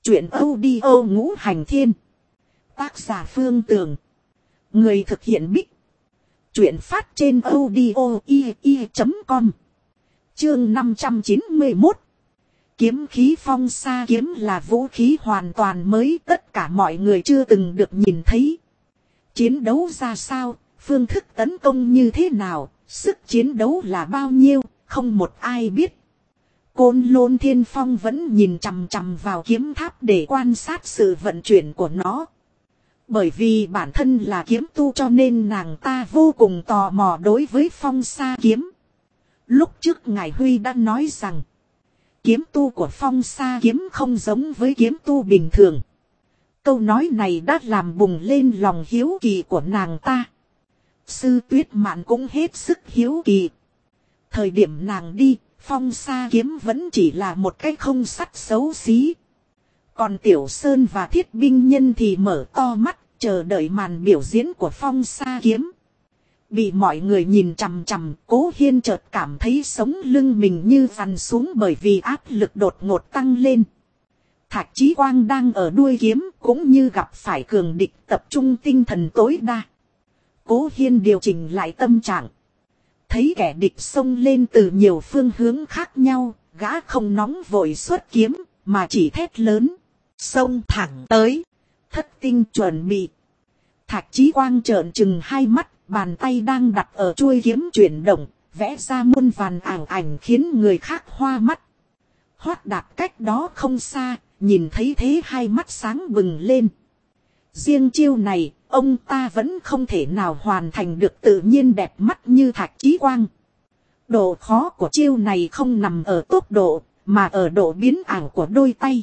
Chuyện audio Ngũ Hành Thiên. Tác giả Phương Tường. Người thực hiện Bích. Chuyện phát trên audio.com. Chương 591. Kiếm khí phong sa kiếm là vũ khí hoàn toàn mới, tất cả mọi người chưa từng được nhìn thấy. Chiến đấu ra sao, phương thức tấn công như thế nào, sức chiến đấu là bao nhiêu, không một ai biết. Côn Lôn Thiên Phong vẫn nhìn chằm chằm vào kiếm tháp để quan sát sự vận chuyển của nó. Bởi vì bản thân là kiếm tu cho nên nàng ta vô cùng tò mò đối với phong sa kiếm. Lúc trước Ngài Huy đã nói rằng kiếm tu của phong sa kiếm không giống với kiếm tu bình thường. Câu nói này đã làm bùng lên lòng hiếu kỳ của nàng ta. Sư Tuyết Mạn cũng hết sức hiếu kỳ. Thời điểm nàng đi, phong sa kiếm vẫn chỉ là một cái không sắt xấu xí. Còn Tiểu Sơn và Thiết Binh Nhân thì mở to mắt, chờ đợi màn biểu diễn của phong sa kiếm. Bị mọi người nhìn chằm chằm, Cố Hiên chợt cảm thấy sống lưng mình như vằn xuống bởi vì áp lực đột ngột tăng lên. Thạch Chí Quang đang ở đuôi kiếm, cũng như gặp phải cường địch, tập trung tinh thần tối đa. Cố Hiên điều chỉnh lại tâm trạng. Thấy kẻ địch xông lên từ nhiều phương hướng khác nhau, gã không nóng vội xuất kiếm, mà chỉ thét lớn. Xông thẳng tới. Thất tinh chuẩn bị. Thạch Chí Quang trợn trừng hai mắt, bàn tay đang đặt ở chuôi kiếm chuyển động, vẽ ra muôn vàn ảo ảnh khiến người khác hoa mắt. Hoát Đạt cách đó không xa, nhìn thấy thế hai mắt sáng bừng lên. Riêng chiêu này, ông ta vẫn không thể nào hoàn thành được tự nhiên đẹp mắt như Thạch Chí Quang. Độ khó của chiêu này không nằm ở tốc độ, mà ở độ biến ảo của đôi tay.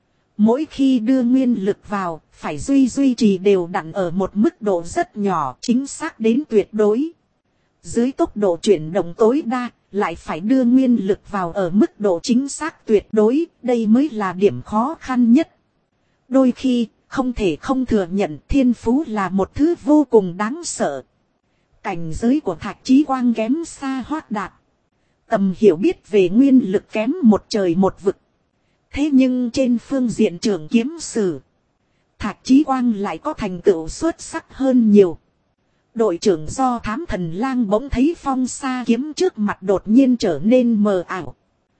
Mỗi khi đưa nguyên lực vào, phải duy trì đều đặn ở một mức độ rất nhỏ, chính xác đến tuyệt đối. Dưới tốc độ chuyển động tối đa, lại phải đưa nguyên lực vào ở mức độ chính xác tuyệt đối, đây mới là điểm khó khăn nhất. Đôi khi, không thể không thừa nhận thiên phú là một thứ vô cùng đáng sợ. Cảnh giới của Thạch Chí Quang kém xa Hoát Đạt. Tầm hiểu biết về nguyên lực kém một trời một vực. Thế nhưng trên phương diện trường kiếm sử, Thạch Chí Quang lại có thành tựu xuất sắc hơn nhiều. Đội trưởng Do Thám Thần Lang bỗng thấy phong sa kiếm trước mặt đột nhiên trở nên mờ ảo.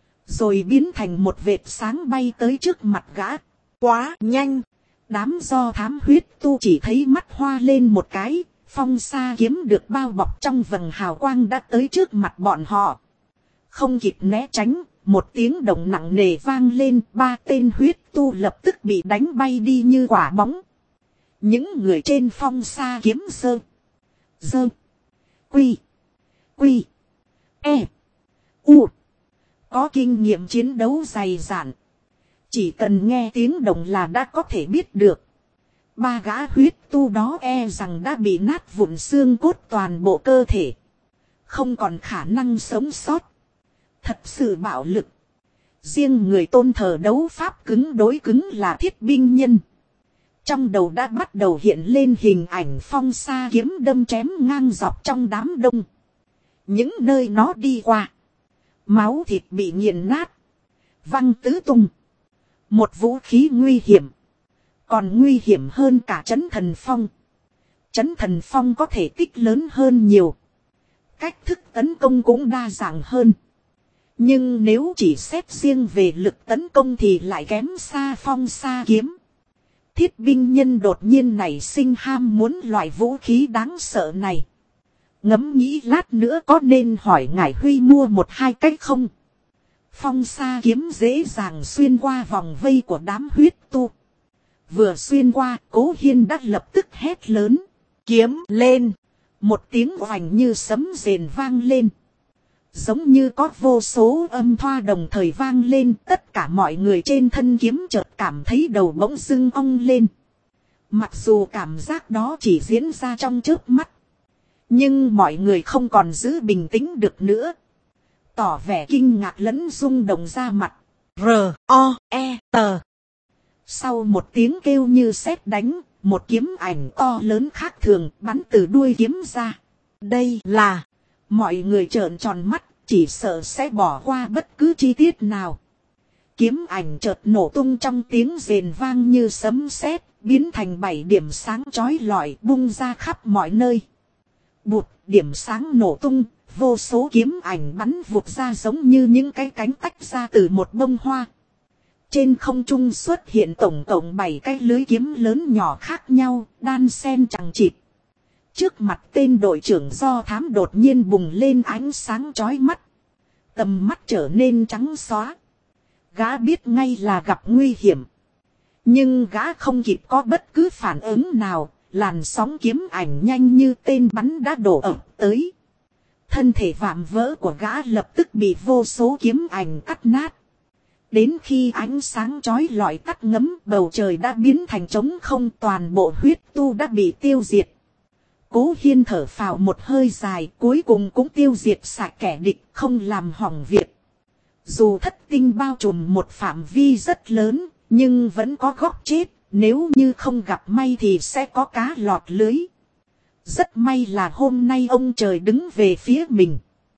Rồi biến thành một vệt sáng bay tới trước mặt gã. Quá nhanh! Đám Do Thám huyết tu chỉ thấy mắt hoa lên một cái, phong sa kiếm được bao bọc trong vầng hào quang đã tới trước mặt bọn họ. Không kịp né tránh, một tiếng động nặng nề vang lên, ba tên huyết tu lập tức bị đánh bay đi như quả bóng. Những người trên phong sa kiếm dơ, quy, u, có kinh nghiệm chiến đấu dày dạn. Chỉ cần nghe tiếng động là đã có thể biết được. Ba gã huyết tu đó e rằng đã bị nát vụn xương cốt toàn bộ cơ thể. Không còn khả năng sống sót. Thật sự bạo lực. Riêng người tôn thờ đấu pháp cứng đối cứng là Thiết Binh Nhân. Trong đầu đã bắt đầu hiện lên hình ảnh phong sa kiếm đâm chém ngang dọc trong đám đông. Những nơi nó đi qua, máu thịt bị nghiền nát, văng tứ tung. Một vũ khí nguy hiểm. Còn nguy hiểm hơn cả Chấn Thần Phong. Chấn Thần Phong có thể tích lớn hơn nhiều. Cách thức tấn công cũng đa dạng hơn. Nhưng nếu chỉ xét riêng về lực tấn công thì lại kém xa phong sa kiếm. Thiết Binh Nhân đột nhiên nảy sinh ham muốn loại vũ khí đáng sợ này. Ngẫm nghĩ lát nữa có nên hỏi Ngải Huy mua một hai cách không? Phong sa kiếm dễ dàng xuyên qua vòng vây của đám huyết tu. Vừa xuyên qua, Cố Hiên đã lập tức hét lớn. Kiếm lên! Một tiếng oành như sấm rền vang lên. Giống như có vô số âm thoa đồng thời vang lên, tất cả mọi người trên thân kiếm chợt cảm thấy đầu bỗng dưng ong lên. Mặc dù cảm giác đó chỉ diễn ra trong chớp mắt, nhưng mọi người không còn giữ bình tĩnh được nữa. Tỏ vẻ kinh ngạc lẫn rung động ra mặt. R.O.E.T. Sau một tiếng kêu như sét đánh, một kiếm ảnh to lớn khác thường bắn từ đuôi kiếm ra. Đây là... Mọi người trợn tròn mắt, chỉ sợ sẽ bỏ qua bất cứ chi tiết nào. Kiếm ảnh chợt nổ tung trong tiếng rền vang như sấm sét, biến thành 7 điểm sáng chói lọi bung ra khắp mọi nơi. Bụt, điểm sáng nổ tung, vô số kiếm ảnh bắn vụt ra giống như những cái cánh tách ra từ một bông hoa. Trên không trung xuất hiện tổng cộng 7 cái lưới kiếm lớn nhỏ khác nhau, đan xen chằng chịt. Trước mặt tên đội trưởng do thám đột nhiên bùng lên ánh sáng chói mắt. Tầm mắt trở nên trắng xóa. Gã biết ngay là gặp nguy hiểm. Nhưng gã không kịp có bất cứ phản ứng nào, làn sóng kiếm ảnh nhanh như tên bắn đã đổ ập tới. Thân thể vạm vỡ của gã lập tức bị vô số kiếm ảnh cắt nát. Đến khi ánh sáng chói lọi tắt ngấm, bầu trời đã biến thành trống không, toàn bộ huyết tu đã bị tiêu diệt. Cố Hiên thở phào một hơi dài, cuối cùng cũng tiêu diệt sạch kẻ địch, không làm hỏng việc. Dù thất tinh bao trùm một phạm vi rất lớn, nhưng vẫn có góc chết, nếu như không gặp may thì sẽ có cá lọt lưới. Rất may là hôm nay ông trời đứng về phía mình.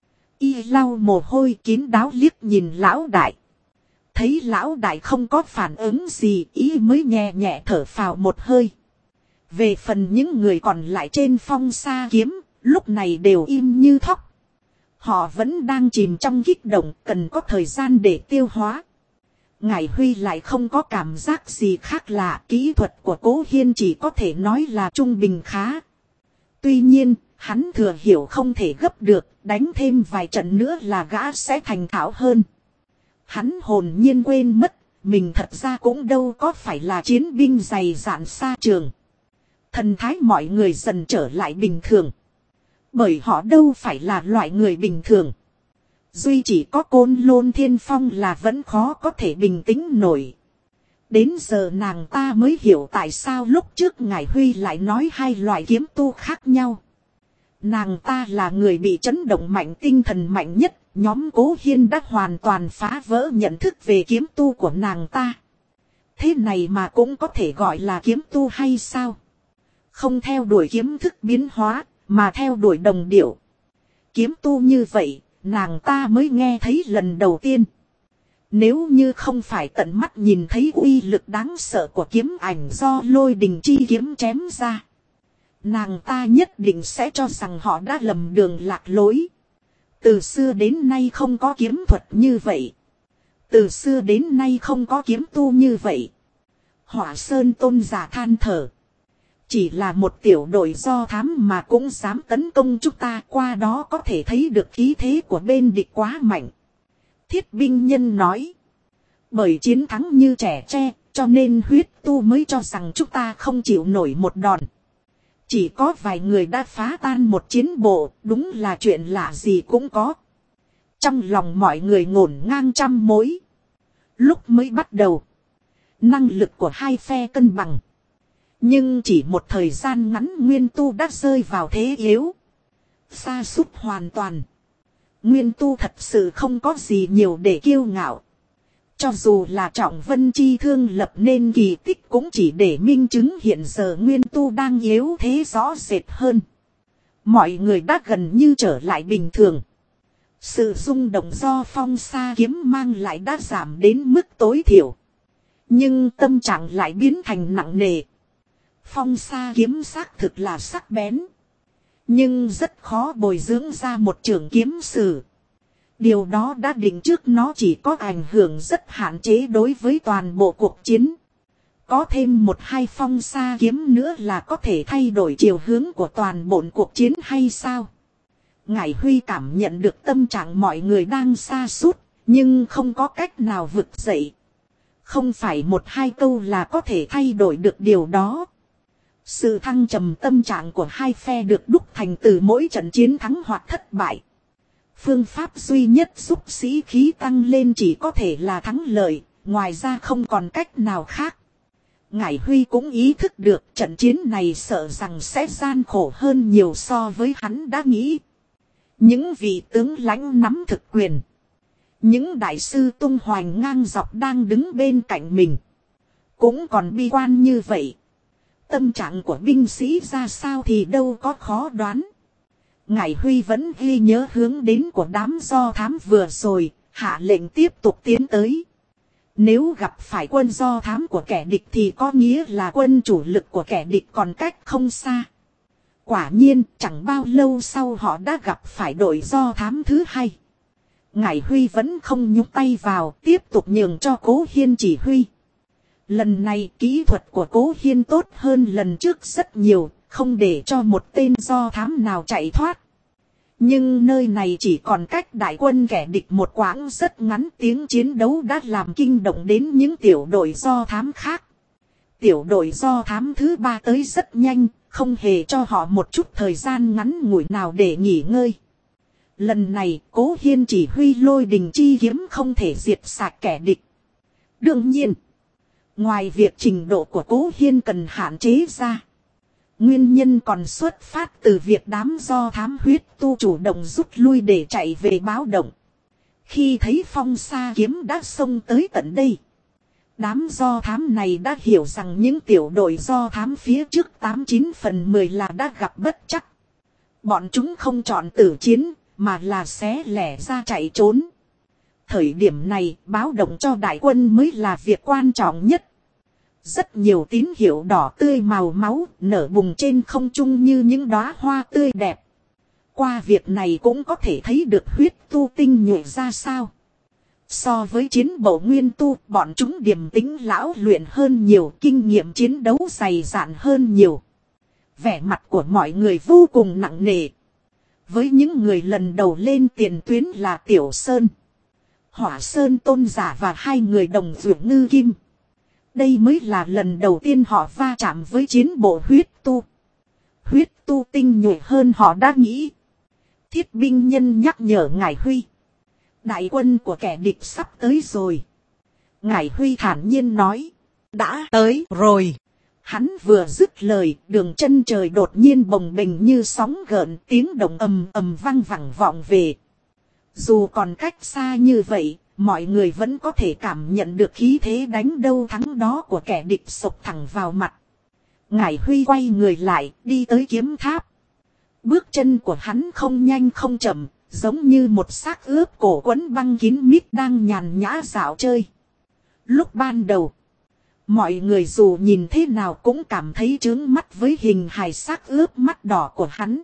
Y lau mồ hôi kín đáo liếc nhìn lão đại. Thấy lão đại không có phản ứng gì, ý mới nhẹ nhẹ thở phào một hơi. Về phần những người còn lại trên phong sa kiếm, lúc này đều im như thóc. Họ vẫn đang chìm trong kích động, cần có thời gian để tiêu hóa. Ngải Huy lại không có cảm giác gì khác lạ, kỹ thuật của Cố Hiên chỉ có thể nói là trung bình khá. Tuy nhiên, hắn thừa hiểu không thể gấp được, đánh thêm vài trận nữa là gã sẽ thành thạo hơn. Hắn hồn nhiên quên mất, mình thật ra cũng đâu có phải là chiến binh dày dạn xa trường. Thần thái mọi người dần trở lại bình thường. Bởi họ đâu phải là loại người bình thường. Duy chỉ có Côn Lôn Thiên Phong là vẫn khó có thể bình tĩnh nổi. Đến giờ nàng ta mới hiểu tại sao lúc trước Ngải Huy lại nói hai loại kiếm tu khác nhau. Nàng ta là người bị chấn động mạnh tinh thần mạnh nhất. Nhóm Cố Hiên đã hoàn toàn phá vỡ nhận thức về kiếm tu của nàng ta. Thế này mà cũng có thể gọi là kiếm tu hay sao? Không theo đuổi kiếm thức biến hóa, mà theo đuổi đồng điệu. Kiếm tu như vậy, nàng ta mới nghe thấy lần đầu tiên. Nếu như không phải tận mắt nhìn thấy uy lực đáng sợ của kiếm ảnh do Lôi Đình chi kiếm chém ra, nàng ta nhất định sẽ cho rằng họ đã lầm đường lạc lối. Từ xưa đến nay không có kiếm thuật như vậy. Từ xưa đến nay không có kiếm tu như vậy. Hỏa Sơn tôn giả than thở. Chỉ là một tiểu đội do thám mà cũng dám tấn công chúng ta, qua đó có thể thấy được khí thế của bên địch quá mạnh. Thiết binh nhân nói. Bởi chiến thắng như trẻ tre, cho nên huyết tu mới cho rằng chúng ta không chịu nổi một đòn. Chỉ có vài người đã phá tan một chiến bộ, đúng là chuyện lạ gì cũng có. Trong lòng mọi người ngổn ngang trăm mối. Lúc mới bắt đầu, năng lực của hai phe cân bằng. Nhưng chỉ một thời gian ngắn Nguyên Tu đã rơi vào thế yếu. Sa sút hoàn toàn. Nguyên Tu thật sự không có gì nhiều để kiêu ngạo. Cho dù là Trọng Vân Chi Thương lập nên kỳ tích cũng chỉ để minh chứng hiện giờ Nguyên Tu đang yếu thế rõ rệt hơn. Mọi người đã gần như trở lại bình thường. Sự rung động do phong sa kiếm mang lại đã giảm đến mức tối thiểu. Nhưng tâm trạng lại biến thành nặng nề. Phong sa kiếm xác thực là sắc bén. Nhưng rất khó bồi dưỡng ra một trường kiếm sử. Điều đó đã định trước nó chỉ có ảnh hưởng rất hạn chế đối với toàn bộ cuộc chiến. Có thêm một hai phong sa kiếm nữa là có thể thay đổi chiều hướng của toàn bộ cuộc chiến hay sao? Ngải Huy cảm nhận được tâm trạng mọi người đang sa sút, nhưng không có cách nào vực dậy. Không phải một hai câu là có thể thay đổi được điều đó. Sự thăng trầm tâm trạng của hai phe được đúc thành từ mỗi trận chiến thắng hoặc thất bại. Phương pháp duy nhất giúp sĩ khí tăng lên chỉ có thể là thắng lợi, ngoài ra không còn cách nào khác. Ngải Huy cũng ý thức được trận chiến này sợ rằng sẽ gian khổ hơn nhiều so với hắn đã nghĩ. Những vị tướng lãnh nắm thực quyền, những đại sư tung hoành ngang dọc đang đứng bên cạnh mình, cũng còn bi quan như vậy. Tâm trạng của binh sĩ ra sao thì đâu có khó đoán. Ngải Huy vẫn ghi nhớ hướng đến của đám do thám vừa rồi, hạ lệnh tiếp tục tiến tới. Nếu gặp phải quân do thám của kẻ địch thì có nghĩa là quân chủ lực của kẻ địch còn cách không xa. Quả nhiên chẳng bao lâu sau họ đã gặp phải đội do thám thứ hai. Ngải Huy vẫn không nhúc tay vào, tiếp tục nhường cho Cố Hiên chỉ huy. Lần này kỹ thuật của Cố Hiên tốt hơn lần trước rất nhiều, không để cho một tên do thám nào chạy thoát. Nhưng nơi này chỉ còn cách đại quân kẻ địch một quãng rất ngắn, tiếng chiến đấu đã làm kinh động đến những tiểu đội do thám khác. Tiểu đội do thám thứ ba tới rất nhanh, không hề cho họ một chút thời gian ngắn ngủi nào để nghỉ ngơi. Lần này Cố Hiên chỉ huy Lôi Đình chi kiếm không thể diệt sạch kẻ địch. Đương nhiên, ngoài việc trình độ của Cố Hiên cần hạn chế ra, nguyên nhân còn xuất phát từ việc đám do thám huyết tu chủ động rút lui để chạy về báo động. Khi thấy phong sa kiếm đã xông tới tận đây, đám do thám này đã hiểu rằng những tiểu đội do thám phía trước 89/10 là đã gặp bất trắc. Bọn chúng không chọn tử chiến, mà là xé lẻ ra chạy trốn. Thời điểm này báo động cho đại quân mới là việc quan trọng nhất. Rất nhiều tín hiệu đỏ tươi màu máu nở bùng trên không trung như những đóa hoa tươi đẹp. Qua việc này cũng có thể thấy được huyết tu tinh nhuệ ra sao. So với chiến bộ nguyên tu, bọn chúng điềm tĩnh lão luyện hơn nhiều, kinh nghiệm chiến đấu dày dạn hơn nhiều. Vẻ mặt của mọi người vô cùng nặng nề. Với những người lần đầu lên tiền tuyến là Tiểu Sơn, Hỏa Sơn Tôn Giả và hai người đồng Dược Ngư Kim. Đây mới là lần đầu tiên họ va chạm với chiến bộ huyết tu. Huyết tu tinh nhuệ hơn họ đã nghĩ. Thiết binh nhân nhắc nhở Ngải Huy. Đại quân của kẻ địch sắp tới rồi. Ngải Huy thản nhiên nói. Đã tới rồi. Hắn vừa dứt lời, đường chân trời đột nhiên bồng bềnh như sóng gợn, tiếng động ầm ầm vang vẳng vọng về. Dù còn cách xa như vậy, mọi người vẫn có thể cảm nhận được khí thế đánh đâu thắng đó của kẻ địch sộc thẳng vào mặt. Ngải Huy quay người lại, đi tới kiếm tháp. Bước chân của hắn không nhanh không chậm, giống như một xác ướp cổ quấn băng kín mít đang nhàn nhã dạo chơi. Lúc ban đầu, mọi người dù nhìn thế nào cũng cảm thấy chướng mắt với hình hài xác ướp mắt đỏ của hắn.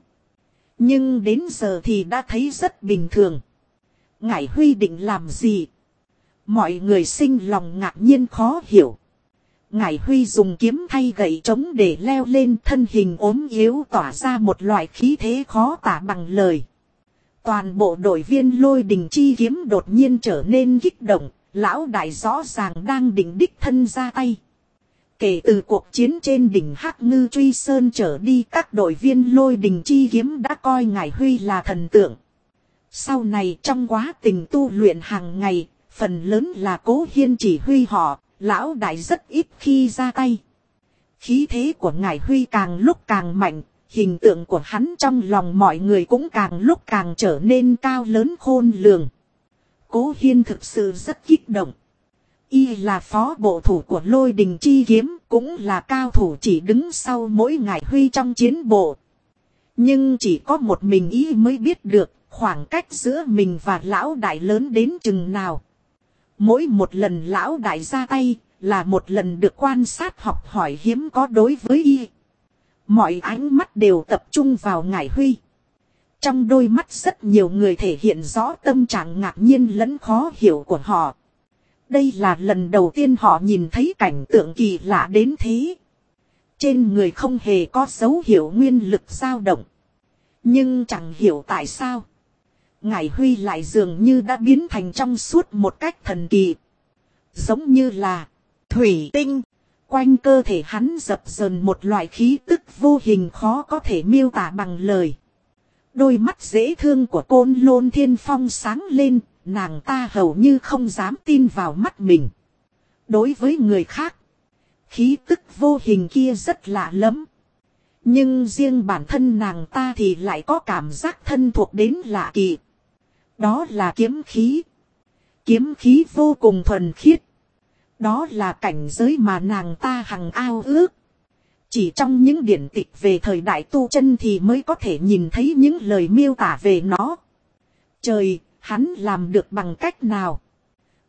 Nhưng đến giờ thì đã thấy rất bình thường. Ngải Huy định làm gì? Mọi người sinh lòng ngạc nhiên khó hiểu. Ngải Huy dùng kiếm thay gậy trống để leo lên, thân hình ốm yếu tỏa ra một loại khí thế khó tả bằng lời. Toàn bộ đội viên Lôi Đình chi kiếm đột nhiên trở nên kích động, lão đại rõ ràng đang định đích thân ra tay. Kể từ cuộc chiến trên đỉnh Hắc Ngư Truy Sơn trở đi, các đội viên Lôi Đình chi kiếm đã coi Ngải Huy là thần tượng. Sau này trong quá trình tu luyện hàng ngày, phần lớn là Cố Hiên chỉ huy họ, lão đại rất ít khi ra tay. Khí thế của Ngải Huy càng lúc càng mạnh, hình tượng của hắn trong lòng mọi người cũng càng lúc càng trở nên cao lớn khôn lường. Cố Hiên thực sự rất kích động. Y là phó bộ thủ của Lôi Đình chi kiếm, cũng là cao thủ chỉ đứng sau mỗi Ngải Huy trong chiến bộ. Nhưng chỉ có một mình Y mới biết được khoảng cách giữa mình và lão đại lớn đến chừng nào. Mỗi một lần lão đại ra tay là một lần được quan sát học hỏi hiếm có đối với Y. Mọi ánh mắt đều tập trung vào Ngải Huy. Trong đôi mắt rất nhiều người thể hiện rõ tâm trạng ngạc nhiên lẫn khó hiểu của họ. Đây là lần đầu tiên họ nhìn thấy cảnh tượng kỳ lạ đến thế. Trên người không hề có dấu hiệu nguyên lực dao động. Nhưng chẳng hiểu tại sao Ngải Huy lại dường như đã biến thành trong suốt một cách thần kỳ. Giống như là thủy tinh. Quanh cơ thể hắn dập dờn một loại khí tức vô hình khó có thể miêu tả bằng lời. Đôi mắt dễ thương của Côn Lôn Thiên Phong sáng lên, nàng ta hầu như không dám tin vào mắt mình. Đối với người khác, khí tức vô hình kia rất lạ lẫm. Nhưng riêng bản thân nàng ta thì lại có cảm giác thân thuộc đến lạ kỳ. Đó là kiếm khí. Kiếm khí vô cùng thuần khiết. Đó là cảnh giới mà nàng ta hằng ao ước. Chỉ trong những điển tịch về thời đại tu chân thì mới có thể nhìn thấy những lời miêu tả về nó. Trời, hắn làm được bằng cách nào?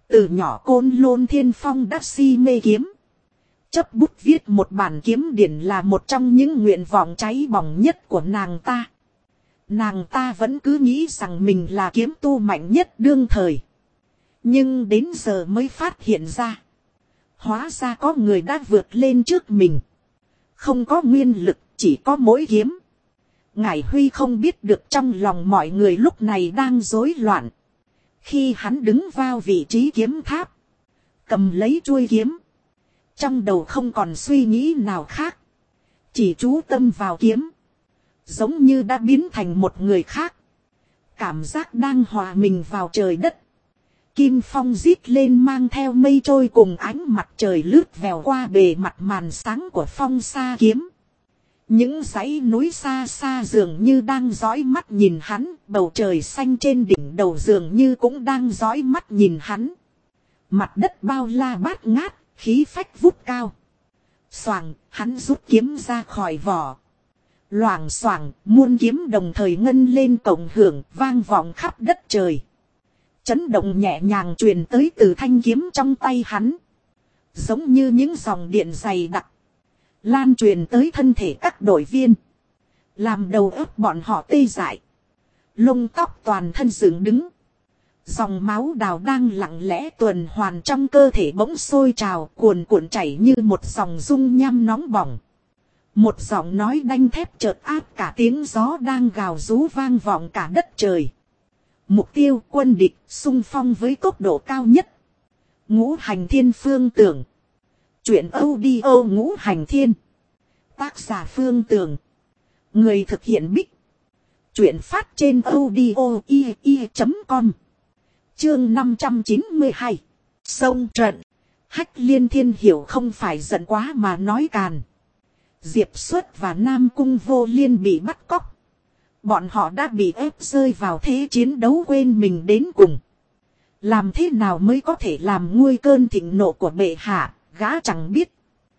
Từ nhỏ Côn Lôn Thiên Phong đã si mê kiếm. Chấp bút viết một bản kiếm điển là một trong những nguyện vọng cháy bỏng nhất của nàng ta. Nàng ta vẫn cứ nghĩ rằng mình là kiếm tu mạnh nhất đương thời. Nhưng đến giờ mới phát hiện ra. Hóa ra có người đã vượt lên trước mình. Không có nguyên lực, chỉ có mỗi kiếm. Ngải Huy không biết được trong lòng mọi người lúc này đang rối loạn. Khi hắn đứng vào vị trí kiếm tháp, cầm lấy chuôi kiếm. Trong đầu không còn suy nghĩ nào khác. Chỉ chú tâm vào kiếm. Giống như đã biến thành một người khác. Cảm giác đang hòa mình vào trời đất. Kim phong rít lên mang theo mây trôi cùng ánh mặt trời lướt vèo qua bề mặt màn sáng của phong sa kiếm. Những dãy núi xa xa dường như đang dõi mắt nhìn hắn. Bầu trời xanh trên đỉnh đầu dường như cũng đang dõi mắt nhìn hắn. Mặt đất bao la bát ngát, khí phách vút cao. Xoàng, hắn rút kiếm ra khỏi vỏ. Loảng xoảng, muôn kiếm đồng thời ngân lên cộng hưởng, vang vọng khắp đất trời. Chấn động nhẹ nhàng truyền tới từ thanh kiếm trong tay hắn. Giống như những dòng điện dày đặc. Lan truyền tới thân thể các đội viên. Làm đầu óc bọn họ tê dại. Lông tóc toàn thân dựng đứng. Dòng máu đào đang lặng lẽ tuần hoàn trong cơ thể bỗng sôi trào cuồn cuộn chảy như một dòng dung nham nóng bỏng. Một giọng nói đanh thép chợt áp cả tiếng gió đang gào rú vang vọng cả đất trời. Mục tiêu quân địch xung phong với tốc độ cao nhất. Ngũ Hành Thiên Phương Tưởng. Chuyện audio Ngũ Hành Thiên. Tác giả Phương Tưởng. Người thực hiện Bích. Chuyện phát trên audio.com. Chương 592. Sông trận. Hách Liên Thiên hiểu không phải giận quá mà nói càn. Diệp Xuất và Nam Cung Vô Liên bị bắt cóc. Bọn họ đã bị ép rơi vào thế chiến đấu quên mình đến cùng. Làm thế nào mới có thể làm nguôi cơn thịnh nộ của bệ hạ, gã chẳng biết.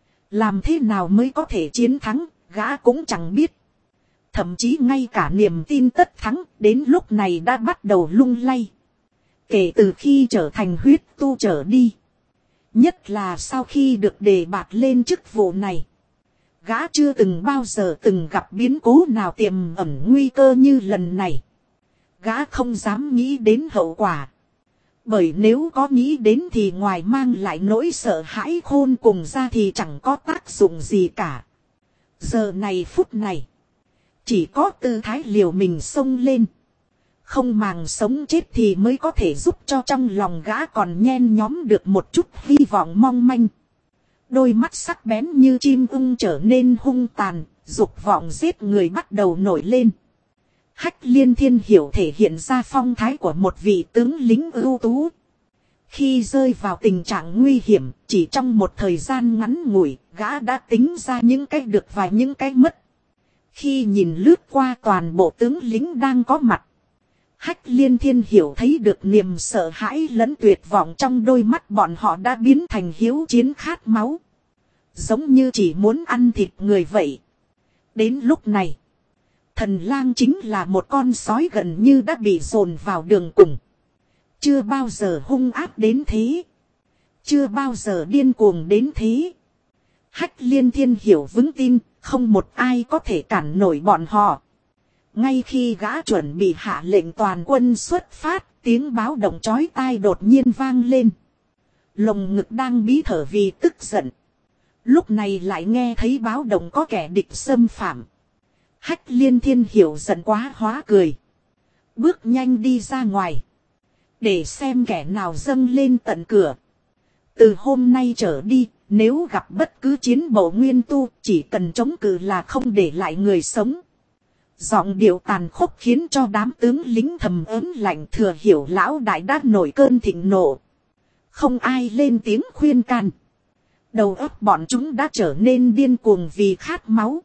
Làm thế nào mới có thể chiến thắng, gã cũng chẳng biết. Thậm chí ngay cả niềm tin tất thắng đến lúc này đã bắt đầu lung lay. Kể từ khi trở thành huyết tu trở đi. Nhất là sau khi được đề bạt lên chức vụ này. Gã chưa từng bao giờ từng gặp biến cố nào tiềm ẩn nguy cơ như lần này. Gã không dám nghĩ đến hậu quả. Bởi nếu có nghĩ đến thì ngoài mang lại nỗi sợ hãi khôn cùng ra thì chẳng có tác dụng gì cả. Giờ này phút này. Chỉ có tư thái liều mình xông lên. Không màng sống chết thì mới có thể giúp cho trong lòng gã còn nhen nhóm được một chút hy vọng mong manh. Đôi mắt sắc bén như chim ưng trở nên hung tàn, dục vọng giết người bắt đầu nổi lên. Hách Liên Thiên hiểu thể hiện ra phong thái của một vị tướng lính ưu tú. Khi rơi vào tình trạng nguy hiểm, chỉ trong một thời gian ngắn ngủi, gã đã tính ra những cái được và những cái mất. Khi nhìn lướt qua toàn bộ tướng lính đang có mặt, Hách Liên Thiên hiểu thấy được niềm sợ hãi lẫn tuyệt vọng trong đôi mắt bọn họ đã biến thành hiếu chiến khát máu. Giống như chỉ muốn ăn thịt người vậy. Đến lúc này, Thần Lang chính là một con sói gần như đã bị dồn vào đường cùng. Chưa bao giờ hung ác đến thế. Chưa bao giờ điên cuồng đến thế. Hách Liên Thiên hiểu vững tin, không một ai có thể cản nổi bọn họ. Ngay khi gã chuẩn bị hạ lệnh toàn quân xuất phát, tiếng báo động chói tai đột nhiên vang lên. Lồng ngực đang bí thở vì tức giận. Lúc này lại nghe thấy báo động có kẻ địch xâm phạm. Hách Liên Thiên hiểu giận quá hóa cười. Bước nhanh đi ra ngoài. Để xem kẻ nào dâng lên tận cửa. Từ hôm nay trở đi, nếu gặp bất cứ chiến bộ nguyên tu, chỉ cần chống cự là không để lại người sống. Giọng điệu tàn khốc khiến cho đám tướng lính thầm ớn lạnh thừa hiểu lão đại đã nổi cơn thịnh nộ. Không ai lên tiếng khuyên can. Đầu óc bọn chúng đã trở nên điên cuồng vì khát máu.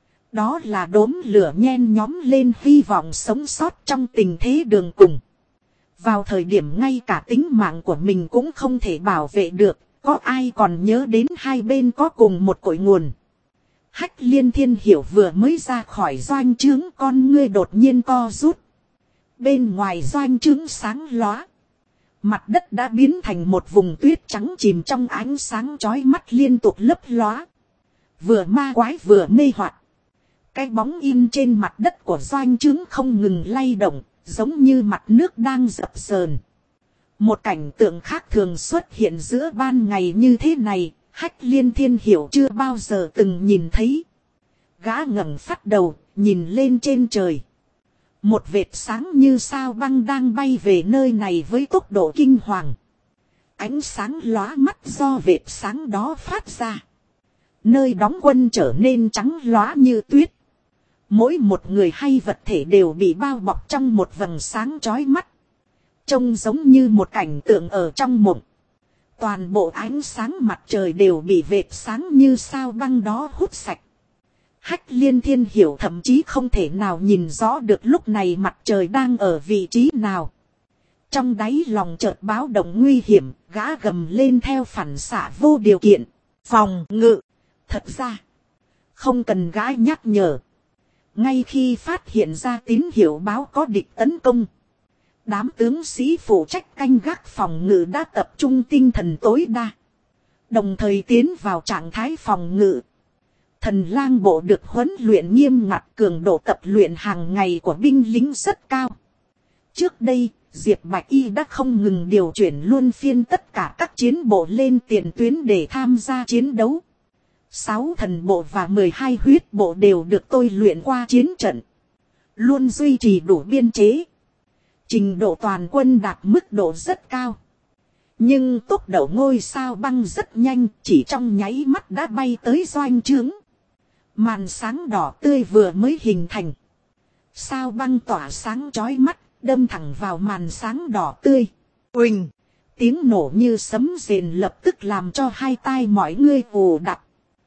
Đó là đốm lửa nhen nhóm lên hy vọng sống sót trong tình thế đường cùng. Vào thời điểm ngay cả tính mạng của mình cũng không thể bảo vệ được, có ai còn nhớ đến hai bên có cùng một cội nguồn. Hách Liên Thiên hiểu vừa mới ra khỏi doanh trướng con ngươi đột nhiên co rút. Bên ngoài doanh trướng sáng lóa. Mặt đất đã biến thành một vùng tuyết trắng chìm trong ánh sáng chói mắt liên tục lấp lóa. Vừa ma quái vừa mê hoặc. Cái bóng in trên mặt đất của Doanh Trướng không ngừng lay động, giống như mặt nước đang dập dờn. Một cảnh tượng khác thường xuất hiện giữa ban ngày như thế này, Hách Liên Thiên Hiểu chưa bao giờ từng nhìn thấy. Gã ngẩng phát đầu, nhìn lên trên trời. Một vệt sáng như sao băng đang bay về nơi này với tốc độ kinh hoàng. Ánh sáng lóa mắt do vệt sáng đó phát ra. Nơi đóng quân trở nên trắng lóa như tuyết. Mỗi một người hay vật thể đều bị bao bọc trong một vầng sáng chói mắt. Trông giống như một cảnh tượng ở trong mộng. Toàn bộ ánh sáng mặt trời đều bị vệt sáng như sao băng đó hút sạch. Hách Liên Thiên Hiểu thậm chí không thể nào nhìn rõ được lúc này mặt trời đang ở vị trí nào. Trong đáy lòng chợt báo động nguy hiểm, gã gầm lên theo phản xạ vô điều kiện. Phòng ngự. Thật ra, không cần gã nhắc nhở. Ngay khi phát hiện ra tín hiệu báo có địch tấn công, đám tướng sĩ phụ trách canh gác phòng ngự đã tập trung tinh thần tối đa. Đồng thời tiến vào trạng thái phòng ngự. Thần lang bộ được huấn luyện nghiêm ngặt, cường độ tập luyện hàng ngày của binh lính rất cao. Trước đây, Diệp Bạch Y đã không ngừng điều chuyển luân phiên tất cả các chiến bộ lên tiền tuyến để tham gia chiến đấu. 6 thần bộ và 12 huyết bộ đều được tôi luyện qua chiến trận. Luôn duy trì đủ biên chế. Trình độ toàn quân đạt mức độ rất cao. Nhưng tốc độ ngôi sao băng rất nhanh, chỉ trong nháy mắt đã bay tới Doanh Trướng. Màn sáng đỏ tươi vừa mới hình thành. Sao băng tỏa sáng chói mắt, đâm thẳng vào màn sáng đỏ tươi. Uỳnh! Tiếng nổ như sấm rền lập tức làm cho hai tai mọi người ù đặc.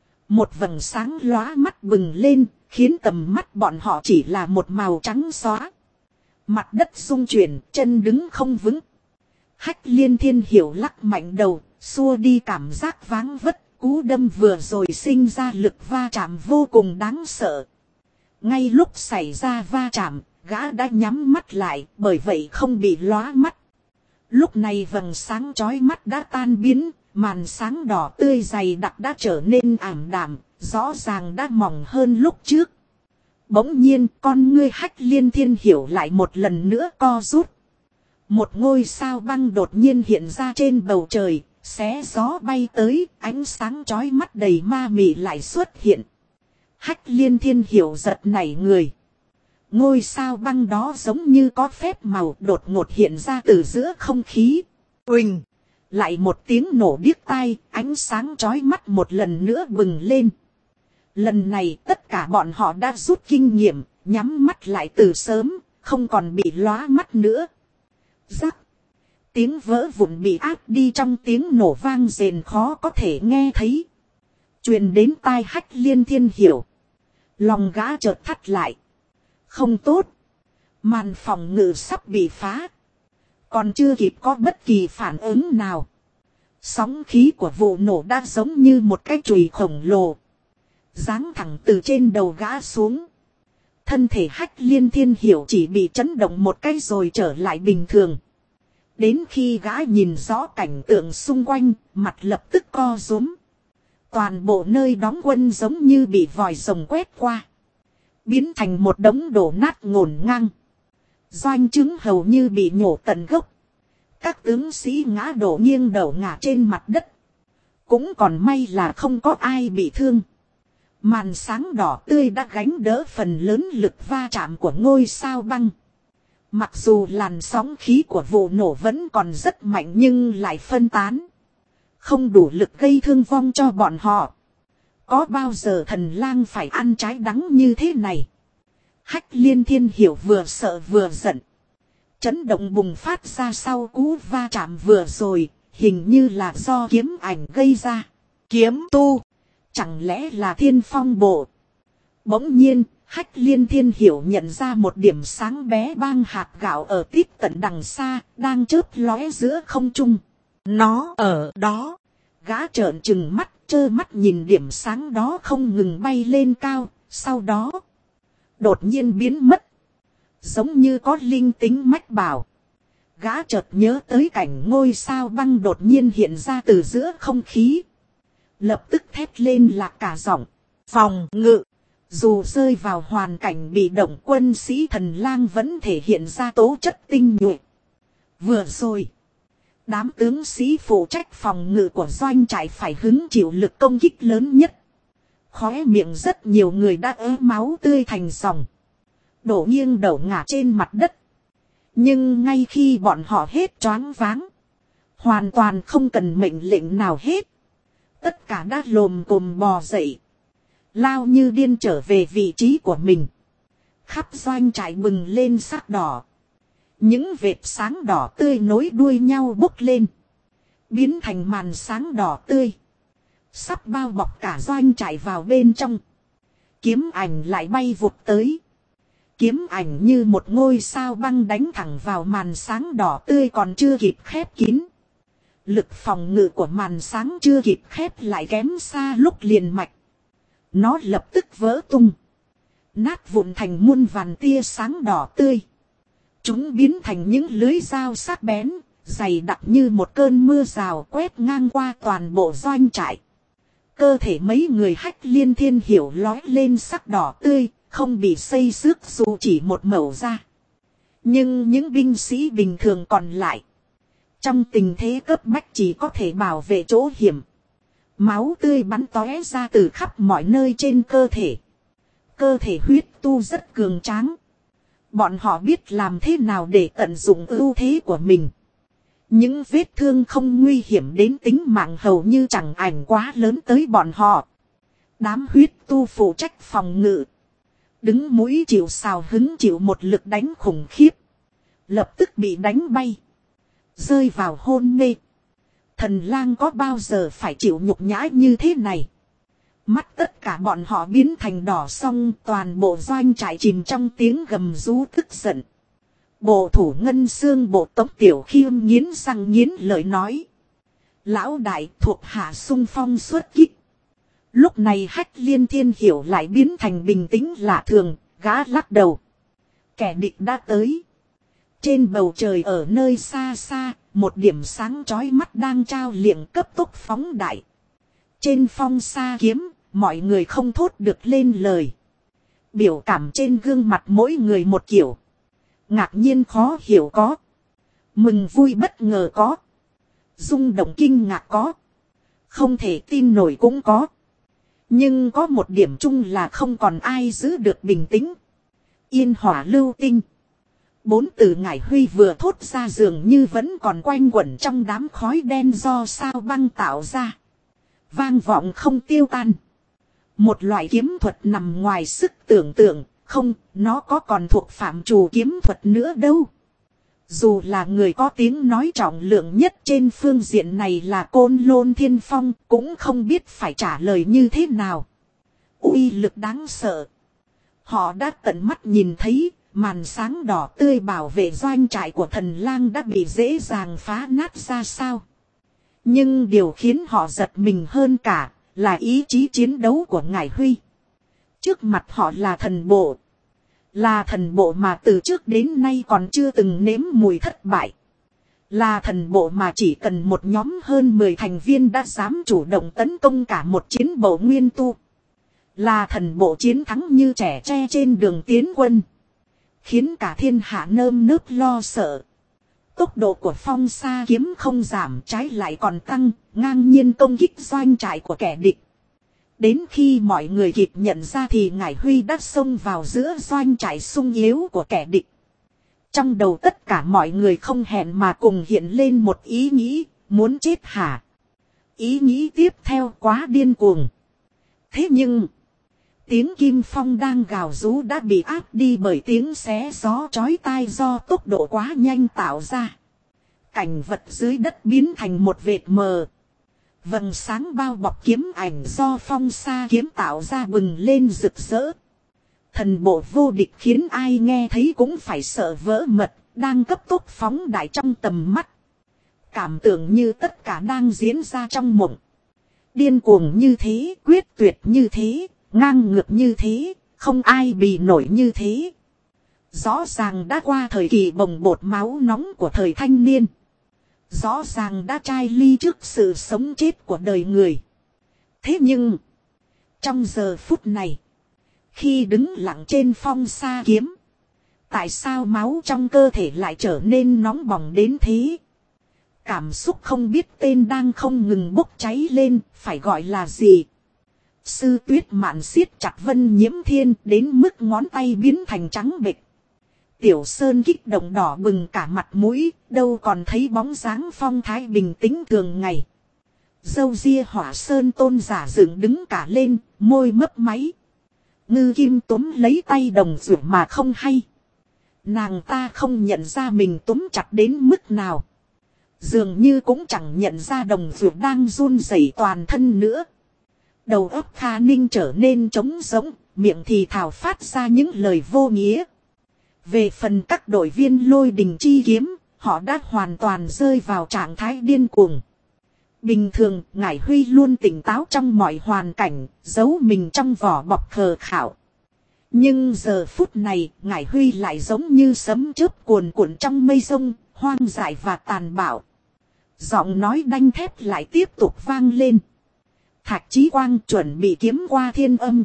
Một vầng sáng lóa mắt bừng lên, khiến tầm mắt bọn họ chỉ là một màu trắng xóa. Mặt đất rung chuyển, chân đứng không vững. Hách Liên Thiên Hiểu lắc mạnh đầu, xua đi cảm giác váng vất. Cú đâm vừa rồi sinh ra lực va chạm vô cùng đáng sợ. Ngay lúc xảy ra va chạm, gã đã nhắm mắt lại, bởi vậy không bị lóa mắt. Lúc này vầng sáng chói mắt đã tan biến, màn sáng đỏ tươi dày đặc đã trở nên ảm đạm, rõ ràng đã mỏng hơn lúc trước. Bỗng nhiên, con ngươi Hách Liên Thiên Hiểu lại một lần nữa co rút. Một ngôi sao băng đột nhiên hiện ra trên bầu trời. Xé gió bay tới, ánh sáng chói mắt đầy ma mị lại xuất hiện. Hách Liên Thiên Hiểu giật nảy người. Ngôi sao băng đó giống như có phép màu đột ngột hiện ra từ giữa không khí. Uỳnh! Lại một tiếng nổ điếc tai, ánh sáng chói mắt một lần nữa bừng lên. Lần này tất cả bọn họ đã rút kinh nghiệm, nhắm mắt lại từ sớm, không còn bị lóa mắt nữa. Rắc! Tiếng vỡ vụn bị áp đi trong tiếng nổ vang rền khó có thể nghe thấy. Truyền đến tai Hách Liên Thiên Hiểu. Lòng gã chợt thắt lại. Không tốt. Màn phòng ngự sắp bị phá. Còn chưa kịp có bất kỳ phản ứng nào. Sóng khí của vụ nổ đã giống như một cái chùy khổng lồ. Giáng thẳng từ trên đầu gã xuống. Thân thể Hách Liên Thiên Hiểu chỉ bị chấn động một cái rồi trở lại bình thường. Đến khi gã nhìn rõ cảnh tượng xung quanh, mặt lập tức co rúm. Toàn bộ nơi đóng quân giống như bị vòi rồng quét qua. Biến thành một đống đổ nát ngổn ngang. Doanh Trướng hầu như bị nhổ tận gốc. Các tướng sĩ ngã đổ nghiêng đầu ngả trên mặt đất. Cũng còn may là không có ai bị thương. Màn sáng đỏ tươi đã gánh đỡ phần lớn lực va chạm của ngôi sao băng. Mặc dù làn sóng khí của vụ nổ vẫn còn rất mạnh nhưng lại phân tán. Không đủ lực gây thương vong cho bọn họ. Có bao giờ thần lang phải ăn trái đắng như thế này? Hách Liên Thiên Hiểu vừa sợ vừa giận. Chấn động bùng phát ra sau cú va chạm vừa rồi, hình như là do kiếm ảnh gây ra. Kiếm tu! Chẳng lẽ là Thiên Phong bộ? Bỗng nhiên, Hách Liên Thiên Hiểu nhận ra một điểm sáng bé bang hạt gạo ở tít tận đằng xa, đang chớp lóe giữa không trung. Nó ở đó. Gã trợn trừng mắt, trơ mắt nhìn điểm sáng đó không ngừng bay lên cao, sau đó đột nhiên biến mất. Giống như có linh tính mách bảo. Gã chợt nhớ tới cảnh ngôi sao băng đột nhiên hiện ra từ giữa không khí. Lập tức thét lên lạc cả giọng. Phòng ngự. Dù rơi vào hoàn cảnh bị động, quân sĩ Thần Lang vẫn thể hiện ra tố chất tinh nhuệ. Vừa rồi, đám tướng sĩ phụ trách phòng ngự của doanh trại phải hứng chịu lực công kích lớn nhất. Khóe miệng rất nhiều người đã ớ máu tươi thành dòng, đổ nghiêng đầu ngả trên mặt đất. Nhưng ngay khi bọn họ hết choáng váng, hoàn toàn không cần mệnh lệnh nào hết, tất cả đã lồm cồm bò dậy, lao như điên trở về vị trí của mình. Khắp doanh trại bừng lên sắc đỏ. Những vệt sáng đỏ tươi nối đuôi nhau bốc lên, biến thành màn sáng đỏ tươi, sắp bao bọc cả doanh trại vào bên trong. Kiếm ảnh lại bay vụt tới. Kiếm ảnh như một ngôi sao băng đánh thẳng vào màn sáng đỏ tươi còn chưa kịp khép kín. Lực phòng ngự của màn sáng chưa kịp khép lại kém xa lúc liền mạch. Nó lập tức vỡ tung, nát vụn thành muôn vàn tia sáng đỏ tươi. Chúng biến thành những lưới dao sắc bén, dày đặc như một cơn mưa rào quét ngang qua toàn bộ doanh trại. Cơ thể mấy người Hách Liên Thiên Hiểu lói lên sắc đỏ tươi, không bị xây xước dù chỉ một mẩu da. Nhưng những binh sĩ bình thường còn lại, trong tình thế cấp bách chỉ có thể bảo vệ chỗ hiểm. Máu tươi bắn tóe ra từ khắp mọi nơi trên cơ thể. Cơ thể huyết tu rất cường tráng. Bọn họ biết làm thế nào để tận dụng ưu thế của mình. Những vết thương không nguy hiểm đến tính mạng hầu như chẳng ảnh quá lớn tới bọn họ. Đám huyết tu phụ trách phòng ngự, đứng mũi chịu sào hứng chịu một lực đánh khủng khiếp. Lập tức bị đánh bay, rơi vào hôn mê. Thần Lang có bao giờ phải chịu nhục nhã như thế này. Mắt tất cả bọn họ biến thành đỏ song, toàn bộ doanh trại chìm trong tiếng gầm rú tức giận. Bộ thủ Ngân Xương Bộ Tống Tiểu Khiêm nghiến răng nghiến lợi nói. Lão đại, thuộc hạ xung phong xuất kích. Lúc này Hách Liên Thiên Hiểu lại biến thành bình tĩnh lạ thường, gã lắc đầu. Kẻ địch đã tới. Trên bầu trời ở nơi xa xa, một điểm sáng chói mắt đang trao liệng cấp tốc phóng đại. Trên phong sa kiếm, mọi người không thốt được lên lời. Biểu cảm trên gương mặt mỗi người một kiểu. Ngạc nhiên khó hiểu có, mừng vui bất ngờ có, rung động kinh ngạc có, không thể tin nổi cũng có. Nhưng có một điểm chung là không còn ai giữ được bình tĩnh. Yên hỏa lưu tinh. 4 từ Ngải Huy vừa thốt ra dường như vẫn còn quanh quẩn trong đám khói đen do sao băng tạo ra. Vang vọng không tiêu tan. Một loại kiếm thuật nằm ngoài sức tưởng tượng. Không, nó có còn thuộc phạm trù kiếm thuật nữa đâu. Dù là người có tiếng nói trọng lượng nhất trên phương diện này là Côn Lôn Thiên Phong, cũng không biết phải trả lời như thế nào. Uy lực đáng sợ. Họ đã tận mắt nhìn thấy, màn sáng đỏ tươi bảo vệ doanh trại của Thần Lang đã bị dễ dàng phá nát ra sao. Nhưng điều khiến họ giật mình hơn cả, là ý chí chiến đấu của Ngải Huy. Trước mặt họ là thần bộ. Là thần bộ mà từ trước đến nay còn chưa từng nếm mùi thất bại. Là thần bộ mà chỉ cần một nhóm hơn 10 thành viên đã dám chủ động tấn công cả một chiến bộ nguyên tu. Là thần bộ chiến thắng như trẻ tre trên đường tiến quân. Khiến cả thiên hạ nơm nớp lo sợ. Tốc độ của phong sa kiếm không giảm, trái lại còn tăng, ngang nhiên công kích doanh trại của kẻ địch. Đến khi mọi người kịp nhận ra thì Ngải Huy đã xông vào giữa doanh trại sung yếu của kẻ địch. Trong đầu tất cả mọi người không hẹn mà cùng hiện lên một ý nghĩ, muốn chết hả? Ý nghĩ tiếp theo quá điên cuồng. Thế nhưng, tiếng kim phong đang gào rú đã bị áp đi bởi tiếng xé gió chói tai do tốc độ quá nhanh tạo ra. Cảnh vật dưới đất biến thành một vệt mờ. Vầng sáng bao bọc kiếm ảnh do phong sa kiếm tạo ra bừng lên rực rỡ. Thần bộ vô địch khiến ai nghe thấy cũng phải sợ vỡ mật, đang cấp tốc phóng đại trong tầm mắt. Cảm tưởng như tất cả đang diễn ra trong mộng. Điên cuồng như thế, quyết tuyệt như thế, ngang ngược như thế, không ai bì nổi như thế. Rõ ràng đã qua thời kỳ bồng bột máu nóng của thời thanh niên. Rõ ràng đã chai ly trước sự sống chết của đời người. Thế nhưng, trong giờ phút này, khi đứng lặng trên phong sa kiếm, tại sao máu trong cơ thể lại trở nên nóng bỏng đến thế? Cảm xúc không biết tên đang không ngừng bốc cháy lên, phải gọi là gì? Sư Tuyết Mạn siết chặt Vân Nhiễm Thiên đến mức ngón tay biến thành trắng bệch. Tiểu Sơn kích động đỏ bừng cả mặt mũi, đâu còn thấy bóng dáng phong thái bình tĩnh thường ngày. Dâu ria Hỏa Sơn Tôn giả dựng đứng cả lên, môi mấp máy. Ngư Kim túm lấy tay đồng ruột mà không hay. Nàng ta không nhận ra mình túm chặt đến mức nào. Dường như cũng chẳng nhận ra đồng ruột đang run rẩy toàn thân nữa. Đầu óc Kha Ninh trở nên trống rỗng, miệng thì thào phát ra những lời vô nghĩa. Về phần các đội viên Lôi Đình chi kiếm, họ đã hoàn toàn rơi vào trạng thái điên cuồng. Bình thường, Ngải Huy luôn tỉnh táo trong mọi hoàn cảnh, giấu mình trong vỏ bọc khờ khạo. Nhưng giờ phút này, Ngải Huy lại giống như sấm chớp cuồn cuộn trong mây rông, hoang dại và tàn bạo. Giọng nói đanh thép lại tiếp tục vang lên. Thạch Chí Quang chuẩn bị kiếm qua thiên âm.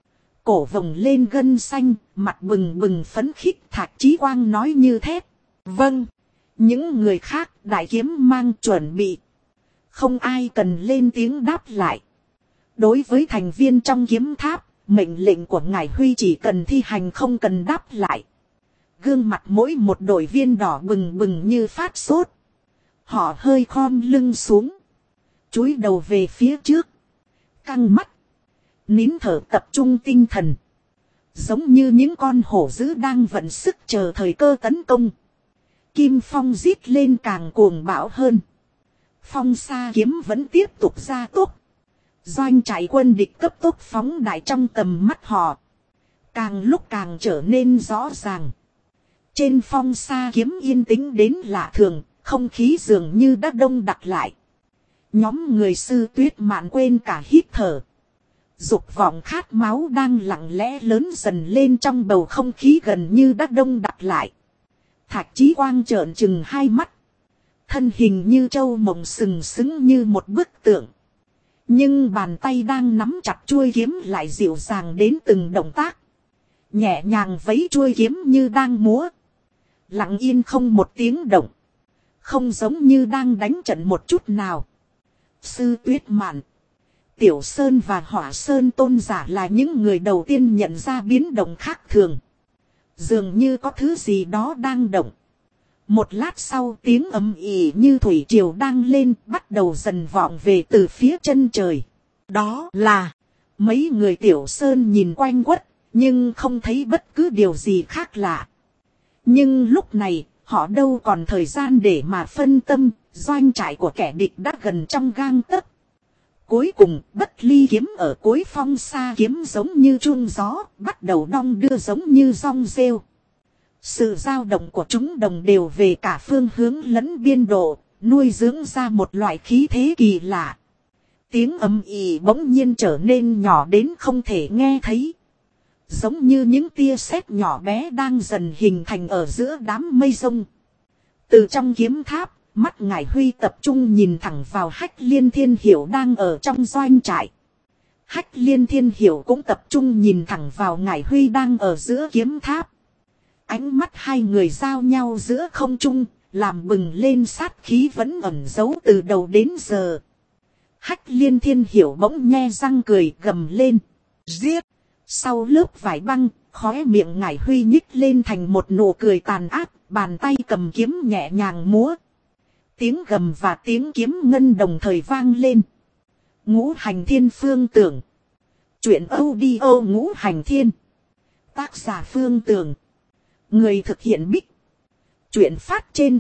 Cổ vồng lên gân xanh, mặt bừng bừng phấn khích. Thạch Chí Quang nói như thét. Vâng. Những người khác đại kiếm mang chuẩn bị. Không ai cần lên tiếng đáp lại. Đối với thành viên trong kiếm tháp, mệnh lệnh của Ngải Huy chỉ cần thi hành không cần đáp lại. Gương mặt mỗi một đội viên đỏ bừng bừng như phát sốt. Họ hơi khom lưng xuống. Chúi đầu về phía trước. Căng mắt. Nín thở tập trung tinh thần. Giống như những con hổ dữ đang vận sức chờ thời cơ tấn công. Kim phong rít lên càng cuồng bạo hơn. Phong sa kiếm vẫn tiếp tục gia tốc. Doanh trại quân địch cấp tốc phóng đại trong tầm mắt họ. Càng lúc càng trở nên rõ ràng. Trên phong sa kiếm yên tĩnh đến lạ thường. Không khí dường như đã đông đặc lại. Nhóm người Sư Tuyết Mạn quên cả hít thở. Dục vọng khát máu đang lặng lẽ lớn dần lên trong bầu không khí gần như đã đông đặc lại. Thạch Chí Quang trợn trừng hai mắt. Thân hình như trâu mộng sừng sững như một bức tượng. Nhưng bàn tay đang nắm chặt chuôi kiếm lại dịu dàng đến từng động tác. Nhẹ nhàng vẫy chuôi kiếm như đang múa. Lặng yên không một tiếng động. Không giống như đang đánh trận một chút nào. Sư Tuyết Mạn, Tiểu Sơn và Hỏa Sơn Tôn giả là những người đầu tiên nhận ra biến động khác thường. Dường như có thứ gì đó đang động. Một lát sau tiếng ầm ĩ như thủy triều đang lên bắt đầu dần vọng về từ phía chân trời. Đó là mấy người Tiểu Sơn nhìn quanh quất nhưng không thấy bất cứ điều gì khác lạ. Nhưng lúc này họ đâu còn thời gian để mà phân tâm, doanh trại của kẻ địch đã gần trong gang tấc. Cuối cùng, Bất Ly kiếm ở cuối phong sa kiếm giống như chuông gió, bắt đầu đong đưa giống như rong rêu. Sự dao động của chúng đồng đều về cả phương hướng lẫn biên độ, nuôi dưỡng ra một loại khí thế kỳ lạ. Tiếng ầm ĩ bỗng nhiên trở nên nhỏ đến không thể nghe thấy. Giống như những tia sét nhỏ bé đang dần hình thành ở giữa đám mây rông. Từ trong kiếm tháp, mắt Ngải Huy tập trung nhìn thẳng vào Hách Liên Thiên Hiểu đang ở trong doanh trại. Hách Liên Thiên Hiểu cũng tập trung nhìn thẳng vào Ngải Huy đang ở giữa kiếm tháp. Ánh mắt hai người giao nhau giữa không trung, làm bừng lên sát khí vẫn ẩn giấu từ đầu đến giờ. Hách Liên Thiên Hiểu bỗng nhe răng cười gầm lên. Giết! Sau lớp vải băng, khóe miệng Ngải Huy nhích lên thành một nụ cười tàn ác, bàn tay cầm kiếm nhẹ nhàng múa. Tiếng gầm và tiếng kiếm ngân đồng thời vang lên. Ngũ Hành Thiên Phương Tưởng. Chuyện audio Ngũ Hành Thiên. Tác giả Phương Tưởng. Người thực hiện Bích. Chuyện phát trên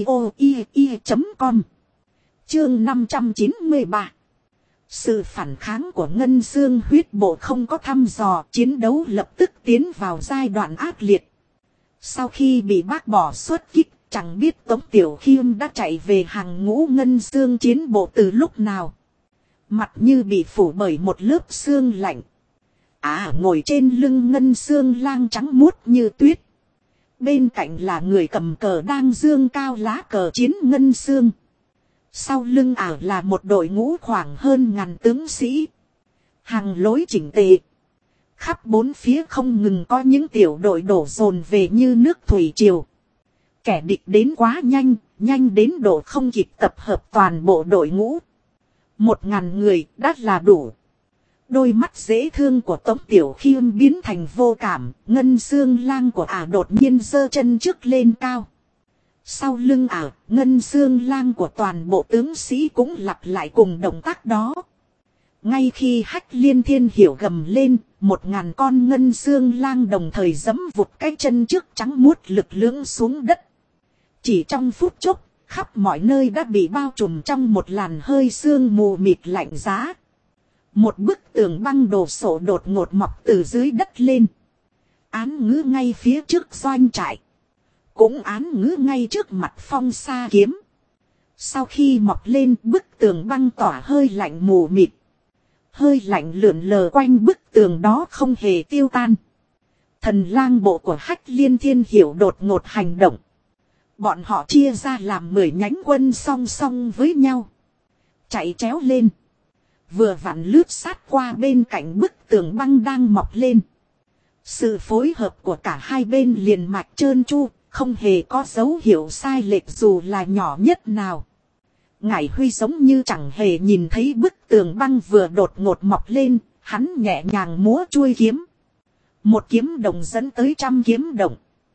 audio.com. Chương 593. Sự phản kháng của Ngân Xương huyết bộ không có thăm dò, chiến đấu lập tức tiến vào giai đoạn ác liệt. Sau khi bị bác bỏ xuất kích, chẳng biết Tống Tiểu Khiêm đã chạy về hàng ngũ Ngân Xương chiến bộ từ lúc nào. Mặt như bị phủ bởi một lớp xương lạnh. Ngồi trên lưng Ngân Xương lang trắng muốt như tuyết. Bên cạnh là người cầm cờ đang dương cao lá cờ chiến ngân xương. Sau lưng là một đội ngũ khoảng hơn 1000 tướng sĩ. Hàng lối chỉnh tề. Khắp bốn phía không ngừng có những tiểu đội đổ dồn về như nước thủy triều. Kẻ địch đến quá nhanh, nhanh đến độ không kịp tập hợp toàn bộ đội ngũ. 1000 người đã là đủ. Đôi mắt dễ thương của Tống Tiểu Khiêm biến thành vô cảm, ngân xương lang của đột nhiên giơ chân trước lên cao. Sau lưng ngân xương lang của toàn bộ tướng sĩ cũng lặp lại cùng động tác đó. Ngay khi Hách Liên Thiên Hiểu gầm lên, 1000 con ngân xương lang đồng thời giẫm vụt cái chân trước trắng muốt lực lưỡng xuống đất. Chỉ trong phút chốc, khắp mọi nơi đã bị bao trùm trong một làn hơi sương mù mịt lạnh giá. Một bức tường băng đổ sộ đột ngột mọc từ dưới đất lên. Án ngữ ngay phía trước doanh trại. Cũng án ngữ ngay trước mặt Phong Sa Kiếm. Sau khi mọc lên, bức tường băng tỏa hơi lạnh mù mịt. Hơi lạnh lượn lờ quanh bức tường đó không hề tiêu tan. Thần lang bộ của Hách Liên Thiên Hiểu đột ngột hành động. Bọn họ chia ra làm 10 nhánh quân song song với nhau. Chạy chéo lên. Vừa vặn lướt sát qua bên cạnh bức tường băng đang mọc lên. Sự phối hợp của cả hai bên liền mạch trơn tru, không hề có dấu hiệu sai lệch dù là nhỏ nhất nào. Ngải Huy giống như chẳng hề nhìn thấy bức tường băng vừa đột ngột mọc lên, hắn nhẹ nhàng múa chuôi kiếm. Một kiếm đồng dẫn tới 100 kiếm đồng.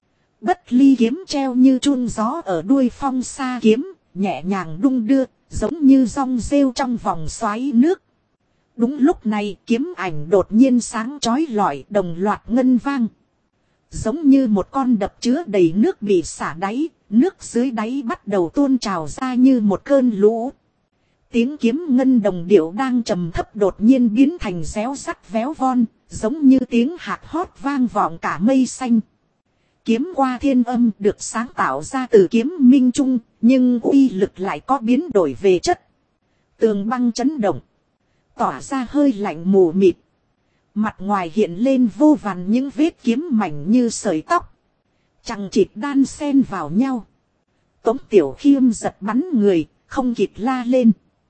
Bất ly kiếm treo như chun gió ở đuôi Phong Sa Kiếm, nhẹ nhàng đung đưa, giống như rong rêu trong vòng xoáy nước. Đúng lúc này kiếm ảnh đột nhiên sáng chói lọi đồng loạt ngân vang. Giống như một con đập chứa đầy nước bị xả đáy, nước dưới đáy bắt đầu tuôn trào ra như một cơn lũ. Tiếng kiếm ngân đồng điệu đang trầm thấp đột nhiên biến thành réo rắt véo von, giống như tiếng hạc hót vang vọng cả mây xanh. Kiếm qua thiên âm được sáng tạo ra từ kiếm minh trung, nhưng uy lực lại có biến đổi về chất. Tường băng chấn động, tỏa ra hơi lạnh mù mịt. Mặt ngoài hiện lên vô vàn những vết kiếm mảnh như sợi tóc. Chằng chịt đan xen vào nhau. Tống Tiểu Khiêm giật bắn người, không kịp la lên.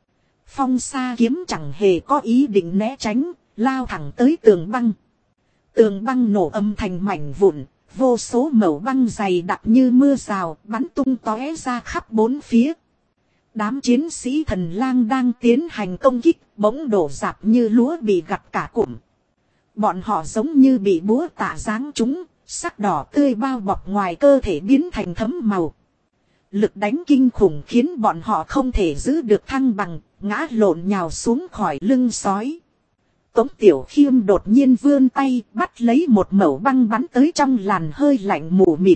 Phong Sa Kiếm chẳng hề có ý định né tránh, lao thẳng tới tường băng. Tường băng nổ âm thành mảnh vụn, vô số mẩu băng dày đặc như mưa rào bắn tung tóe ra khắp bốn phía. Đám chiến sĩ thần lang đang tiến hành công kích, bỗng đổ rạp như lúa bị gặt cả cụm. Bọn họ giống như bị búa tạ giáng trúng, sắc đỏ tươi bao bọc ngoài cơ thể biến thành thấm màu. Lực đánh kinh khủng khiến bọn họ không thể giữ được thăng bằng, ngã lộn nhào xuống khỏi lưng sói. Tống Tiểu Khiêm đột nhiên vươn tay bắt lấy một mẩu băng bắn tới trong làn hơi lạnh mù mịt.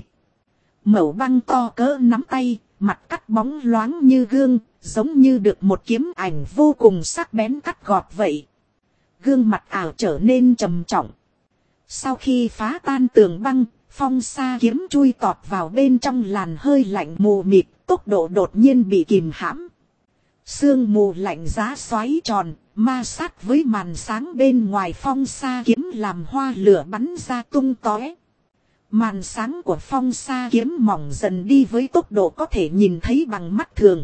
Mẩu băng to cỡ nắm tay, mặt cắt bóng loáng như gương, giống như được một kiếm ảnh vô cùng sắc bén cắt gọt vậy. Gương mặt trở nên trầm trọng. Sau khi phá tan tường băng, Phong Sa Kiếm chui tọt vào bên trong làn hơi lạnh mù mịt, tốc độ đột nhiên bị kìm hãm. Sương mù lạnh giá xoáy tròn, ma sát với màn sáng bên ngoài Phong Sa Kiếm làm hoa lửa bắn ra tung tóe. Màn sáng của Phong Sa Kiếm mỏng dần đi với tốc độ có thể nhìn thấy bằng mắt thường.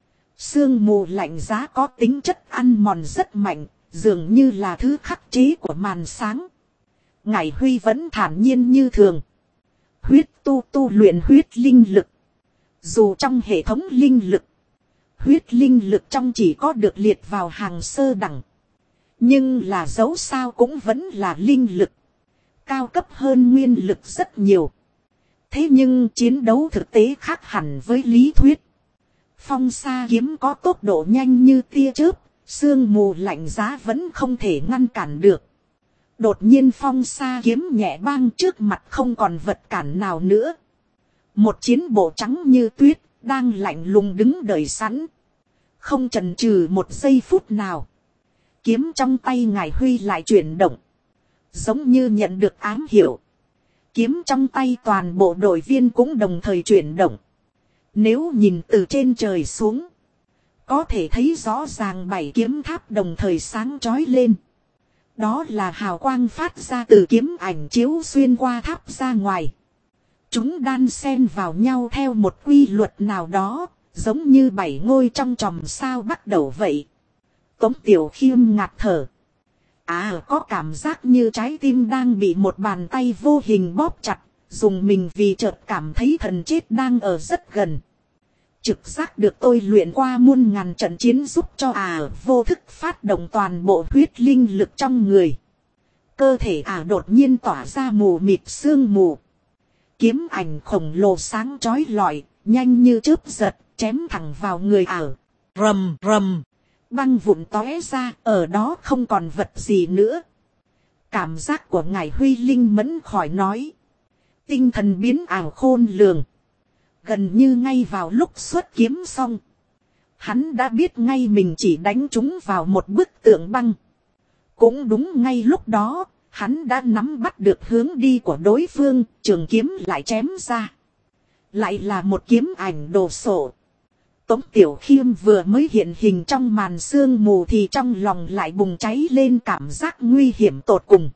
Sương mù lạnh giá có tính chất ăn mòn rất mạnh, dường như là thứ khắc chế của màn sáng. Ngải Huy vẫn thản nhiên như thường. Huyết tu luyện huyết linh lực. Dù trong hệ thống linh lực, huyết linh lực trong chỉ có được liệt vào hàng sơ đẳng. Nhưng là dẫu sao cũng vẫn là linh lực. Cao cấp hơn nguyên lực rất nhiều. Thế nhưng chiến đấu thực tế khác hẳn với lý thuyết. Phong Sa Kiếm có tốc độ nhanh như tia chớp, sương mù lạnh giá vẫn không thể ngăn cản được. Đột nhiên Phong Sa Kiếm nhẹ bang trước mặt không còn vật cản nào nữa. Một chiến bộ trắng như tuyết, đang lạnh lùng đứng đợi sẵn. Không chần chừ một giây phút nào. Kiếm trong tay Ngải Huy lại chuyển động. Giống như nhận được ám hiệu. Kiếm trong tay toàn bộ đội viên cũng đồng thời chuyển động. Nếu nhìn từ trên trời xuống, có thể thấy rõ ràng 7 kiếm tháp đồng thời sáng chói lên. Đó là hào quang phát ra từ kiếm ảnh chiếu xuyên qua tháp ra ngoài. Chúng đan xen vào nhau theo một quy luật nào đó, giống như 7 ngôi trong chòm sao bắt đầu vậy. Tống Tiểu Khiêm ngạt thở. Có cảm giác như trái tim đang bị một bàn tay vô hình bóp chặt, dùng mình vì chợt cảm thấy thần chết đang ở rất gần. Trực giác được tôi luyện qua muôn ngàn trận chiến giúp cho vô thức phát động toàn bộ huyết linh lực trong người. Cơ thể đột nhiên tỏa ra mù mịt sương mù. Kiếm ảnh khổng lồ sáng chói lọi, nhanh như chớp giật, chém thẳng vào người Rầm rầm. Băng vụn tóe ra, ở đó không còn vật gì nữa. Cảm giác của ngài Huy linh mẫn khỏi nói. Tinh thần biến ảo khôn lường. Gần như ngay vào lúc xuất kiếm xong. Hắn đã biết ngay mình chỉ đánh chúng vào một bức tượng băng. Cũng đúng ngay lúc đó, hắn đã nắm bắt được hướng đi của đối phương, trường kiếm lại chém ra. Lại là một kiếm ảnh đồ sộ. Tống Tiểu Khiêm vừa mới hiện hình trong màn sương mù thì trong lòng lại bùng cháy lên cảm giác nguy hiểm tột cùng.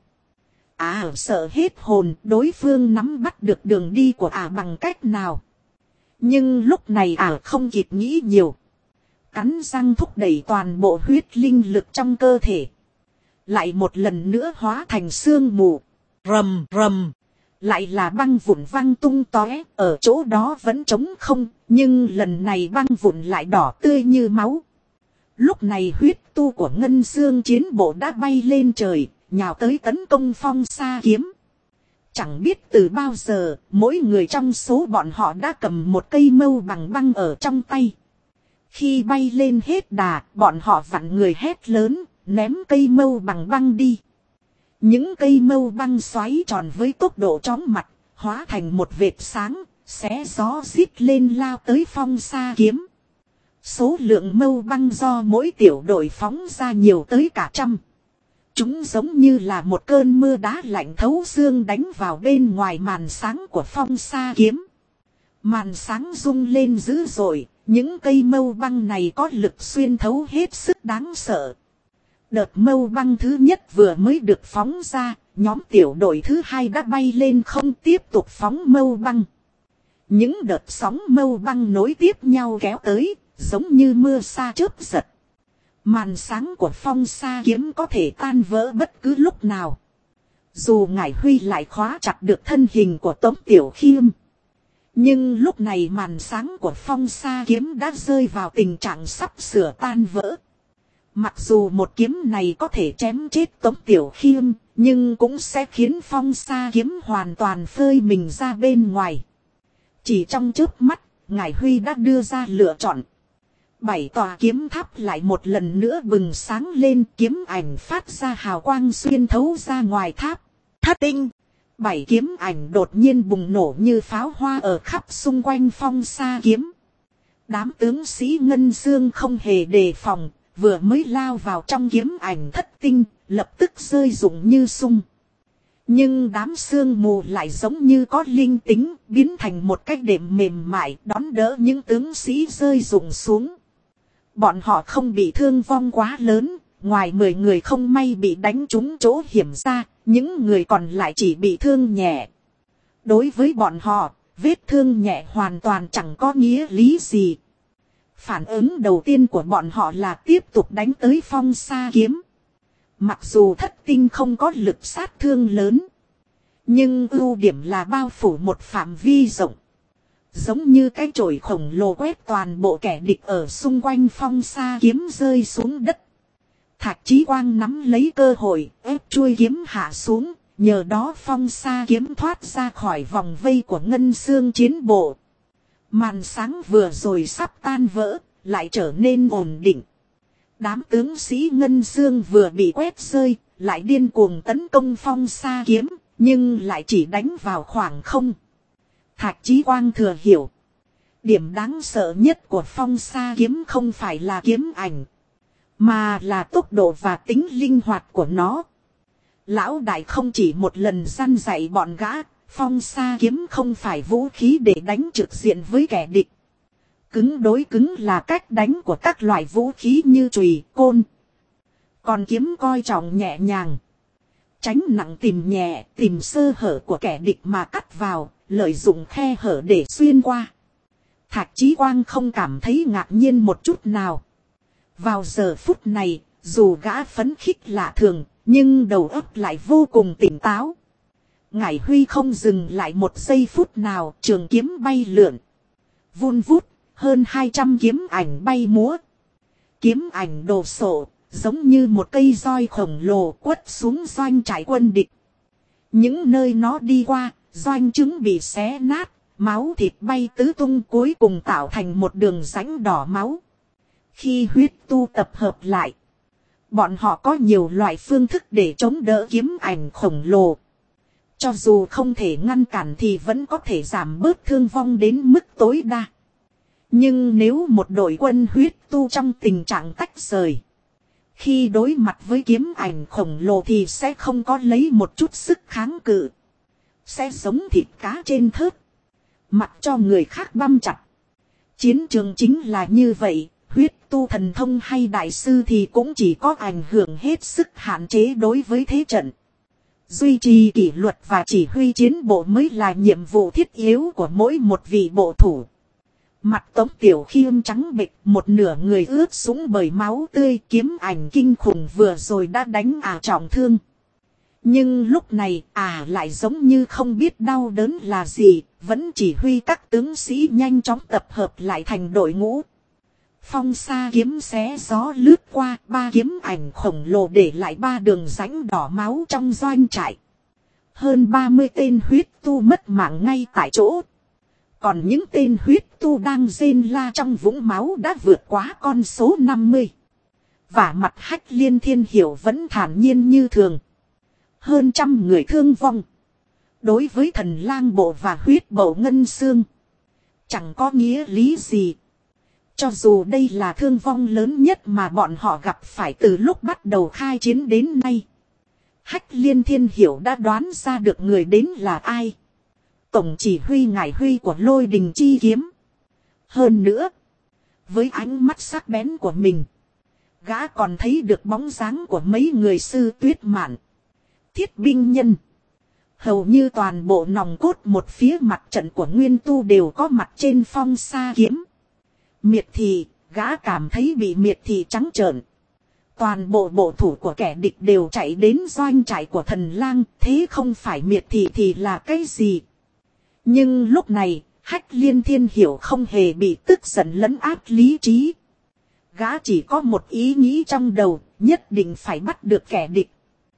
Sợ hết hồn, đối phương nắm bắt được đường đi của bằng cách nào. Nhưng lúc này không kịp nghĩ nhiều. Cắn răng thúc đẩy toàn bộ huyết linh lực trong cơ thể. Lại một lần nữa hóa thành sương mù. Rầm rầm. Lại là băng vụn văng tung tóe, ở chỗ đó vẫn trống không, nhưng lần này băng vụn lại đỏ tươi như máu. Lúc này huyết tu của Ngân Xương chiến bộ đã bay lên trời, nhào tới tấn công Phong Sa kiếm. Chẳng biết từ bao giờ, mỗi người trong số bọn họ đã cầm một cây mâu bằng băng ở trong tay. Khi bay lên hết đà, bọn họ vặn người hét lớn, ném cây mâu bằng băng đi. Những cây mâu băng xoáy tròn với tốc độ chóng mặt, hóa thành một vệt sáng, xé gió rít lên lao tới Phong Sa kiếm. Số lượng mâu băng do mỗi tiểu đội phóng ra nhiều tới cả trăm. Chúng giống như là một cơn mưa đá lạnh thấu xương đánh vào bên ngoài màn sáng của Phong Sa kiếm. Màn sáng rung lên dữ dội, những cây mâu băng này có lực xuyên thấu hết sức đáng sợ. Đợt mâu băng thứ nhất vừa mới được phóng ra, nhóm tiểu đội thứ hai đã bay lên không tiếp tục phóng mâu băng. Những đợt sóng mâu băng nối tiếp nhau kéo tới, giống như mưa sa chớp giật. Màn sáng của Phong Sa kiếm có thể tan vỡ bất cứ lúc nào. Dù ngải Huy lại khóa chặt được thân hình của Tống Tiểu Khiêm. Nhưng lúc này màn sáng của Phong Sa kiếm đã rơi vào tình trạng sắp sửa tan vỡ. Mặc dù một kiếm này có thể chém chết Tống Tiểu Khiêm, nhưng cũng sẽ khiến Phong Sa kiếm hoàn toàn phơi mình ra bên ngoài. Chỉ trong chớp mắt, ngải Huy đã đưa ra lựa chọn. 7 tòa kiếm tháp lại một lần nữa bừng sáng lên, kiếm ảnh phát ra hào quang xuyên thấu ra ngoài tháp. Thất tinh! 7 kiếm ảnh đột nhiên bùng nổ như pháo hoa ở khắp xung quanh Phong Sa kiếm. Đám tướng sĩ Ngân Xương không hề đề phòng, vừa mới lao vào trong kiếm ảnh thất tinh, lập tức rơi rụng như sung. Nhưng đám sương mù lại giống như có linh tính, biến thành một cái đệm mềm mại đón đỡ những tướng sĩ rơi rụng xuống. Bọn họ không bị thương vong quá lớn, ngoài 10 người không may bị đánh trúng chỗ hiểm ra, những người còn lại chỉ bị thương nhẹ. Đối với bọn họ, vết thương nhẹ hoàn toàn chẳng có nghĩa lý gì. Phản ứng đầu tiên của bọn họ là tiếp tục đánh tới Phong Sa kiếm. Mặc dù thất tinh không có lực sát thương lớn, nhưng ưu điểm là bao phủ một phạm vi rộng. Giống như cái chổi khổng lồ quét toàn bộ kẻ địch ở xung quanh Phong Sa kiếm rơi xuống đất. Thạch Chí Quang nắm lấy cơ hội, ép chuôi kiếm hạ xuống, nhờ đó Phong Sa kiếm thoát ra khỏi vòng vây của Ngân Xương chiến bộ. Màn sáng vừa rồi sắp tan vỡ, lại trở nên ổn định. Đám tướng sĩ Ngân Xương vừa bị quét rơi, lại điên cuồng tấn công Phong Sa kiếm, nhưng lại chỉ đánh vào khoảng không. Thạch Chí Quang thừa hiểu. Điểm đáng sợ nhất của Phong Sa kiếm không phải là kiếm ảnh, mà là tốc độ và tính linh hoạt của nó. Lão đại không chỉ một lần răn dạy bọn gã, Phong Sa kiếm không phải vũ khí để đánh trực diện với kẻ địch. Cứng đối cứng là cách đánh của các loại vũ khí như chùy, côn. Còn kiếm coi trọng nhẹ nhàng. Tránh nặng tìm nhẹ, tìm sơ hở của kẻ địch mà cắt vào, lợi dụng khe hở để xuyên qua. Thạch Chí Quang không cảm thấy ngạc nhiên một chút nào. Vào giờ phút này, dù gã phấn khích lạ thường, nhưng đầu óc lại vô cùng tỉnh táo. Ngải Huy không dừng lại một giây phút nào, trường kiếm bay lượn. Vun vút, hơn 200 kiếm ảnh bay múa. Kiếm ảnh đồ sộ, giống như một cây roi khổng lồ quất xuống doanh trại quân địch. Những nơi nó đi qua, doanh trứng bị xé nát, máu thịt bay tứ tung, cuối cùng tạo thành một đường rãnh đỏ máu. Khi huyết tu tập hợp lại, bọn họ có nhiều loại phương thức để chống đỡ kiếm ảnh khổng lồ. Cho dù không thể ngăn cản thì vẫn có thể giảm bớt thương vong đến mức tối đa. Nhưng nếu một đội quân huyết tu trong tình trạng tách rời, khi đối mặt với kiếm ảnh khổng lồ thì sẽ không có lấy một chút sức kháng cự. Sẽ giống thịt cá trên thớt, mặc cho người khác băm chặt. Chiến trường chính là như vậy, huyết tu thần thông hay đại sư thì cũng chỉ có ảnh hưởng hết sức hạn chế đối với thế trận. Duy trì kỷ luật và chỉ huy chiến bộ mới là nhiệm vụ thiết yếu của mỗi một vị bộ thủ. Mặt Tống Tiểu Khiêm trắng bệch, một nửa người ướt sũng bởi máu tươi, kiếm ảnh kinh khủng vừa rồi đã đánh trọng thương. Nhưng lúc này lại giống như không biết đau đớn là gì, vẫn chỉ huy các tướng sĩ nhanh chóng tập hợp lại thành đội ngũ. Phong sa kiếm xé gió lướt qua, 3 kiếm ảnh khổng lồ để lại 3 đường rãnh đỏ máu trong doanh trại. Hơn 30 tên huyết tu mất mạng ngay tại chỗ. Còn những tên huyết tu đang rên la trong vũng máu đã vượt quá con số 50. Và mặt Hách Liên Thiên Hiểu vẫn thản nhiên như thường. Hơn 100 người thương vong. Đối với Thần Lang Bộ và huyết Bầu Ngân Xương, chẳng có nghĩa lý gì. Cho dù đây là thương vong lớn nhất mà bọn họ gặp phải từ lúc bắt đầu khai chiến đến nay. Hách Liên Thiên Hiểu đã đoán ra được người đến là ai. Tổng chỉ huy Ngải Huy của Lôi Đình Chi Kiếm. Hơn nữa, với ánh mắt sắc bén của mình, gã còn thấy được bóng dáng của mấy người Sư Tuyết Mạn, Thiết Binh Nhân. Hầu như toàn bộ nòng cốt một phía mặt trận của Nguyên Tu đều có mặt trên phong sa kiếm. Miệt thị, gã cảm thấy bị miệt thị trắng trợn. Toàn bộ bộ thủ của kẻ địch đều chạy đến doanh trại của Thần Lang, thế không phải miệt thị thì là cái gì? Nhưng lúc này, Hách Liên Thiên Hiểu không hề bị tức giận lấn áp lý trí. Gã chỉ có một ý nghĩ trong đầu, nhất định phải bắt được kẻ địch.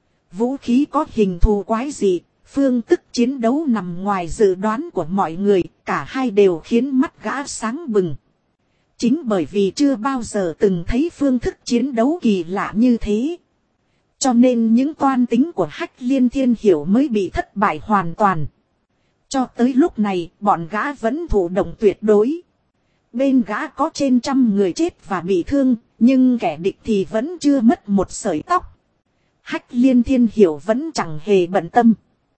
Vũ khí có hình thù quái dị, phương thức chiến đấu nằm ngoài dự đoán của mọi người, cả hai đều khiến mắt gã sáng bừng. Chính bởi vì chưa bao giờ từng thấy phương thức chiến đấu kỳ lạ như thế, cho nên những toan tính của Hách Liên Thiên Hiểu mới bị thất bại hoàn toàn. Cho tới lúc này, bọn gã vẫn thụ động tuyệt đối. Bên gã có trên 100 người chết và bị thương, nhưng kẻ địch thì vẫn chưa mất một sợi tóc. Hách Liên Thiên Hiểu vẫn chẳng hề bận tâm.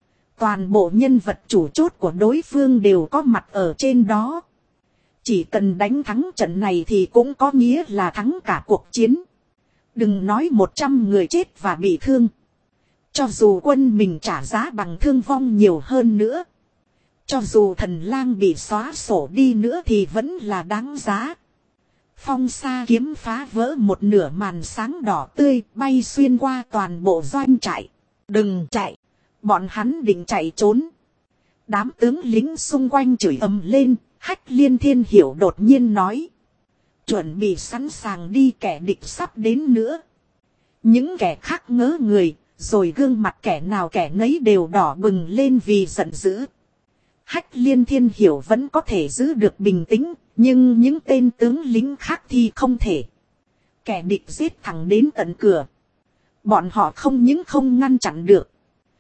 Toàn bộ nhân vật chủ chốt của đối phương đều có mặt ở trên đó. Chỉ cần đánh thắng trận này thì cũng có nghĩa là thắng cả cuộc chiến. Đừng nói 100 người chết và bị thương. Cho dù quân mình trả giá bằng thương vong nhiều hơn nữa, cho dù Thần Lang bị xóa sổ đi nữa thì vẫn là đáng giá. Phong sa kiếm phá vỡ một nửa màn sáng đỏ tươi, bay xuyên qua toàn bộ doanh trại. Đừng chạy! Bọn hắn định chạy trốn. Đám tướng lính xung quanh chửi ầm lên. Hách Liên Thiên Hiểu đột nhiên nói: chuẩn bị sẵn sàng đi, kẻ địch sắp đến nữa. Những kẻ khác ngớ người, rồi gương mặt kẻ nào kẻ nấy đều đỏ bừng lên vì giận dữ. Hách Liên Thiên Hiểu vẫn có thể giữ được bình tĩnh, nhưng những tên tướng lính khác thì không thể. Kẻ địch giết thẳng đến tận cửa. Bọn họ không những không ngăn chặn được,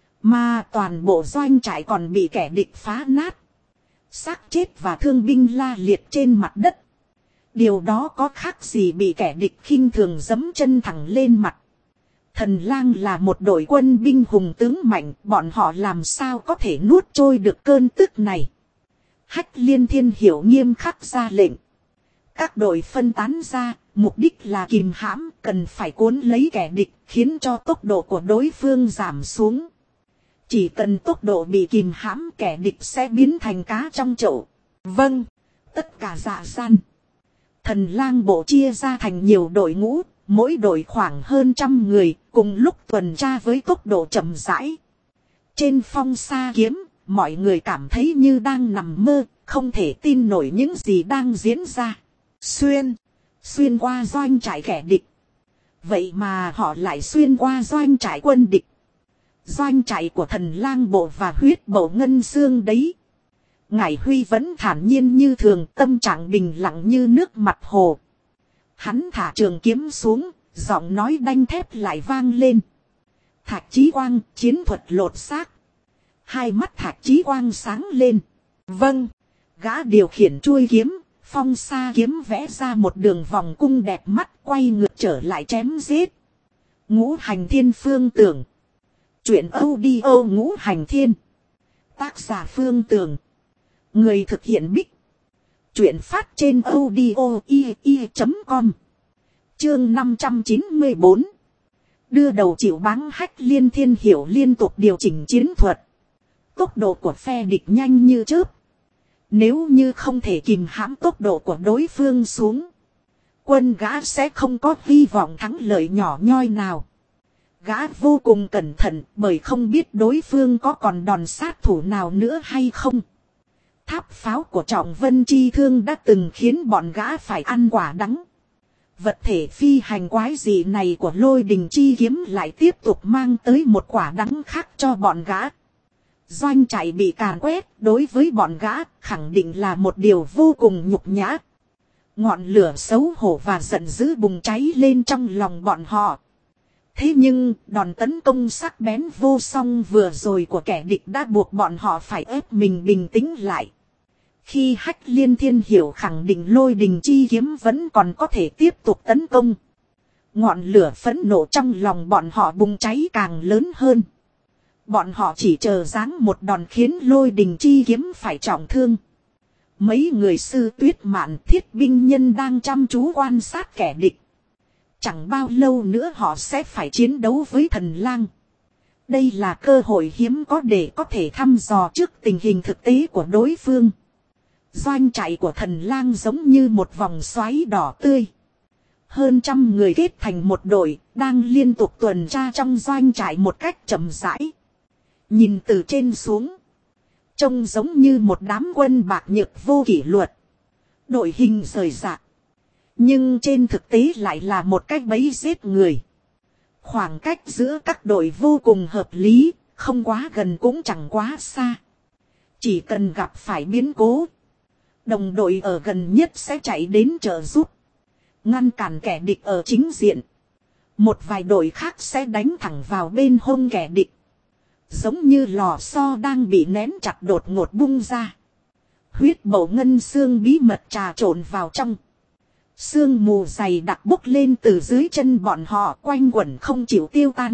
mà toàn bộ doanh trại còn bị kẻ địch phá nát. Xác chết và thương binh la liệt trên mặt đất. Điều đó có khác gì bị kẻ địch khinh thường giẫm chân thẳng lên mặt. Thần Lang là một đội quân binh hùng tướng mạnh, bọn họ làm sao có thể nuốt trôi được cơn tức này. Hách Liên Thiên Hiểu nghiêm khắc ra lệnh. Các đội phân tán ra, Mục đích là kìm hãm, cần phải cuốn lấy kẻ địch, khiến cho tốc độ của đối phương giảm xuống. Chỉ cần tốc độ bị kìm hãm, kẻ địch sẽ biến thành cá trong chậu. Vâng, tất cả dạ gian. Thần lang bộ chia ra thành nhiều đội ngũ, mỗi đội khoảng hơn 100 người, cùng lúc tuần tra với tốc độ chậm rãi. Trên phong sa kiếm, mọi người cảm thấy như đang nằm mơ, không thể tin nổi những gì đang diễn ra. Xuyên qua doanh trại kẻ địch. Vậy mà họ lại xuyên qua doanh trại quân địch. Doanh trại của thần lang bộ và huyết bổ ngân xương đấy. Ngải Huy vẫn thản nhiên như thường, tâm trạng bình lặng như nước mặt hồ. Hắn thả trường kiếm xuống, giọng nói đanh thép lại vang lên. Thạch Chí Quang, chiến thuật lột xác. Hai mắt Thạch Chí Quang sáng lên. Vâng, gã điều khiển chuôi kiếm, phong sa kiếm vẽ ra một đường vòng cung đẹp mắt, quay ngược trở lại chém giết. Ngũ Hành Thiên Phương Tưởng. Chuyện audio Ngũ Hành Thiên. Tác giả Phương Tưởng. Người thực hiện Bích. Chuyện phát trên audio.com. Chương 594. Đưa đầu chịu báng. Hách Liên Thiên Hiểu liên tục điều chỉnh chiến thuật. Tốc độ của phe địch nhanh như chớp. Nếu như không thể kìm hãm tốc độ của đối phương xuống, quân gã sẽ không có hy vọng thắng lợi nhỏ nhoi nào. Gã vô cùng cẩn thận bởi không biết đối phương có còn đòn sát thủ nào nữa hay không. Tháp pháo của Trọng Vân Chi Thương đã từng khiến bọn gã phải ăn quả đắng. Vật thể phi hành quái dị này của Lôi Đình Chi Kiếm lại tiếp tục mang tới một quả đắng khác cho bọn gã. Doanh trại bị càn quét đối với bọn gã khẳng định là một điều vô cùng nhục nhã. Ngọn lửa xấu hổ và giận dữ bùng cháy lên trong lòng bọn họ. Thế nhưng đòn tấn công sắc bén vô song vừa rồi của kẻ địch đã buộc bọn họ phải ép mình bình tĩnh lại. Khi Hách Liên Thiên Hiểu khẳng định Lôi Đình Chi Kiếm vẫn còn có thể tiếp tục tấn công, ngọn lửa phẫn nộ trong lòng bọn họ bùng cháy càng lớn hơn. Bọn họ chỉ chờ giáng một đòn khiến Lôi Đình Chi Kiếm phải trọng thương. Mấy người Sư Tuyết Mạn Thiết binh nhân đang chăm chú quan sát kẻ địch. Chẳng bao lâu nữa họ sẽ phải chiến đấu với thần lang. Đây là cơ hội hiếm có để có thể thăm dò trước tình hình thực tế của đối phương. Doanh trại của thần lang giống như một vòng xoáy đỏ tươi. Hơn 100 người kết thành một đội, đang liên tục tuần tra trong doanh trại một cách chậm rãi. Nhìn từ trên xuống, trông giống như một đám quân bạc nhược vô kỷ luật. Đội hình rời rạc. Nhưng trên thực tế lại là một cách bẫy giết người. Khoảng cách giữa các đội vô cùng hợp lý, không quá gần cũng chẳng quá xa. Chỉ cần gặp phải biến cố, đồng đội ở gần nhất sẽ chạy đến trợ giúp, ngăn cản kẻ địch ở chính diện. Một vài đội khác sẽ đánh thẳng vào bên hông kẻ địch. Giống như lò xo đang bị nén chặt đột ngột bung ra. Huyết bổ ngân xương bí mật trà trộn vào trong. Sương mù dày đặc bốc lên từ dưới chân bọn họ, quanh quẩn không chịu tiêu tan.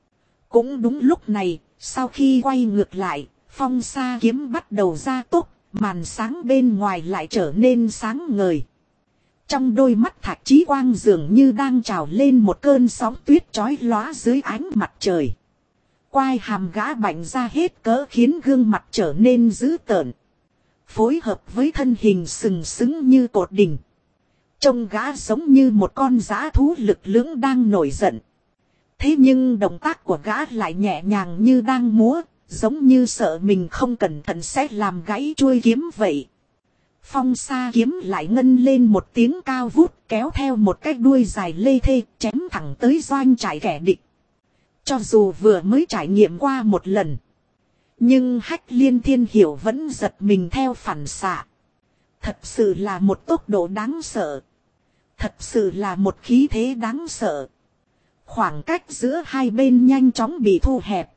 Cũng đúng lúc này, sau khi quay ngược lại, phong sa kiếm bắt đầu ra tốc, màn sáng bên ngoài lại trở nên sáng ngời. Trong đôi mắt Thạch Chí Quang dường như đang trào lên một cơn sóng tuyết chói lóa dưới ánh mặt trời. Quai hàm gã bạnh ra hết cỡ khiến gương mặt trở nên dữ tợn. Phối hợp với thân hình sừng sững như cột đỉnh. Trông gã giống như một con dã thú lực lưỡng đang nổi giận. Thế nhưng động tác của gã lại nhẹ nhàng như đang múa, giống như sợ mình không cẩn thận sẽ làm gãy chuôi kiếm vậy. Phong sa kiếm lại ngân lên một tiếng cao vút, kéo theo một cái đuôi dài lê thê, chém thẳng tới doanh trại kẻ địch. Cho dù vừa mới trải nghiệm qua một lần, nhưng Hách Liên Thiên Hiểu vẫn giật mình theo phản xạ. Thật sự là một tốc độ đáng sợ. Thật sự là một khí thế đáng sợ. Khoảng cách giữa hai bên nhanh chóng bị thu hẹp.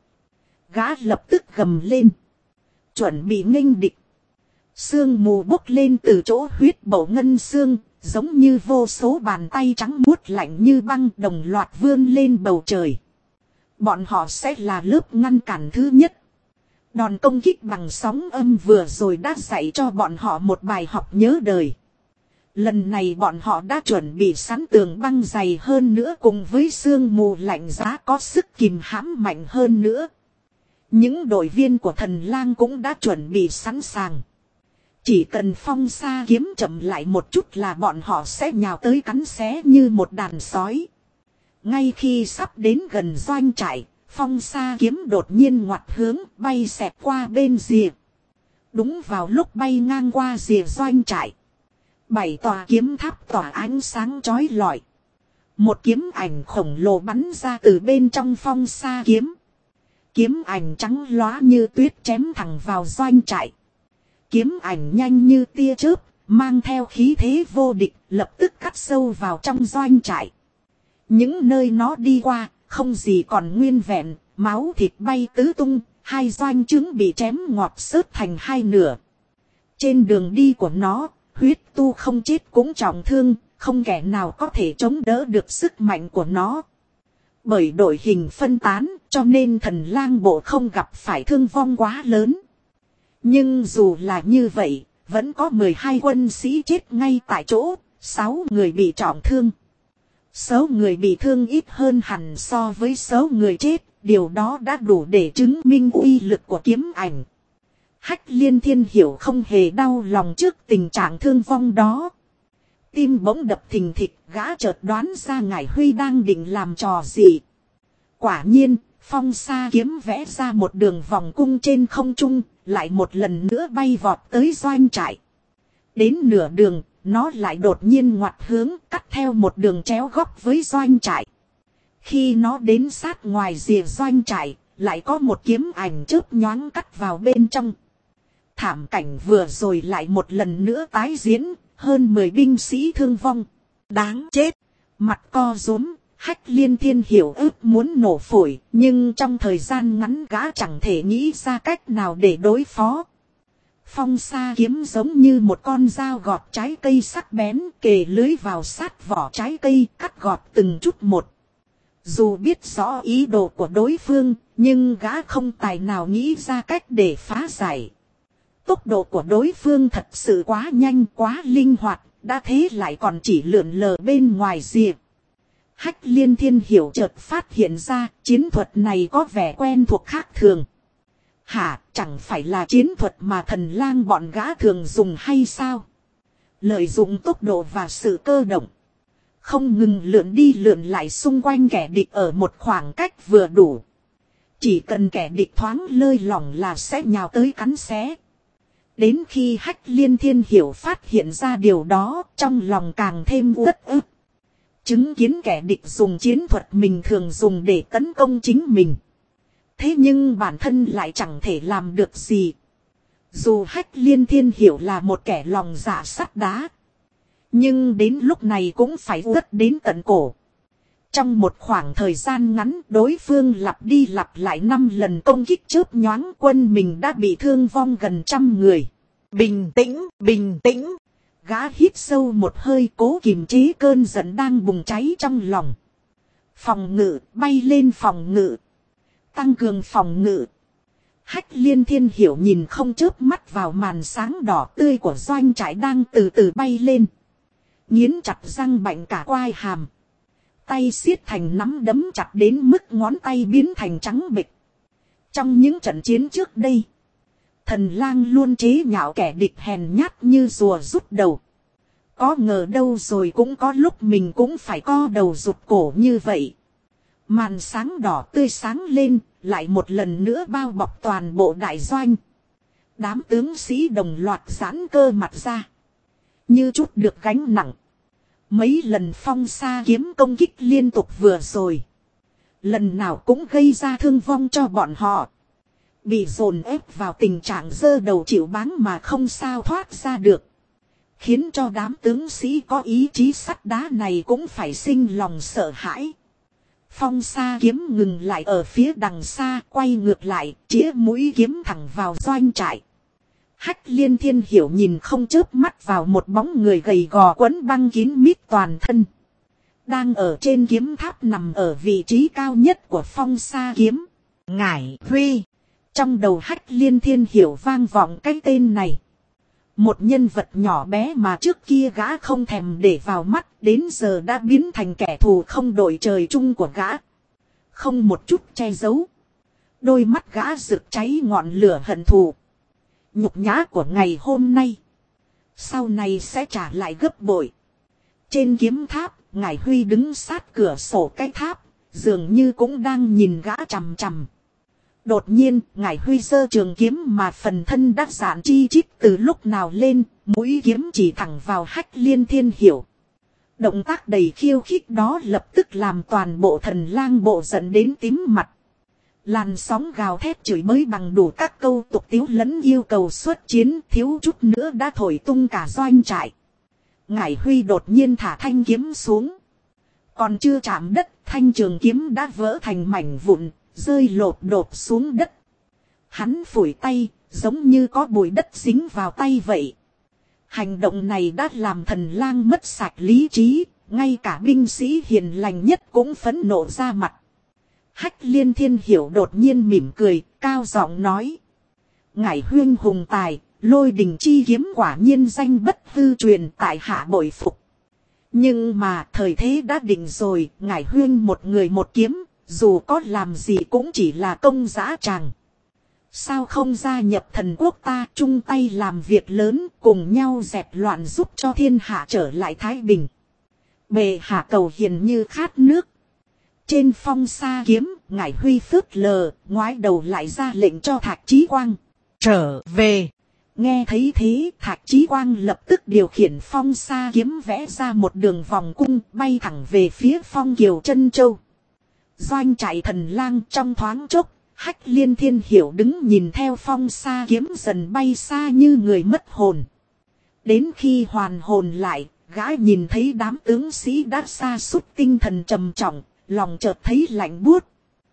Gã lập tức gầm lên, chuẩn bị nghênh địch. Sương mù bốc lên từ chỗ huyết bổ ngân xương, giống như vô số bàn tay trắng muốt lạnh như băng đồng loạt vươn lên bầu trời. Bọn họ sẽ là lớp ngăn cản thứ nhất. Đòn công kích bằng sóng âm vừa rồi đã dạy cho bọn họ một bài học nhớ đời. Lần này bọn họ đã chuẩn bị sẵn tường băng dày hơn nữa cùng với sương mù lạnh giá có sức kìm hãm mạnh hơn nữa. Những đội viên của thần lang cũng đã chuẩn bị sẵn sàng. Chỉ cần phong sa kiếm chậm lại một chút là bọn họ sẽ nhào tới cắn xé như một đàn sói. Ngay khi sắp đến gần doanh trại, phong sa kiếm đột nhiên ngoặt hướng bay xẹt qua bên rìa. Đúng vào lúc bay ngang qua rìa doanh trại. 7 tòa kiếm tháp tỏa ánh sáng chói lọi. Một kiếm ảnh khổng lồ bắn ra từ bên trong phong sa kiếm. Kiếm ảnh trắng lóa như tuyết chém thẳng vào doanh trại. Kiếm ảnh nhanh như tia chớp, mang theo khí thế vô địch, lập tức cắt sâu vào trong doanh trại. Những nơi nó đi qua, không gì còn nguyên vẹn, máu thịt bay tứ tung, hai doanh trướng bị chém ngọt xớt thành hai nửa. Trên đường đi của nó, huyết tu không chết cũng trọng thương, không kẻ nào có thể chống đỡ được sức mạnh của nó. Bởi đội hình phân tán, cho nên thần lang bộ không gặp phải thương vong quá lớn. Nhưng dù là như vậy, vẫn có 12 quân sĩ chết ngay tại chỗ, 6 người bị trọng thương. Số người bị thương ít hơn hẳn so với số người chết, điều đó đã đủ để chứng minh uy lực của kiếm ảnh. Hách Liên Thiên Hiểu không hề đau lòng trước tình trạng thương vong đó. Tim bỗng đập thình thịch, gã chợt đoán ra Ngải Huy đang định làm trò gì. Quả nhiên, phong sa kiếm vẽ ra một đường vòng cung trên không trung, lại một lần nữa bay vọt tới doanh trại. Đến nửa đường, nó lại đột nhiên ngoặt hướng cắt theo một đường chéo góc với doanh trại. Khi nó đến sát ngoài rìa doanh trại, lại có một kiếm ảnh chớp nhoáng cắt vào bên trong. Thảm cảnh vừa rồi lại một lần nữa tái diễn, hơn 10 binh sĩ thương vong. Đáng chết! Mặt co rúm, Hách Liên Thiên Hiểu ước muốn nổ phổi, nhưng trong thời gian ngắn gã chẳng thể nghĩ ra cách nào để đối phó. Phong sa kiếm giống như một con dao gọt trái cây sắc bén, kề lưới vào sát vỏ trái cây, cắt gọt từng chút một. Dù biết rõ ý đồ của đối phương, nhưng gã không tài nào nghĩ ra cách để phá giải. Tốc độ của đối phương thật sự quá nhanh, quá linh hoạt, đã thế lại còn chỉ lượn lờ bên ngoài rìa. Hách Liên Thiên Hiểu chợt phát hiện ra chiến thuật này có vẻ quen thuộc khác thường. Hả, chẳng phải là chiến thuật mà thần lang bọn gã thường dùng hay sao? Lợi dụng tốc độ và sự cơ động. Không ngừng lượn đi lượn lại xung quanh kẻ địch ở một khoảng cách vừa đủ. Chỉ cần kẻ địch thoáng lơi lỏng là sẽ nhào tới cắn xé. Đến khi Hách Liên Thiên Hiểu phát hiện ra điều đó, trong lòng càng thêm uất ức. Chứng kiến kẻ địch dùng chiến thuật mình thường dùng để tấn công chính mình. Thế nhưng bản thân lại chẳng thể làm được gì. Dù Hách Liên Thiên Hiểu là một kẻ lòng dạ sắt đá. Nhưng đến lúc này cũng phải uất đến tận cổ. Trong một khoảng thời gian ngắn, đối phương lặp đi lặp lại 5 lần công kích chớp nhoáng, quân mình đã bị thương vong gần 100 người. Bình tĩnh, bình tĩnh. Gã hít sâu một hơi, cố kiềm chế cơn giận đang bùng cháy trong lòng. Phòng ngự, bay lên phòng ngự. Tăng cường phòng ngự. Hách Liên Thiên Hiểu nhìn không chớp mắt vào màn sáng đỏ tươi của doanh trại đang từ từ bay lên. Nghiến chặt răng bạnh cả quai hàm. Tay siết thành nắm đấm chặt đến mức ngón tay biến thành trắng bệch. Trong những trận chiến trước đây, thần lang luôn chế nhạo kẻ địch hèn nhát như rùa rút đầu. Có ngờ đâu rồi cũng có lúc mình cũng phải co đầu rụt cổ như vậy. Màn sáng đỏ tươi sáng lên, lại một lần nữa bao bọc toàn bộ đại doanh. Đám tướng sĩ đồng loạt giãn cơ mặt ra. Như chút được gánh nặng. Mấy lần phong sa kiếm công kích liên tục vừa rồi. Lần nào cũng gây ra thương vong cho bọn họ. Bị dồn ép vào tình trạng giơ đầu chịu báng mà không sao thoát ra được. Khiến cho đám tướng sĩ có ý chí sắt đá này cũng phải sinh lòng sợ hãi. Phong sa kiếm ngừng lại ở phía đằng xa, quay ngược lại, chĩa mũi kiếm thẳng vào doanh trại. Hách Liên Thiên Hiểu nhìn không chớp mắt vào một bóng người gầy gò quấn băng kín mít toàn thân. Đang ở trên kiếm tháp nằm ở vị trí cao nhất của phong sa kiếm. Ngải Huy. Trong đầu Hách Liên Thiên Hiểu vang vọng cái tên này. Một nhân vật nhỏ bé mà trước kia gã không thèm để vào mắt, đến giờ đã biến thành kẻ thù không đội trời chung của gã. Không một chút che giấu. Đôi mắt gã rực cháy ngọn lửa hận thù. Nhục nhã của ngày hôm nay, sau này sẽ trả lại gấp bội. Trên kiếm tháp, Ngải Huy đứng sát cửa sổ cái tháp, dường như cũng đang nhìn gã chằm chằm. Đột nhiên, Ngải Huy giơ trường kiếm mà phần thân đã dạn chi chít từ lúc nào lên, mũi kiếm chỉ thẳng vào Hách Liên Thiên Hiểu. Động tác đầy khiêu khích đó lập tức làm toàn bộ Thần Lang bộ giận đến tím mặt. Làn sóng gào thét chửi bới bằng đủ các câu tục tiếu lẫn yêu cầu xuất chiến, thiếu chút nữa đã thổi tung cả doanh trại. Ngải Huy đột nhiên thả thanh kiếm xuống. Còn chưa chạm đất, thanh trường kiếm đã vỡ thành mảnh vụn, rơi lột đột xuống đất. Hắn phủi tay, giống như có bụi đất dính vào tay vậy. Hành động này đã làm Thần Lang mất sạch lý trí, ngay cả binh sĩ hiền lành nhất cũng phẫn nộ ra mặt. Hách Liên Thiên Hiểu đột nhiên mỉm cười, cao giọng nói. Ngải Huynh hùng tài, Lôi Đình chi kiếm quả nhiên danh bất hư truyền, tại hạ bội phục. Nhưng mà thời thế đã định rồi, Ngải Huynh một người một kiếm, dù có làm gì cũng chỉ là công dã tràng. Sao không gia nhập thần quốc ta, chung tay làm việc lớn, cùng nhau dẹp loạn giúp cho thiên hạ trở lại thái bình. Bệ hạ cầu hiền như khát nước. Trên phong sa kiếm, Ngải Huy phớt lờ, ngoái đầu lại ra lệnh cho Thạc Chí Quang trở về. Nghe thấy thế, Thạc Chí Quang lập tức điều khiển phong sa kiếm vẽ ra một đường vòng cung, bay thẳng về phía Phong Kiều Trân Châu. Doanh trại Thần Lang trong thoáng chốc, Hách Liên Thiên Hiểu đứng nhìn theo phong sa kiếm dần bay xa như người mất hồn. Đến khi hoàn hồn lại, gã nhìn thấy đám tướng sĩ đã sa sút tinh thần trầm trọng, lòng chợt thấy lạnh buốt.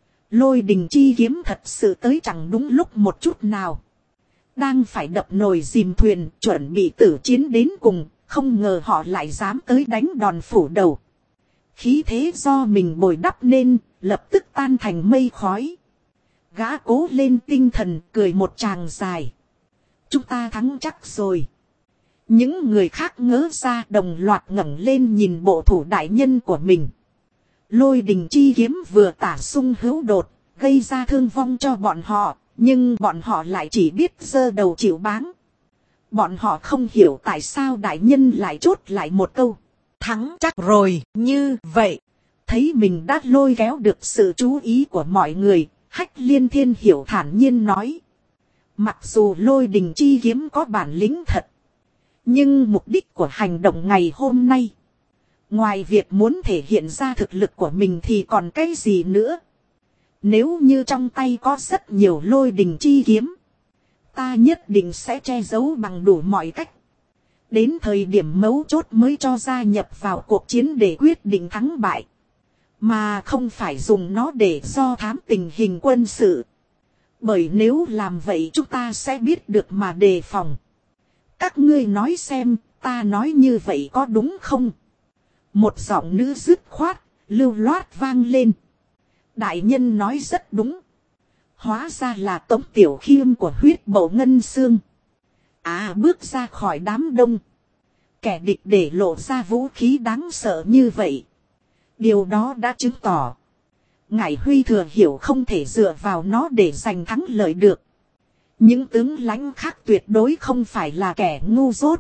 Lôi Đình chi kiếm thật sự tới chẳng đúng lúc một chút nào. Đang phải đập nồi dìm thuyền, chuẩn bị tử chiến đến cùng, không ngờ họ lại dám tới đánh đòn phủ đầu. Khí thế do mình bồi đắp nên, lập tức tan thành mây khói. Gã cố lên tinh thần, cười một tràng dài. Chúng ta thắng chắc rồi. Những người khác ngớ ra, đồng loạt ngẩng lên nhìn bộ thủ đại nhân của mình. Lôi Đình chi kiếm vừa tả sung hữu đột, gây ra thương vong cho bọn họ, nhưng bọn họ lại chỉ biết giơ đầu chịu báng. Bọn họ không hiểu tại sao đại nhân lại chốt lại một câu. Thắng chắc rồi, như vậy. Thấy mình đã lôi kéo được sự chú ý của mọi người, Hách Liên Thiên Hiểu thản nhiên nói. Mặc dù Lôi Đình chi kiếm có bản lĩnh thật, nhưng mục đích của hành động ngày hôm nay, ngoài việc muốn thể hiện ra thực lực của mình thì còn cái gì nữa. Nếu như trong tay có rất nhiều Lôi Đình chi kiếm, ta nhất định sẽ che giấu bằng đủ mọi cách. Đến thời điểm mấu chốt mới cho gia nhập vào cuộc chiến để quyết định thắng bại. Mà không phải dùng nó để do thám tình hình quân sự. Bởi nếu làm vậy chúng ta sẽ biết được mà đề phòng. Các ngươi nói xem, ta nói như vậy có đúng không? Một giọng nữ dứt khoát, lưu loát vang lên. Đại nhân nói rất đúng. Hóa ra là Tống Tiểu Khiêm của huyết bổ ngân xương. Bước ra khỏi đám đông. Kẻ địch để lộ ra vũ khí đáng sợ như vậy. Điều đó đã chứng tỏ. Ngải Huy thừa hiểu không thể dựa vào nó để giành thắng lợi được. Những tướng lãnh khác tuyệt đối không phải là kẻ ngu dốt.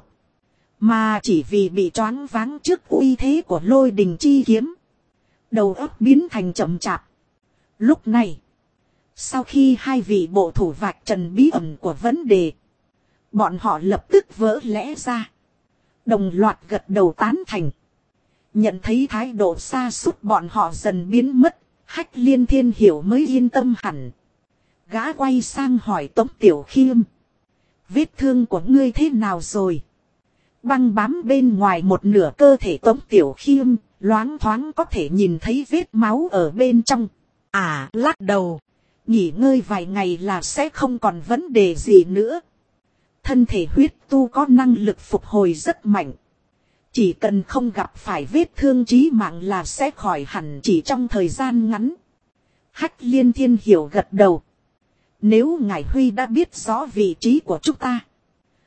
Mà chỉ vì bị choáng váng trước uy thế của Lôi Đình chi kiếm. Đầu óc biến thành chậm chạp. Lúc này, sau khi hai vị bộ thủ vạch trần bí ẩn của vấn đề, bọn họ lập tức vỡ lẽ ra. Đồng loạt gật đầu tán thành. Nhận thấy thái độ sa sút bọn họ dần biến mất, Hách Liên Thiên Hiểu mới yên tâm hẳn. Gã quay sang hỏi Tống Tiểu Khiêm. Vết thương của ngươi thế nào rồi? Băng bám bên ngoài một nửa cơ thể Tống Tiểu Khiêm, loáng thoáng có thể nhìn thấy vết máu ở bên trong. Lắc đầu. Nghỉ ngơi vài ngày là sẽ không còn vấn đề gì nữa. Thân thể huyết tu có năng lực phục hồi rất mạnh. Chỉ cần không gặp phải vết thương chí mạng là sẽ khỏi hẳn chỉ trong thời gian ngắn. Hách Liên Thiên Hiểu gật đầu. Nếu Ngải Huy đã biết rõ vị trí của chúng ta,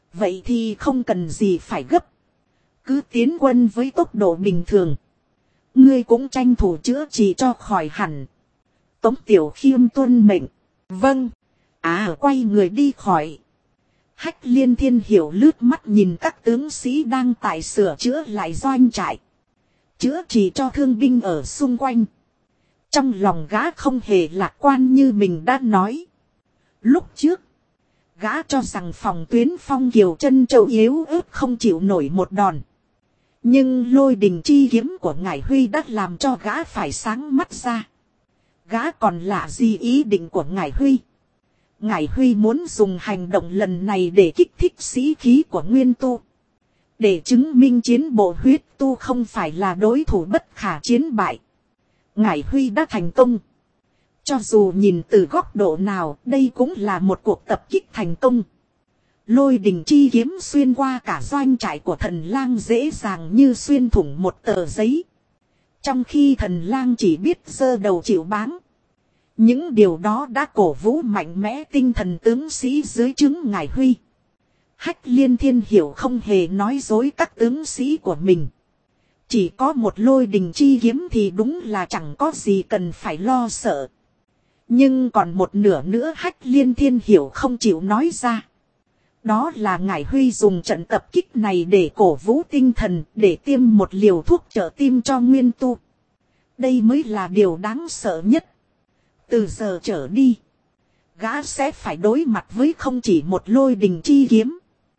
Vậy thì không cần gì phải gấp. Cứ tiến quân với tốc độ bình thường. Ngươi cũng tranh thủ chữa trị cho khỏi hẳn. Tống Tiểu Khiêm tuân mệnh. Vâng. Quay người đi khỏi. Hách Liên Thiên Hiểu lướt mắt nhìn các tướng sĩ đang tại sửa chữa lại doanh trại. Chữa trị cho thương binh ở xung quanh. Trong lòng gã không hề lạc quan như mình đã nói. Lúc trước, gã cho rằng phòng tuyến Phong Kiều Chân Châu yếu ớt không chịu nổi một đòn. Nhưng Lôi Đình chi kiếm của Ngải Huy đã làm cho gã phải sáng mắt ra. Gã còn lạ gì ý định của Ngải Huy. Ngải Huy muốn dùng hành động lần này để kích thích sĩ khí của Nguyên Tu. Để chứng minh chiến bộ huyết tu không phải là đối thủ bất khả chiến bại. Ngải Huy đã thành công. Cho dù nhìn từ góc độ nào, đây cũng là một cuộc tập kích thành công. Lôi Đình chi kiếm xuyên qua cả doanh trại của Thần Lang dễ dàng như xuyên thủng một tờ giấy. Trong khi Thần Lang chỉ biết giơ đầu chịu báng. Những điều đó đã cổ vũ mạnh mẽ tinh thần tướng sĩ dưới trướng Ngải Huy. Hách Liên Thiên Hiểu không hề nói dối các tướng sĩ của mình. Chỉ có một Lôi Đình chi kiếm thì đúng là chẳng có gì cần phải lo sợ. Nhưng còn một nửa nữa Hách Liên Thiên Hiểu không chịu nói ra. Đó là Ngải Huy dùng trận tập kích này để cổ vũ tinh thần, để tiêm một liều thuốc trợ tim cho Nguyên Tu. Đây mới là điều đáng sợ nhất. Từ giờ trở đi, gã sẽ phải đối mặt với không chỉ một Lôi Đình chi kiếm,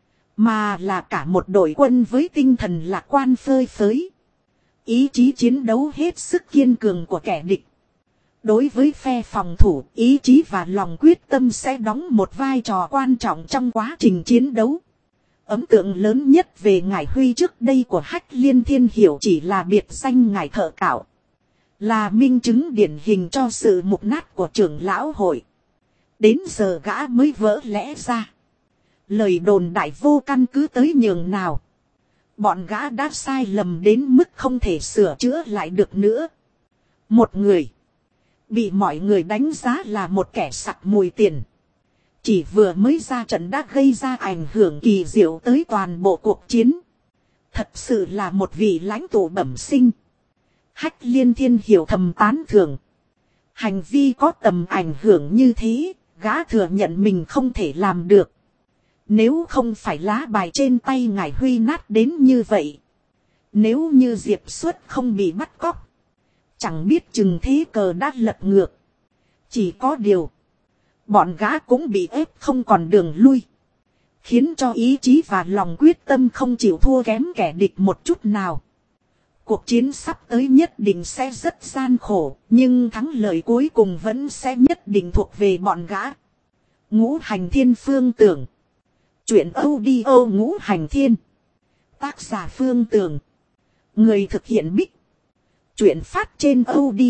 mà là cả một đội quân với tinh thần lạc quan phơi phới. Ý chí chiến đấu hết sức kiên cường của kẻ địch. Đối với phe phòng thủ, ý chí và lòng quyết tâm sẽ đóng một vai trò quan trọng trong quá trình chiến đấu. Ấn tượng lớn nhất về Ngải Huy trước đây của Hách Liên Thiên Hiểu chỉ là biệt danh Ngải Thợ Cạo. Là minh chứng điển hình cho sự mục nát của trưởng lão hội. Đến giờ gã mới vỡ lẽ ra. Lời đồn đại vô căn cứ tới nhường nào. Bọn gã đã sai lầm đến mức không thể sửa chữa lại được nữa. Một người bị mọi người đánh giá là một kẻ sặc mùi tiền. Chỉ vừa mới ra trận đã gây ra ảnh hưởng kỳ diệu tới toàn bộ cuộc chiến. Thật sự là một vị lãnh tụ bẩm sinh. Hách Liên Thiên Hiểu thầm tán thưởng. Hành vi có tầm ảnh hưởng như thế, gã thừa nhận mình không thể làm được. Nếu không phải lá bài trên tay Ngải Huy nát đến như vậy. Nếu như Diệp Xuất không bị bắt cóc. Chẳng biết chừng thế cờ đã lật ngược. Chỉ có điều. Bọn gã cũng bị ép không còn đường lui. Khiến cho ý chí và lòng quyết tâm không chịu thua kém kẻ địch một chút nào. Cuộc chiến sắp tới nhất định sẽ rất gian khổ. Nhưng thắng lợi cuối cùng vẫn sẽ nhất định thuộc về bọn gã. Ngũ Hành Thiên Phương Tưởng. Chuyện audio Ngũ Hành Thiên. Tác giả Phương Tưởng. Người thực hiện Bích. Chuyện phát trên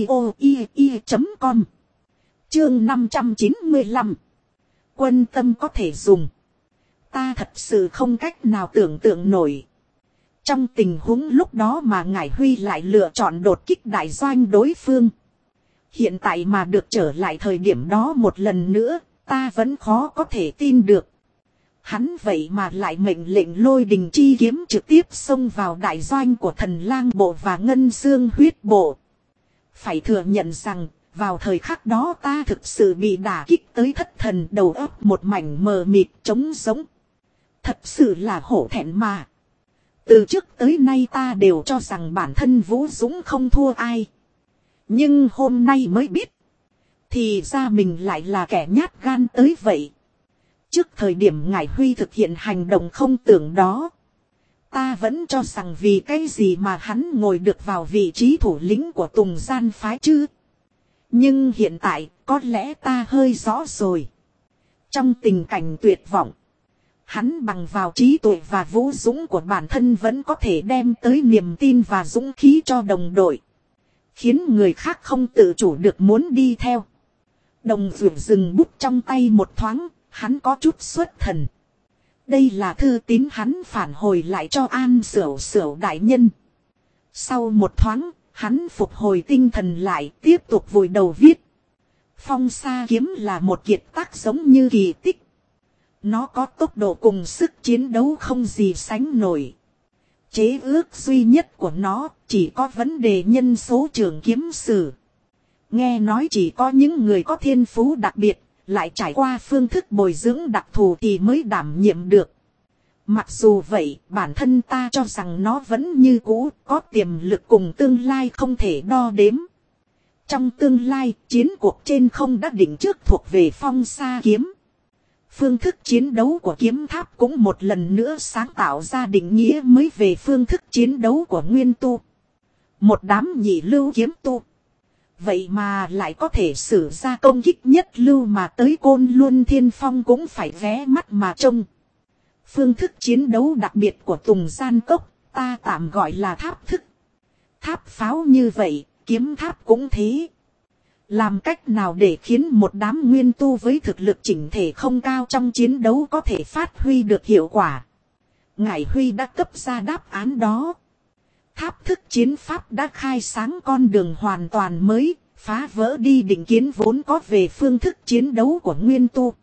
audio.com. Chương 595. Quân tâm có thể dùng. Ta thật sự không cách nào tưởng tượng nổi. Trong tình huống lúc đó mà Ngải Huy lại lựa chọn đột kích đại doanh đối phương. Hiện tại mà được trở lại thời điểm đó một lần nữa, ta vẫn khó có thể tin được. Hắn vậy mà lại mệnh lệnh Lôi Đình chi kiếm trực tiếp xông vào đại doanh của Thần Lang bộ và Ngân Xương huyết bộ. Phải thừa nhận rằng, vào thời khắc đó ta thực sự bị đả kích tới thất thần, đầu óc một mảnh mờ mịt trống rỗng. Thật sự là hổ thẹn mà. Từ trước tới nay ta đều cho rằng bản thân Vũ Dũng không thua ai. Nhưng hôm nay mới biết. Thì ra mình lại là kẻ nhát gan tới vậy. Trước thời điểm Ngải Huy thực hiện hành động không tưởng đó. Ta vẫn cho rằng vì cái gì mà hắn ngồi được vào vị trí thủ lĩnh của Tùng Gian phái chứ. Nhưng hiện tại có lẽ ta hơi rõ rồi. Trong tình cảnh tuyệt vọng. Hắn bằng vào trí tuệ và vũ dũng của bản thân vẫn có thể đem tới niềm tin và dũng khí cho đồng đội. Khiến người khác không tự chủ được muốn đi theo. Đồng Dược dừng bút trong tay một thoáng, hắn có chút xuất thần. Đây là thư tín hắn phản hồi lại cho An Sửu Sửu đại nhân. Sau một thoáng, hắn phục hồi tinh thần lại, tiếp tục vùi đầu viết. Phong Sa kiếm là một kiệt tác giống như kỳ tích. Nó có tốc độ cùng sức chiến đấu không gì sánh nổi. Chế ước duy nhất của nó chỉ có vấn đề nhân số trường kiếm sử. Nghe nói chỉ có những người có thiên phú đặc biệt, lại trải qua phương thức bồi dưỡng đặc thù thì mới đảm nhiệm được. Mặc dù vậy, bản thân ta cho rằng nó vẫn như cũ, có tiềm lực cùng tương lai không thể đo đếm. Trong tương lai, chiến cuộc trên không đã định trước thuộc về Phong Sa kiếm. Phương thức chiến đấu của kiếm tháp cũng một lần nữa sáng tạo ra định nghĩa mới về phương thức chiến đấu của nguyên tu. Một đám nhị lưu kiếm tu. Vậy mà lại có thể sử ra công kích nhất lưu mà tới Côn Luân Thiên Phong cũng phải ghé mắt mà trông. Phương thức chiến đấu đặc biệt của Tùng Gian Cốc, ta tạm gọi là tháp thức. Tháp pháo như vậy, kiếm tháp cũng thế. Làm cách nào để khiến một đám nguyên tu với thực lực chỉnh thể không cao trong chiến đấu có thể phát huy được hiệu quả? Ngải Huy đã cấp ra đáp án đó. Tháp thức chiến pháp đã khai sáng con đường hoàn toàn mới, phá vỡ đi định kiến vốn có về phương thức chiến đấu của nguyên tu.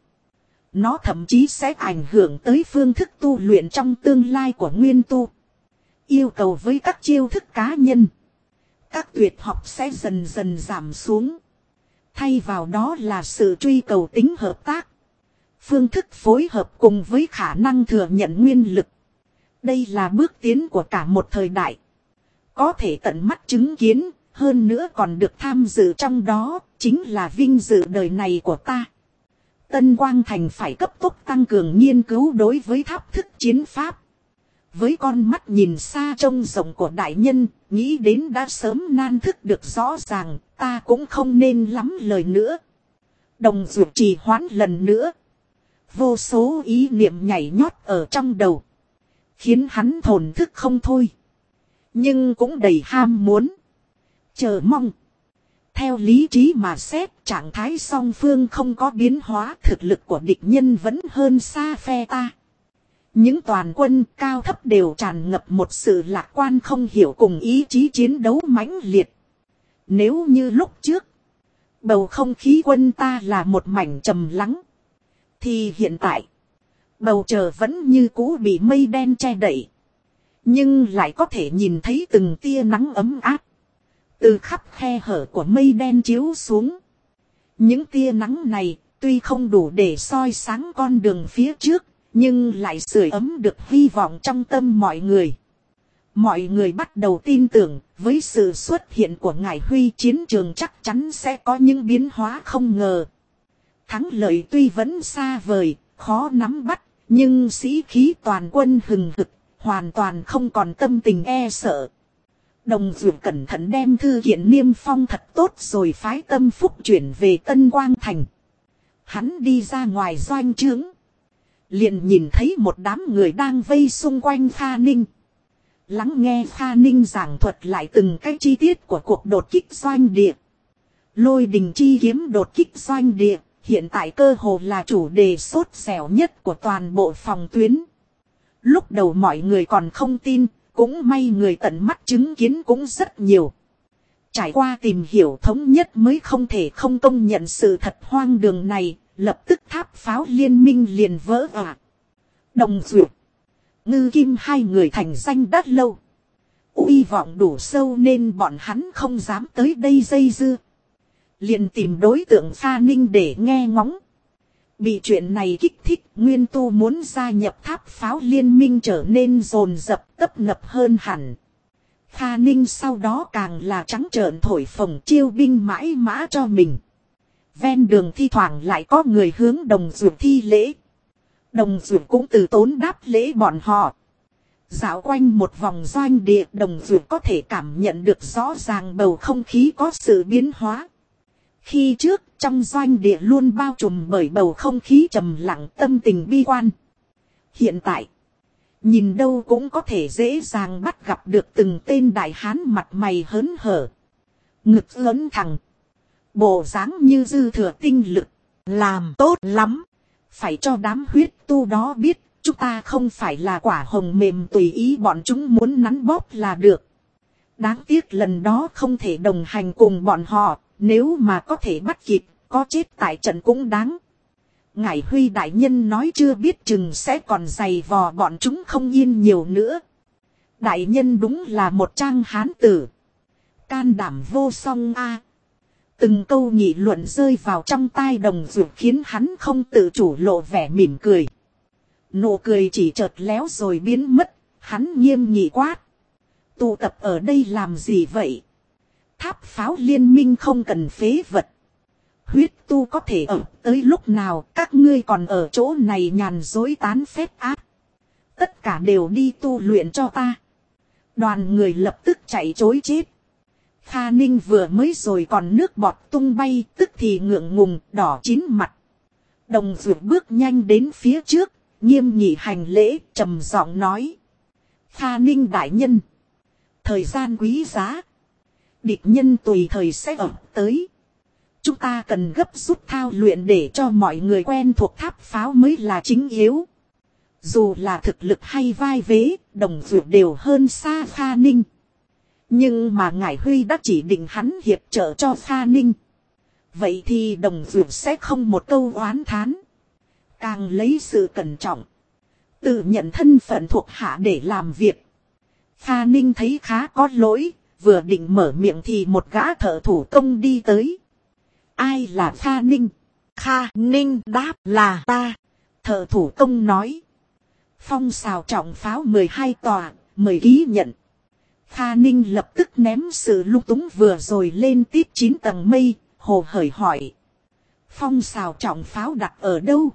Nó thậm chí sẽ ảnh hưởng tới phương thức tu luyện trong tương lai của nguyên tu. Yêu cầu với các chiêu thức cá nhân, các tuyệt học sẽ dần dần giảm xuống. Thay vào đó là sự truy cầu tính hợp tác, phương thức phối hợp cùng với khả năng thừa nhận nguyên lực. Đây là bước tiến của cả một thời đại. Có thể tận mắt chứng kiến, hơn nữa còn được tham dự trong đó, chính là vinh dự đời này của ta. Tân Quang Thành phải cấp tốc tăng cường nghiên cứu đối với tháp thức chiến pháp. Với con mắt nhìn xa trông rộng của đại nhân, nghĩ đến đã sớm nan thức được rõ ràng, ta cũng không nên lắm lời nữa. Đồng Dược trì hoãn lần nữa. Vô số ý niệm nhảy nhót ở trong đầu, khiến hắn thổn thức không thôi. Nhưng cũng đầy ham muốn, chờ mong. Theo lý trí mà xét, trạng thái song phương không có biến hóa, thực lực của địch nhân vẫn hơn xa phe ta. Những toàn quân cao thấp đều tràn ngập một sự lạc quan không hiểu cùng ý chí chiến đấu mãnh liệt. Nếu như lúc trước, bầu không khí quân ta là một mảnh trầm lắng, thì hiện tại, bầu trời vẫn như cũ bị mây đen che đậy. Nhưng lại có thể nhìn thấy từng tia nắng ấm áp từ khắp khe hở của mây đen chiếu xuống. Những tia nắng này tuy không đủ để soi sáng con đường phía trước, nhưng lại sưởi ấm được hy vọng trong tâm mọi người. Mọi người bắt đầu tin tưởng, với sự xuất hiện của Ngải Huy, chiến trường chắc chắn sẽ có những biến hóa không ngờ. Thắng lợi tuy vẫn xa vời, khó nắm bắt, nhưng sĩ khí toàn quân hừng hực, hoàn toàn không còn tâm tình e sợ. Đồng Dược cẩn thận đem thư kiện niêm phong thật tốt rồi phái Tâm Phúc chuyển về Tân Quang Thành. Hắn đi ra ngoài doanh trướng, liền nhìn thấy một đám người đang vây xung quanh Kha Ninh. Lắng nghe Kha Ninh giảng thuật lại từng cái chi tiết của cuộc đột kích doanh địa. Lôi đình chi kiếm đột kích doanh địa, hiện tại cơ hồ là chủ đề sốt dẻo nhất của toàn bộ phòng tuyến. Lúc đầu mọi người còn không tin, cũng may người tận mắt chứng kiến cũng rất nhiều. Trải qua tìm hiểu thống nhất mới không thể không công nhận sự thật hoang đường này, lập tức tháp pháo liên minh liền vỡ òa. Đồng Dược, Ngư Kim hai người thành danh đã lâu, uy vọng đủ sâu nên bọn hắn không dám tới đây dây dưa. Liền tìm đối tượng Kha Ninh để nghe ngóng. Bị chuyện này kích thích, nguyên tu muốn gia nhập tháp pháo liên minh trở nên dồn dập tấp nập hơn hẳn. Kha Ninh sau đó càng là trắng trợn thổi phồng chiêu binh mãi mã cho mình. Ven đường thi thoảng lại có người hướng Đồng Dược thi lễ. Đồng Dược cũng từ tốn đáp lễ bọn họ. Dạo quanh một vòng doanh địa, Đồng Dược có thể cảm nhận được rõ ràng bầu không khí có sự biến hóa. Khi trước, trong doanh địa luôn bao trùm bởi bầu không khí trầm lặng, tâm tình bi quan. Hiện tại, nhìn đâu cũng có thể dễ dàng bắt gặp được từng tên đại hán mặt mày hớn hở, ngực lớn thẳng, bộ dáng như dư thừa tinh lực. Làm tốt lắm, phải cho đám huyết tu đó biết, chúng ta không phải là quả hồng mềm tùy ý bọn chúng muốn nắn bóp là được. Đáng tiếc lần đó không thể đồng hành cùng bọn họ, nếu mà có thể bắt kịp, có chết tại trận cũng đáng. Ngải Huy đại nhân nói chưa biết chừng sẽ còn giày vò bọn chúng không yên nhiều nữa. Đại nhân đúng là một trang hán tử. Can đảm vô song a. Từng câu nghị luận rơi vào trong tai Đồng Dược khiến hắn không tự chủ lộ vẻ mỉm cười. Nụ cười chỉ chợt léo rồi biến mất, hắn nghiêm nghị quát. Tụ tập ở đây làm gì vậy? Tháp pháo liên minh không cần phế vật. Huyết tu có thể ở tới lúc nào các ngươi còn ở chỗ này nhàn dối tán phép ác. Tất cả đều đi tu luyện cho ta. Đoàn người lập tức chạy chối chết. Kha Ninh vừa mới rồi còn nước bọt tung bay, tức thì ngượng ngùng, đỏ chín mặt. Đồng Dược bước nhanh đến phía trước, nghiêm nghị hành lễ, trầm giọng nói. Kha Ninh đại nhân. Thời gian quý giá. Địch nhân tùy thời sẽ ập tới. Chúng ta cần gấp rút thao luyện để cho mọi người quen thuộc tháp pháo mới là chính yếu. Dù là thực lực hay vai vế, Đồng Dược đều hơn xa Kha Ninh. Nhưng mà Ngải Huy đã chỉ định hắn hiệp trợ cho Kha Ninh. Vậy thì Đồng Dược sẽ không một câu oán thán. Càng lấy sự cẩn trọng. Tự nhận thân phận thuộc hạ để làm việc. Kha Ninh thấy khá có lỗi. Vừa định mở miệng thì một gã thợ thủ công đi tới. Ai là Kha Ninh? Kha Ninh đáp là ta. Thợ thủ công nói. Phong xào trọng pháo 12 tòa, mời ký nhận. Kha Ninh lập tức ném sự lung túng vừa rồi lên tít 9 tầng mây, hồ hởi hỏi. Phong xào trọng pháo đặt ở đâu?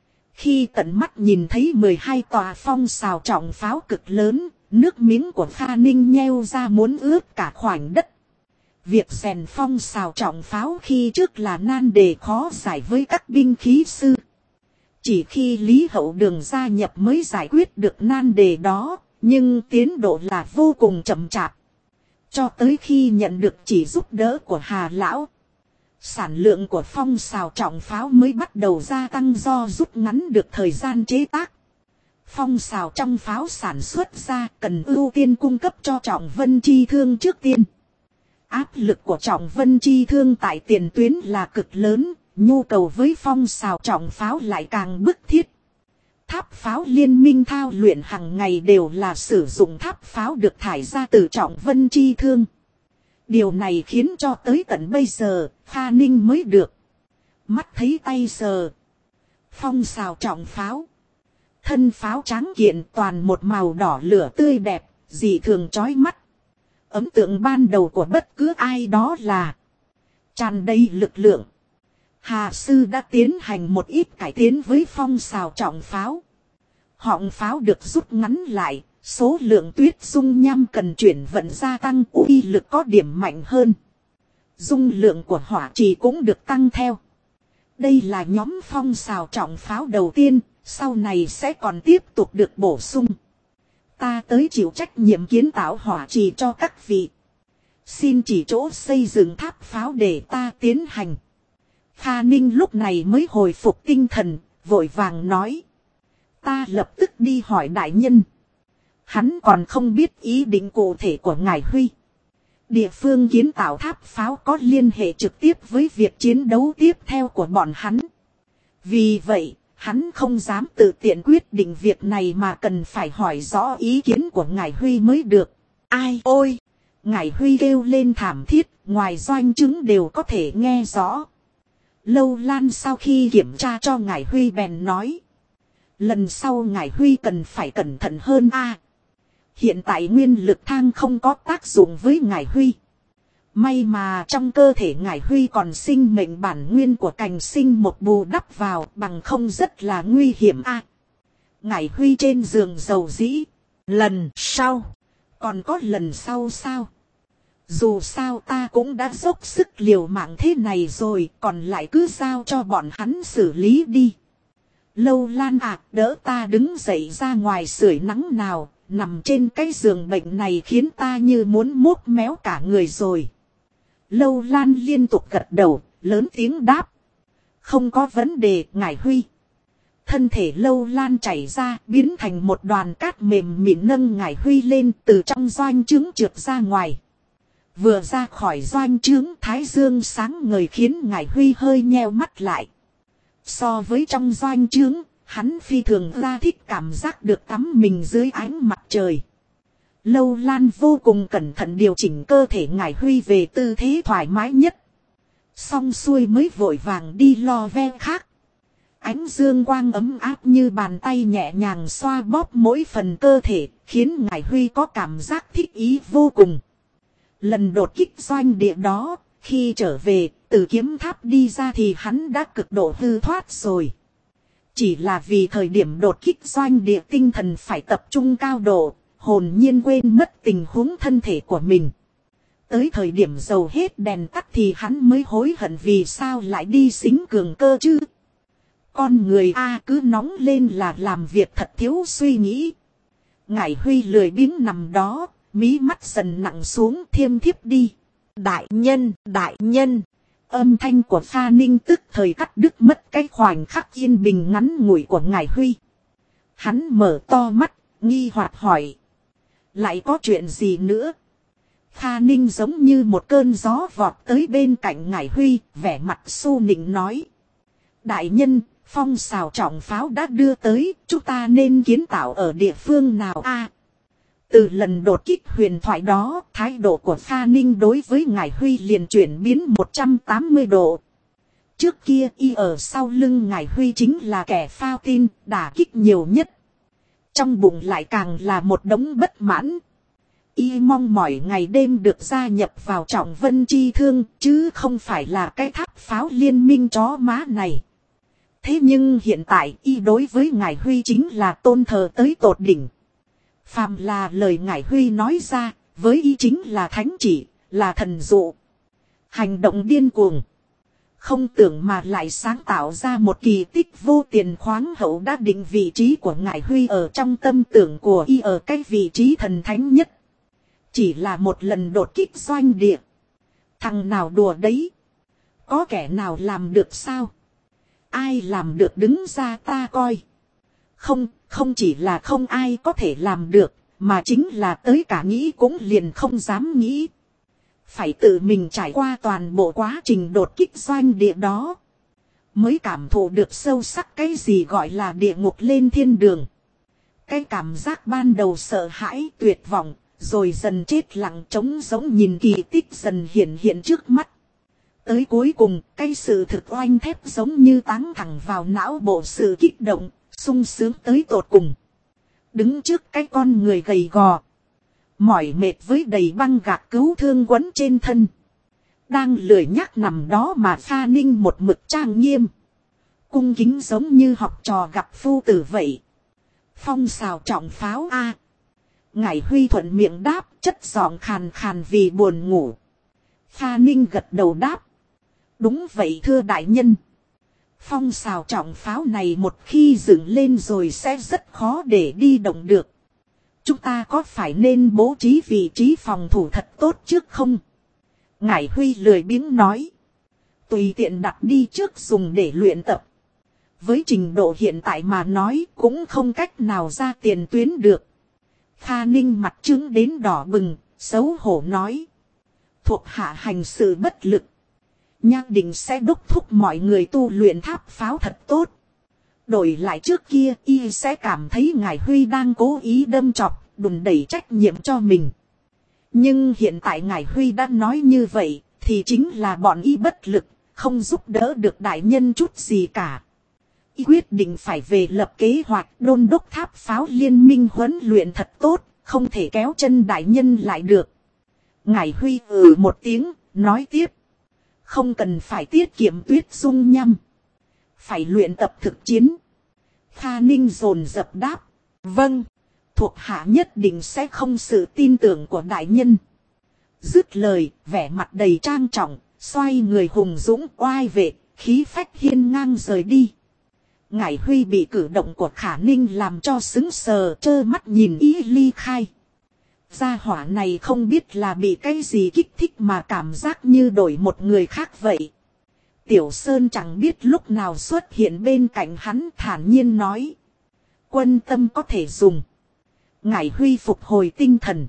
Khi tận mắt nhìn thấy 12 tòa phong xào trọng pháo cực lớn, nước miếng của Kha Ninh nheo ra muốn ướt cả khoảnh đất. Việc rèn phong xào trọng pháo khi trước là nan đề khó giải với các binh khí sư. Chỉ khi Lý Hậu Đường gia nhập mới giải quyết được nan đề đó, nhưng tiến độ là vô cùng chậm chạp. Cho tới khi nhận được chỉ giúp đỡ của Hà Lão, sản lượng của phong xào trọng pháo mới bắt đầu gia tăng do rút ngắn được thời gian chế tác. Phong xào trong pháo sản xuất ra cần ưu tiên cung cấp cho Trọng Vân Chi Thương trước tiên. Áp lực của Trọng Vân Chi Thương tại tiền tuyến là cực lớn, nhu cầu với phong xào trọng pháo lại càng bức thiết. Tháp pháo liên minh thao luyện hàng ngày đều là sử dụng tháp pháo được thải ra từ Trọng Vân Chi Thương. Điều này khiến cho tới tận bây giờ, Kha Ninh mới được. Mắt thấy tay sờ. Phong xào trọng pháo. Thân pháo tráng kiện toàn một màu đỏ lửa tươi đẹp, dị thường chói mắt. Ấn tượng ban đầu của bất cứ ai đó là tràn đầy lực lượng. Hà sư đã tiến hành một ít cải tiến với phong xào trọng pháo. Họng pháo được rút ngắn lại, số lượng tuyết dung nham cần chuyển vận gia tăng, uy lực có điểm mạnh hơn. Dung lượng của hỏa trì cũng được tăng theo. Đây là nhóm phong xào trọng pháo đầu tiên, sau này sẽ còn tiếp tục được bổ sung. Ta tới chịu trách nhiệm kiến tạo hỏa trì cho các vị. Xin chỉ chỗ xây dựng tháp pháo để ta tiến hành. Kha Ninh lúc này mới hồi phục tinh thần, vội vàng nói. Ta lập tức đi hỏi đại nhân. Hắn còn không biết ý định cụ thể của Ngải Huy. Địa phương kiến tạo tháp pháo có liên hệ trực tiếp với việc chiến đấu tiếp theo của bọn hắn. Vì vậy, hắn không dám tự tiện quyết định việc này mà cần phải hỏi rõ ý kiến của Ngải Huy mới được. Ai ôi! Ngải Huy kêu lên thảm thiết, ngoài doanh chứng đều có thể nghe rõ. Lâu Lan sau khi kiểm tra cho Ngải Huy bèn nói. Lần sau Ngải Huy cần phải cẩn thận hơn a. Hiện tại nguyên lực thang không có tác dụng với Ngải Huy. May mà trong cơ thể Ngải Huy còn sinh mệnh bản nguyên của cành sinh một bù đắp vào, bằng không rất là nguy hiểm a. Ngải Huy trên giường dầu dĩ. Lần sau. Còn có lần sau sao? Dù sao ta cũng đã dốc sức liều mạng thế này rồi, còn lại cứ giao cho bọn hắn xử lý đi. Lâu Lan đỡ ta đứng dậy ra ngoài sưởi nắng nào, nằm trên cái giường bệnh này khiến ta như muốn mốt méo cả người rồi. Lâu Lan liên tục gật đầu, lớn tiếng đáp. Không có vấn đề, Ngải Huy. Thân thể Lâu Lan chảy ra, biến thành một đoàn cát mềm mịn nâng Ngải Huy lên từ trong doanh trướng trượt ra ngoài. Vừa ra khỏi doanh trướng, thái dương sáng ngời khiến Ngải Huy hơi nheo mắt lại. So với trong doanh trướng, hắn phi thường ra thích cảm giác được tắm mình dưới ánh mặt trời. Lâu Lan vô cùng cẩn thận điều chỉnh cơ thể Ngải Huy về tư thế thoải mái nhất. Xong xuôi mới vội vàng đi lo ve khác. Ánh dương quang ấm áp như bàn tay nhẹ nhàng xoa bóp mỗi phần cơ thể, khiến Ngải Huy có cảm giác thích ý vô cùng. Lần đột kích doanh địa đó, khi trở về, từ kiếm tháp đi ra thì hắn đã cực độ hư thoát rồi. Chỉ là vì thời điểm đột kích doanh địa tinh thần phải tập trung cao độ, hồn nhiên quên mất tình huống thân thể của mình. Tới thời điểm dầu hết đèn tắt thì hắn mới hối hận vì sao lại đi xính cường cơ chứ. Con người cứ nóng lên là làm việc thật thiếu suy nghĩ. Ngải Huy lười biếng nằm đó, mí mắt dần nặng xuống thiêm thiếp đi. Đại nhân. Âm thanh của Pha Ninh tức thời cắt đứt mất cái khoảnh khắc yên bình ngắn ngủi của Ngải Huy. Hắn mở to mắt, nghi hoặc hỏi. Lại có chuyện gì nữa? Pha Ninh giống như một cơn gió vọt tới bên cạnh Ngải Huy, vẻ mặt su nịnh nói. Đại nhân, phong xào trọng pháo đã đưa tới, chúng ta nên kiến tạo ở địa phương nào Từ lần đột kích huyền thoại đó, thái độ của Pha Ninh đối với Ngải Huy liền chuyển biến 180 độ. Trước kia y ở sau lưng Ngải Huy chính là kẻ phao tin, đả kích nhiều nhất. Trong bụng lại càng là một đống bất mãn. Y mong mỏi ngày đêm được gia nhập vào Trọng Vân Chi Thương, chứ không phải là cái tháp pháo liên minh chó má này. Thế nhưng hiện tại y đối với Ngải Huy chính là tôn thờ tới tột đỉnh. Phàm là lời Ngải Huy nói ra, với y chính là thánh chỉ, là thần dụ. Hành động điên cuồng. Không tưởng mà lại sáng tạo ra một kỳ tích vô tiền khoáng hậu đã định vị trí của Ngải Huy ở trong tâm tưởng của y ở cái vị trí thần thánh nhất. Chỉ là một lần đột kích doanh địa. Thằng nào đùa đấy? Có kẻ nào làm được sao? Ai làm được đứng ra ta coi. Không chỉ là không ai có thể làm được, mà chính là tới cả nghĩ cũng liền không dám nghĩ. Phải tự mình trải qua toàn bộ quá trình đột kích doanh địa đó. Mới cảm thụ được sâu sắc cái gì gọi là địa ngục lên thiên đường. Cái cảm giác ban đầu sợ hãi tuyệt vọng, rồi dần chết lặng trống giống nhìn kỳ tích dần hiện trước mắt. Tới cuối cùng, cái sự thực oanh thép giống như táng thẳng vào não bộ sự kích động, sung sướng tới tột cùng. Đứng trước cái con người gầy gò, mỏi mệt với đầy băng gạc cứu thương quấn trên thân. Đang lười nhác nằm đó mà Pha Ninh một mực trang nghiêm. Cung kính giống như học trò gặp phu tử vậy. Phong xào trọng pháo Ngải Huy thuận miệng đáp, chất giọng khàn khàn vì buồn ngủ. Pha Ninh gật đầu đáp. Đúng vậy thưa đại nhân. Phong xào trọng pháo này một khi dựng lên rồi sẽ rất khó để đi động được. Chúng ta có phải nên bố trí vị trí phòng thủ thật tốt trước không? Ngải Huy lười biếng nói. Tùy tiện đặt đi trước dùng để luyện tập. Với trình độ hiện tại mà nói cũng không cách nào ra tiền tuyến được. Pha Ninh mặt trứng đến đỏ bừng, xấu hổ nói. Thuộc hạ hành sự bất lực. Nhất định sẽ đốc thúc mọi người tu luyện tháp pháo thật tốt. Đổi lại trước kia y sẽ cảm thấy Ngải Huy đang cố ý đâm chọc, đùn đẩy trách nhiệm cho mình. Nhưng hiện tại Ngải Huy đã nói như vậy, thì chính là bọn y bất lực, không giúp đỡ được đại nhân chút gì cả. Y quyết định phải về lập kế hoạch đôn đốc tháp pháo liên minh huấn luyện thật tốt, không thể kéo chân đại nhân lại được. Ngải Huy một tiếng, nói tiếp. Không cần phải tiết kiệm Tuyết Dung nhăm. Phải luyện tập thực chiến. Pha Ninh dồn dập đáp. Vâng, thuộc hạ nhất định sẽ không sự tin tưởng của đại nhân. Dứt lời, vẻ mặt đầy trang trọng, xoay người hùng dũng oai vệ, khí phách hiên ngang rời đi. Ngải Huy bị cử động của Khả Ninh làm cho sững sờ, trơ mắt nhìn y ly khai. Gia hỏa này không biết là bị cái gì kích thích mà cảm giác như đổi một người khác vậy. Tiểu Sơn chẳng biết lúc nào xuất hiện bên cạnh hắn thản nhiên nói. Quân tâm có thể dùng. Ngải Huy phục hồi tinh thần.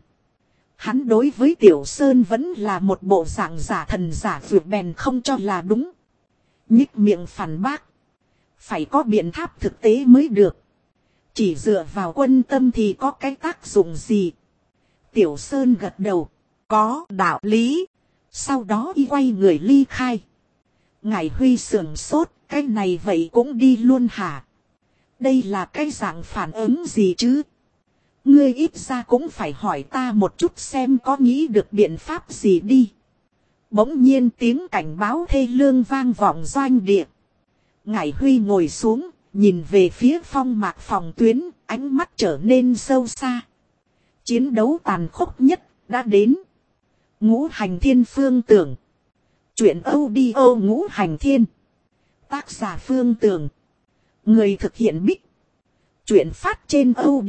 Hắn đối với Tiểu Sơn vẫn là một bộ dạng giả thần giả vượt bèn không cho là đúng. Nhích miệng phản bác. Phải có biện pháp thực tế mới được. Chỉ dựa vào quân tâm thì có cái tác dụng gì? Tiểu Sơn gật đầu. Có đạo lý. Sau đó y quay người ly khai. Ngải Huy sườn sốt. Cái này vậy cũng đi luôn hả? Đây là cái dạng phản ứng gì chứ? Ngươi ít ra cũng phải hỏi ta một chút xem có nghĩ được biện pháp gì đi. Bỗng nhiên tiếng cảnh báo thê lương vang vọng doanh địa. Ngải Huy ngồi xuống, nhìn về phía phong mạc phòng tuyến, ánh mắt trở nên sâu xa. Chiến đấu tàn khốc nhất đã đến. Ngũ Hành Thiên Phương Tưởng. Chuyện audio Ngũ Hành Thiên. Tác giả Phương Tưởng. Người thực hiện Bích. Chuyện phát trên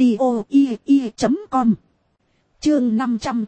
audio.com. Chương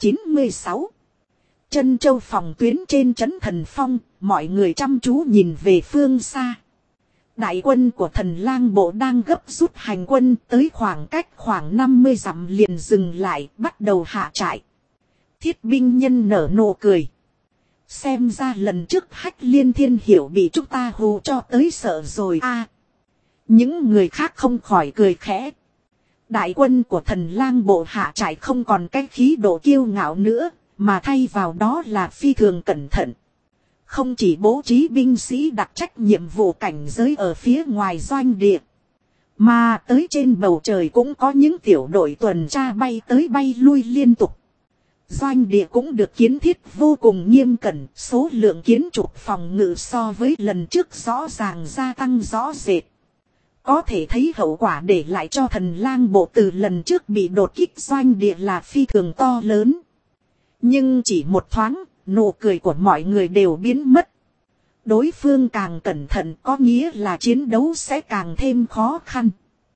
596. Trân Châu phòng tuyến trên trấn Thần Phong, mọi người chăm chú nhìn về phương xa. Đại quân của Thần Lang bộ đang gấp rút hành quân, tới khoảng cách khoảng 50 dặm liền dừng lại, bắt đầu hạ trại. Thiết binh nhân nở nụ cười. Xem ra lần trước Hách Liên Thiên Hiểu bị chúng ta hù cho tới sợ rồi a. Những người khác không khỏi cười khẽ. Đại quân của Thần Lang bộ hạ trại không còn cái khí độ kiêu ngạo nữa, mà thay vào đó là phi thường cẩn thận. Không chỉ bố trí binh sĩ đặt trách nhiệm vụ cảnh giới ở phía ngoài doanh địa, mà tới trên bầu trời cũng có những tiểu đội tuần tra bay tới bay lui liên tục. Doanh địa cũng được kiến thiết vô cùng nghiêm cẩn, số lượng kiến trục phòng ngự so với lần trước rõ ràng gia tăng rõ rệt. Có thể thấy hậu quả để lại cho Thần Lang bộ từ lần trước bị đột kích doanh địa là phi thường to lớn. Nhưng chỉ một thoáng, nụ cười của mọi người đều biến mất. Đối phương càng cẩn thận có nghĩa là chiến đấu sẽ càng thêm khó khăn.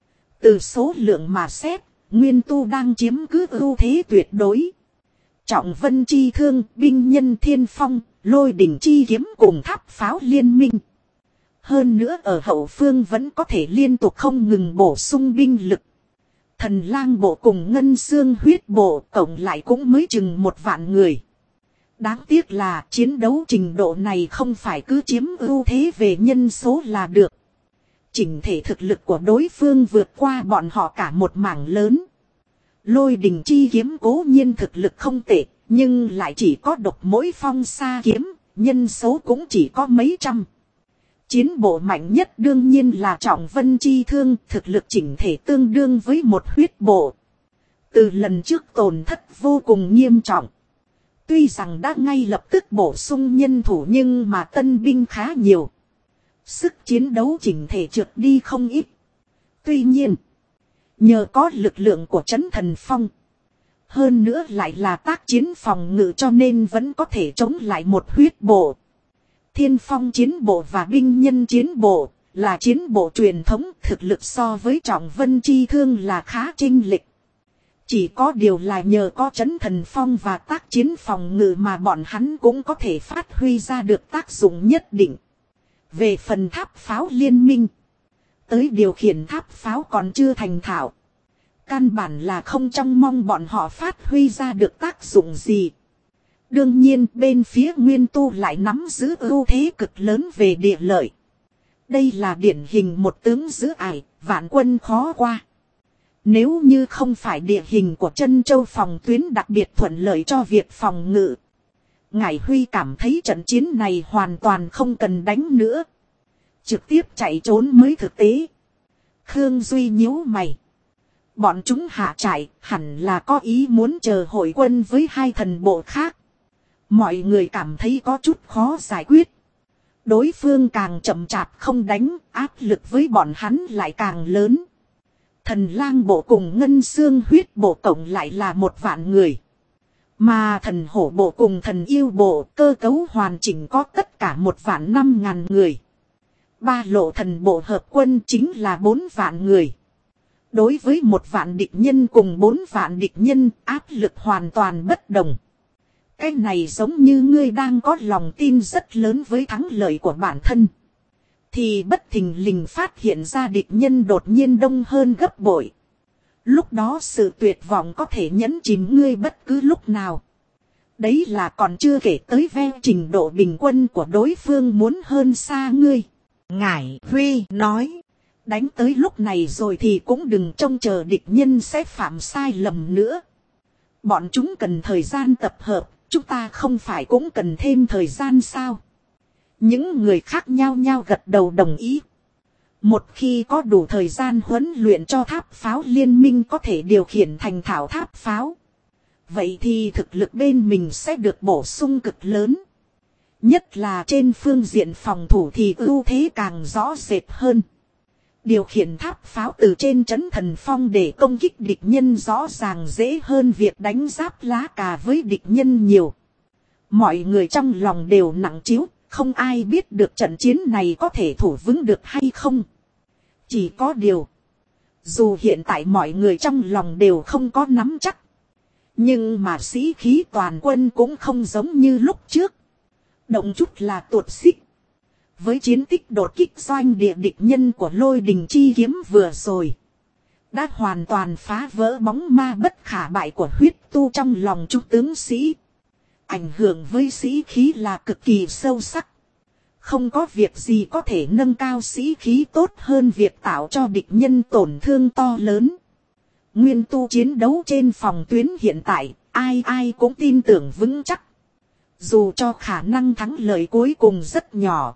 Từ số lượng mà xét, Nguyên Tu đang chiếm cứ ưu thế tuyệt đối. Trọng Vân chi thương, binh nhân Thiên Phong, Lôi Đỉnh chi kiếm cùng tháp pháo liên minh. Hơn nữa ở hậu phương vẫn có thể liên tục không ngừng bổ sung binh lực. Thần Lang bộ cùng Ngân Xương huyết bộ cộng lại cũng mới chừng 1 vạn người. Đáng tiếc là chiến đấu trình độ này không phải cứ chiếm ưu thế về nhân số là được. Chỉnh thể thực lực của đối phương vượt qua bọn họ cả một mảng lớn. Lôi Đỉnh chi kiếm cố nhiên thực lực không tệ, nhưng lại chỉ có độc mỗi phong sa kiếm, nhân số cũng chỉ có mấy trăm. Chiến bộ mạnh nhất đương nhiên là Trọng Vân chi thương, thực lực chỉnh thể tương đương với một huyết bộ. Từ lần trước tổn thất vô cùng nghiêm trọng. Tuy rằng đã ngay lập tức bổ sung nhân thủ nhưng mà tân binh khá nhiều. Sức chiến đấu chỉnh thể trượt đi không ít. Tuy nhiên, nhờ có lực lượng của trấn Thần Phong, hơn nữa lại là tác chiến phòng ngự cho nên vẫn có thể chống lại một huyết bộ. Thiên Phong chiến bộ và binh nhân chiến bộ là chiến bộ truyền thống, thực lực so với Trọng Vân chi thương là khá chênh lệch. Chỉ có điều là nhờ có trấn Thần Phong và tác chiến phòng ngự mà bọn hắn cũng có thể phát huy ra được tác dụng nhất định. Về phần tháp pháo liên minh, tới điều khiển tháp pháo còn chưa thành thạo. Căn bản là không trông mong bọn họ phát huy ra được tác dụng gì. Đương nhiên bên phía Nguyên Tu lại nắm giữ ưu thế cực lớn về địa lợi. Đây là điển hình một tướng giữ ải, vạn quân khó qua. Nếu như không phải địa hình của Trân Châu phòng tuyến đặc biệt thuận lợi cho việc phòng ngự, Ngải Huy cảm thấy trận chiến này hoàn toàn không cần đánh nữa. Trực tiếp chạy trốn mới thực tế. Khương Duy nhíu mày. Bọn chúng hạ trại hẳn là có ý muốn chờ hội quân với 2 thần bộ khác. Mọi người cảm thấy có chút khó giải quyết. Đối phương càng chậm chạp không đánh, áp lực với bọn hắn lại càng lớn. Thần Lang bộ cùng Ngân Xương huyết bộ cộng lại là 1 vạn người. Mà thần hổ bộ cùng thần yêu bộ cơ cấu hoàn chỉnh có tất cả 1.500.000 người. 3 lộ thần bộ hợp quân chính là 4 vạn người. Đối với 1 vạn địch nhân cùng 4 vạn địch nhân, áp lực hoàn toàn bất đồng. Cái này giống như ngươi đang có lòng tin rất lớn với thắng lợi của bản thân. Thì bất thình lình phát hiện ra địch nhân đột nhiên đông hơn gấp bội. Lúc đó sự tuyệt vọng có thể nhấn chìm ngươi bất cứ lúc nào. Đấy là còn chưa kể tới ve trình độ bình quân của đối phương muốn hơn xa ngươi. Ngải Huy nói. Đánh tới lúc này rồi thì cũng đừng trông chờ địch nhân sẽ phạm sai lầm nữa. Bọn chúng cần thời gian tập hợp, chúng ta không phải cũng cần thêm thời gian sao? Những người khác nhao nhao gật đầu đồng ý. Một khi có đủ thời gian huấn luyện cho tháp pháo liên minh có thể điều khiển thành thạo tháp pháo. Vậy thì thực lực bên mình sẽ được bổ sung cực lớn. Nhất là trên phương diện phòng thủ thì ưu thế càng rõ rệt hơn. Điều khiển tháp pháo từ trên trấn thần phong để công kích địch nhân rõ ràng dễ hơn việc đánh giáp lá cà với địch nhân nhiều. Mọi người trong lòng đều nặng trĩu, không ai biết được trận chiến này có thể thủ vững được hay không. Chỉ có điều, dù hiện tại mọi người trong lòng đều không có nắm chắc, nhưng mà sĩ khí toàn quân cũng không giống như lúc trước. Động chút là tuột xích. Với chiến tích đột kích doanh địa địch nhân của Lôi Đình Chi Kiếm vừa rồi, đã hoàn toàn phá vỡ bóng ma bất khả bại của huyết tu trong lòng chúng tướng sĩ. Ảnh hưởng với sĩ khí là cực kỳ sâu sắc. Không có việc gì có thể nâng cao sĩ khí tốt hơn việc tạo cho địch nhân tổn thương to lớn. Nguyên tu chiến đấu trên phòng tuyến hiện tại, ai ai cũng tin tưởng vững chắc. Dù cho khả năng thắng lợi cuối cùng rất nhỏ,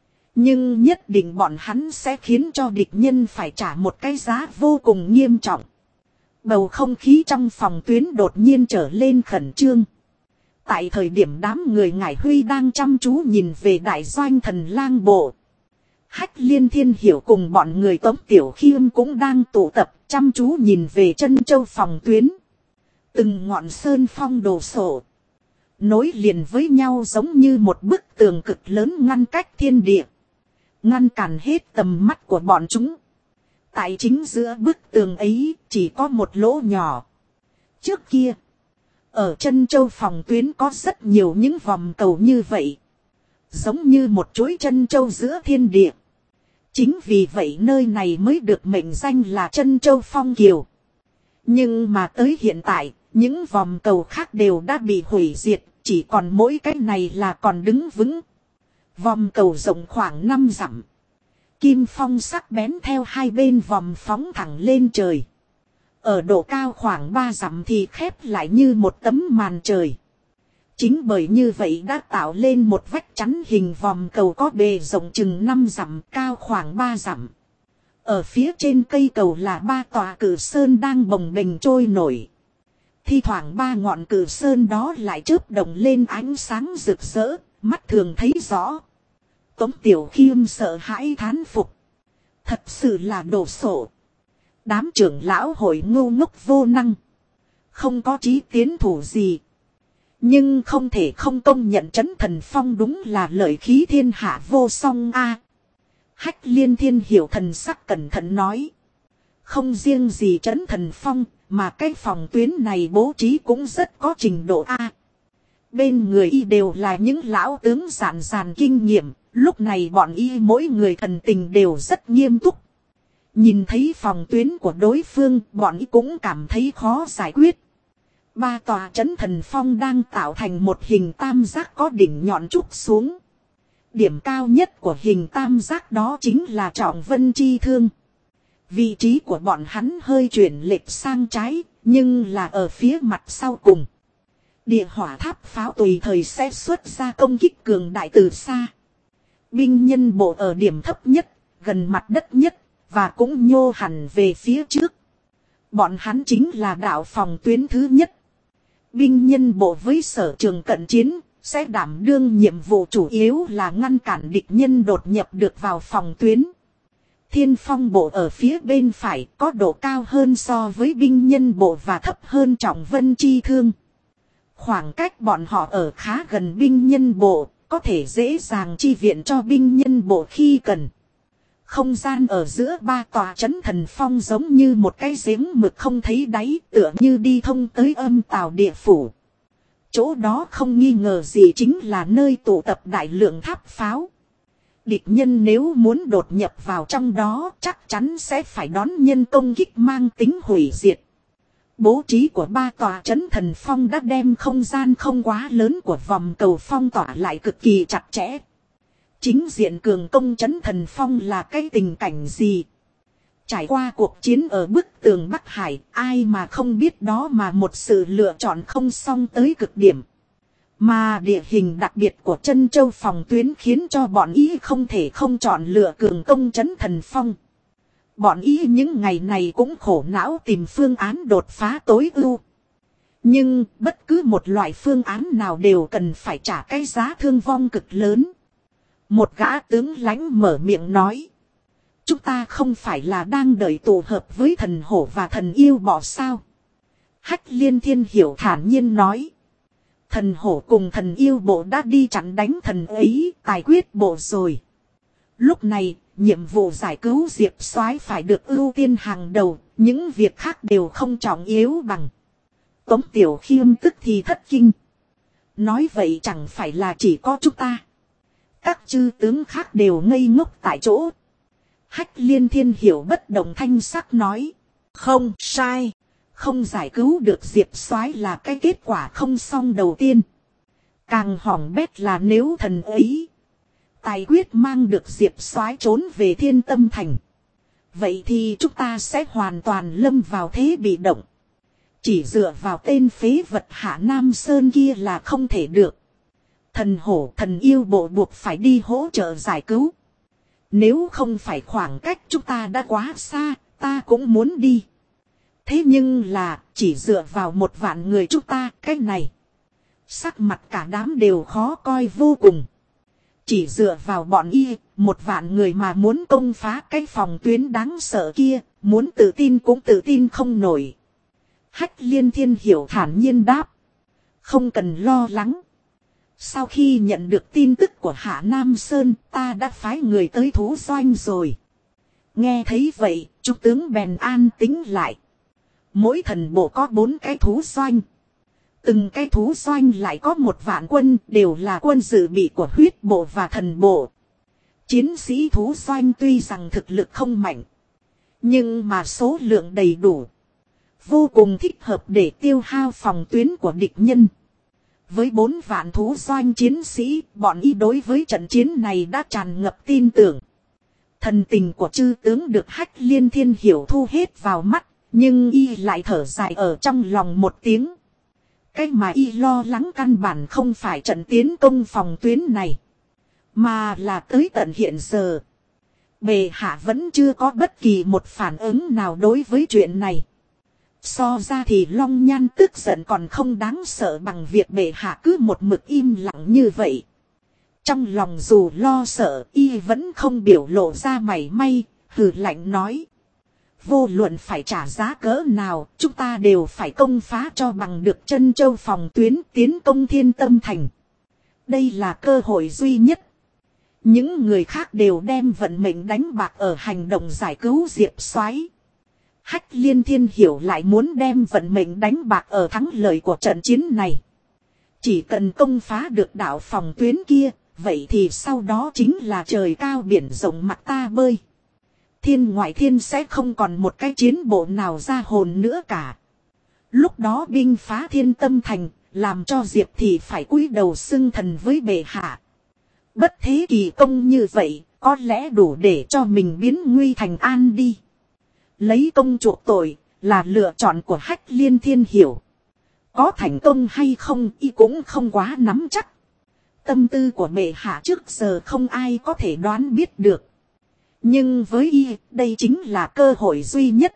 nhưng nhất định bọn hắn sẽ khiến cho địch nhân phải trả một cái giá vô cùng nghiêm trọng. Bầu không khí trong phòng tuyến đột nhiên trở lên khẩn trương. Tại thời điểm đám người Ngải Huy đang chăm chú nhìn về đại doanh Thần Lang Bộ, Hách Liên Thiên Hiểu cùng bọn người Tống Tiểu Khiêm cũng đang tụ tập chăm chú nhìn về chân châu phòng tuyến. Từng ngọn sơn phong đồ sộ, nối liền với nhau giống như một bức tường cực lớn ngăn cách thiên địa, ngăn cản hết tầm mắt của bọn chúng. Tại chính giữa bức tường ấy chỉ có một lỗ nhỏ. Trước kia, ở chân châu phòng tuyến có rất nhiều những vòng cầu như vậy, giống như một chuỗi chân châu giữa thiên địa. Chính vì vậy nơi này mới được mệnh danh là chân châu phong kiều. Nhưng mà tới hiện tại, những vòng cầu khác đều đã bị hủy diệt, chỉ còn mỗi cái này là còn đứng vững. Vòng cầu rộng khoảng 5 dặm. Kim phong sắc bén theo hai bên vòng phóng thẳng lên trời. Ở độ cao khoảng 3 dặm thì khép lại như một tấm màn trời. Chính bởi như vậy đã tạo lên một vách chắn hình vòng cầu có bề rộng chừng 5 dặm, cao khoảng 3 dặm. Ở phía trên cây cầu là 3 tòa cử sơn đang bồng bềnh trôi nổi. Thi thoảng 3 ngọn cử sơn đó lại chớp động lên ánh sáng rực rỡ, mắt thường thấy rõ. Tống Tiểu Khiêm sợ hãi thán phục. Thật sự là đồ sộ. Đám trưởng lão hội ngu ngốc vô năng, không có chí tiến thủ gì. Nhưng không thể không công nhận Trấn Thần Phong đúng là lợi khí thiên hạ vô song a. Hách Liên Thiên Hiểu thần sắc cẩn thận nói. Không riêng gì Trấn Thần Phong, mà cái phòng tuyến này bố trí cũng rất có trình độ a. Bên người y đều là những lão tướng dạn dàn kinh nghiệm, lúc này bọn y mỗi người thần tình đều rất nghiêm túc. Nhìn thấy phòng tuyến của đối phương, bọn y cũng cảm thấy khó giải quyết. 3 tòa Trấn Thần Phong đang tạo thành một hình tam giác có đỉnh nhọn trúc xuống. Điểm cao nhất của hình tam giác đó chính là Trọng Vân Chi Thương. Vị trí của bọn hắn hơi chuyển lệch sang trái, nhưng là ở phía mặt sau cùng. Địa hỏa tháp pháo tùy thời sẽ xuất ra công kích cường đại từ xa. Binh nhân bộ ở điểm thấp nhất, gần mặt đất nhất, và cũng nhô hẳn về phía trước. Bọn hắn chính là đạo phòng tuyến thứ nhất. Binh nhân bộ với sở trường cận chiến, sẽ đảm đương nhiệm vụ chủ yếu là ngăn cản địch nhân đột nhập được vào phòng tuyến. Thiên phong bộ ở phía bên phải có độ cao hơn so với binh nhân bộ và thấp hơn Trọng Vân Chi Thương. Khoảng cách bọn họ ở khá gần binh nhân bộ, có thể dễ dàng chi viện cho binh nhân bộ khi cần. Không gian ở giữa 3 tòa Trấn Thần Phong giống như một cái giếng mực không thấy đáy, tựa như đi thông tới âm tào địa phủ. Chỗ đó không nghi ngờ gì chính là nơi tụ tập đại lượng tháp pháo. Địch nhân nếu muốn đột nhập vào trong đó chắc chắn sẽ phải đón nhân công kích mang tính hủy diệt. Bố trí của 3 tòa Trấn Thần Phong đã đem không gian không quá lớn của vòng cầu phong tỏa lại cực kỳ chặt chẽ. Chính diện cường công trấn Thần Phong là cái tình cảnh gì? Trải qua cuộc chiến ở bức tường Bắc Hải, ai mà không biết đó mà một sự lựa chọn không song tới cực điểm. Mà địa hình đặc biệt của Trân Châu phòng tuyến khiến cho bọn ý không thể không chọn lựa cường công trấn Thần Phong. Bọn ý những ngày này cũng khổ não tìm phương án đột phá tối ưu. Nhưng bất cứ một loại phương án nào đều cần phải trả cái giá thương vong cực lớn. Một gã tướng lãnh mở miệng nói. Chúng ta không phải là đang đợi tụ hợp với thần hổ và thần yêu bỏ sao? Hách Liên Thiên Hiểu thản nhiên nói. Thần hổ cùng thần yêu bộ đã đi chặn đánh thần ấy, tài quyết bộ rồi. Lúc này, nhiệm vụ giải cứu Diệp Soái phải được ưu tiên hàng đầu, những việc khác đều không trọng yếu bằng. Tống Tiểu Khiêm tức thì thất kinh. Nói vậy chẳng phải là chỉ có chúng ta. Các chư tướng khác đều ngây ngốc tại chỗ. Hách Liên Thiên Hiểu bất động thanh sắc nói. Không sai. Không giải cứu được Diệp Soái là cái kết quả không xong đầu tiên. Càng hỏng bét là nếu thần ấy tài quyết mang được Diệp Soái trốn về Thiên Tâm Thành. Vậy thì chúng ta sẽ hoàn toàn lâm vào thế bị động. Chỉ dựa vào tên phế vật Hạ Nam Sơn kia là không thể được. Thần hổ thần yêu bộ buộc phải đi hỗ trợ giải cứu. Nếu không phải khoảng cách chúng ta đã quá xa, ta cũng muốn đi. Thế nhưng là chỉ dựa vào 1 vạn người chúng ta, cái này. Sắc mặt cả đám đều khó coi vô cùng. Chỉ dựa vào bọn y, 1 vạn người mà muốn công phá cái phòng tuyến đáng sợ kia, muốn tự tin cũng tự tin không nổi. Hách Liên Thiên Hiểu thản nhiên đáp. Không cần lo lắng. Sau khi nhận được tin tức của Hạ Nam Sơn, ta đã phái người tới thú doanh rồi. Nghe thấy vậy, trung tướng bèn an tính lại. Mỗi thần bộ có 4 cái thú doanh. Từng cái thú doanh lại có 1 vạn quân, đều là quân dự bị của huyết bộ và thần bộ. Chiến sĩ thú doanh tuy rằng thực lực không mạnh, nhưng mà số lượng đầy đủ. Vô cùng thích hợp để tiêu hao phòng tuyến của địch nhân. Với 4 vạn thú doanh chiến sĩ, bọn y đối với trận chiến này đã tràn ngập tin tưởng. Thần tình của chư tướng được Hách Liên Thiên Hiểu thu hết vào mắt, nhưng y lại thở dài ở trong lòng một tiếng. Cái mà y lo lắng căn bản không phải trận tiến công phòng tuyến này, mà là tới tận hiện giờ. Bệ hạ vẫn chưa có bất kỳ một phản ứng nào đối với chuyện này. So ra thì Long Nhan tức giận còn không đáng sợ bằng việc bệ hạ cứ một mực im lặng như vậy. Trong lòng dù lo sợ, y vẫn không biểu lộ ra mảy may, hừ lạnh nói. Vô luận phải trả giá cỡ nào, chúng ta đều phải công phá cho bằng được Trân Châu phòng tuyến tiến công Thiên Tâm Thành. Đây là cơ hội duy nhất. Những người khác đều đem vận mệnh đánh bạc ở hành động giải cứu Diệp Soái. Hách Liên Thiên Hiểu lại muốn đem vận mệnh đánh bạc ở thắng lợi của trận chiến này. Chỉ cần công phá được đảo phòng tuyến kia, vậy thì sau đó chính là trời cao biển rộng mặt ta bơi. Thiên ngoại thiên sẽ không còn một cái chiến bộ nào ra hồn nữa cả. Lúc đó binh phá Thiên Tâm Thành, làm cho Diệp thì phải cúi đầu xưng thần với bệ hạ. Bất thế kỳ công như vậy, có lẽ đủ để cho mình biến nguy thành an đi. Lấy công chuộc tội, là lựa chọn của Hách Liên Thiên Hiểu. Có thành công hay không, y cũng không quá nắm chắc. Tâm tư của bệ hạ trước giờ không ai có thể đoán biết được. Nhưng với y, đây chính là cơ hội duy nhất.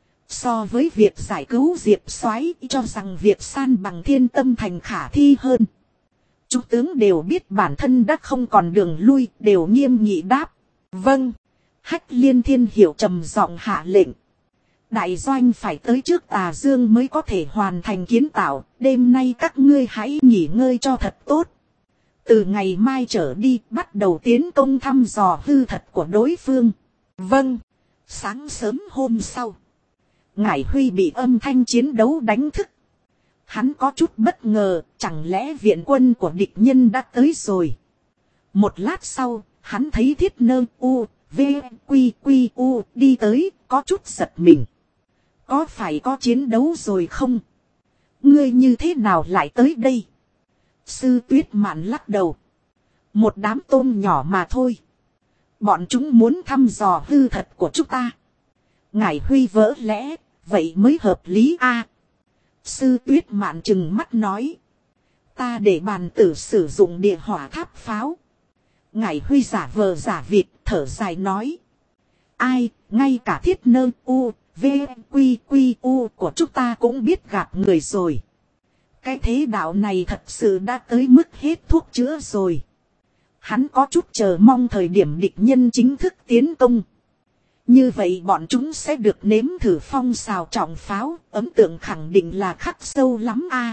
So với việc giải cứu Diệp Soái, cho rằng việc san bằng Thiên Tâm Thành khả thi hơn. Chúng tướng đều biết bản thân đã không còn đường lui, đều nghiêm nghị đáp. Vâng. Hách Liên Thiên Hiểu trầm giọng hạ lệnh. Đại doanh phải tới trước Tà Dương mới có thể hoàn thành kiến tạo. Đêm nay các ngươi hãy nghỉ ngơi cho thật tốt. Từ ngày mai trở đi bắt đầu tiến công thăm dò hư thật của đối phương. Vâng. Sáng sớm hôm sau, Ngải Huy bị âm thanh chiến đấu đánh thức. Hắn có chút bất ngờ, chẳng lẽ viện quân của địch nhân đã tới rồi. Một lát sau, hắn thấy Thiết Nơ U, V, Quy, Quy, U đi tới, có chút giật mình. Có phải có chiến đấu rồi không? Ngươi như thế nào lại tới đây? Sư Tuyết Mạn lắc đầu. Một đám tôm nhỏ mà thôi. Bọn chúng muốn thăm dò hư thật của chúng ta. Ngải Huy vỡ lẽ, vậy mới hợp lý a. Sư Tuyết Mạn trừng mắt nói. Ta để bàn tử sử dụng địa hỏa tháp pháo. Ngải Huy giả vờ giả vịt thở dài nói. Ai, ngay cả thiết nơ u, v, quy quy u của chúng ta cũng biết gặp người rồi. Cái thế đạo này thật sự đã tới mức hết thuốc chữa rồi. Hắn có chút chờ mong thời điểm địch nhân chính thức tiến công. Như vậy bọn chúng sẽ được nếm thử phong xào trọng pháo, ấn tượng khẳng định là khắc sâu lắm a.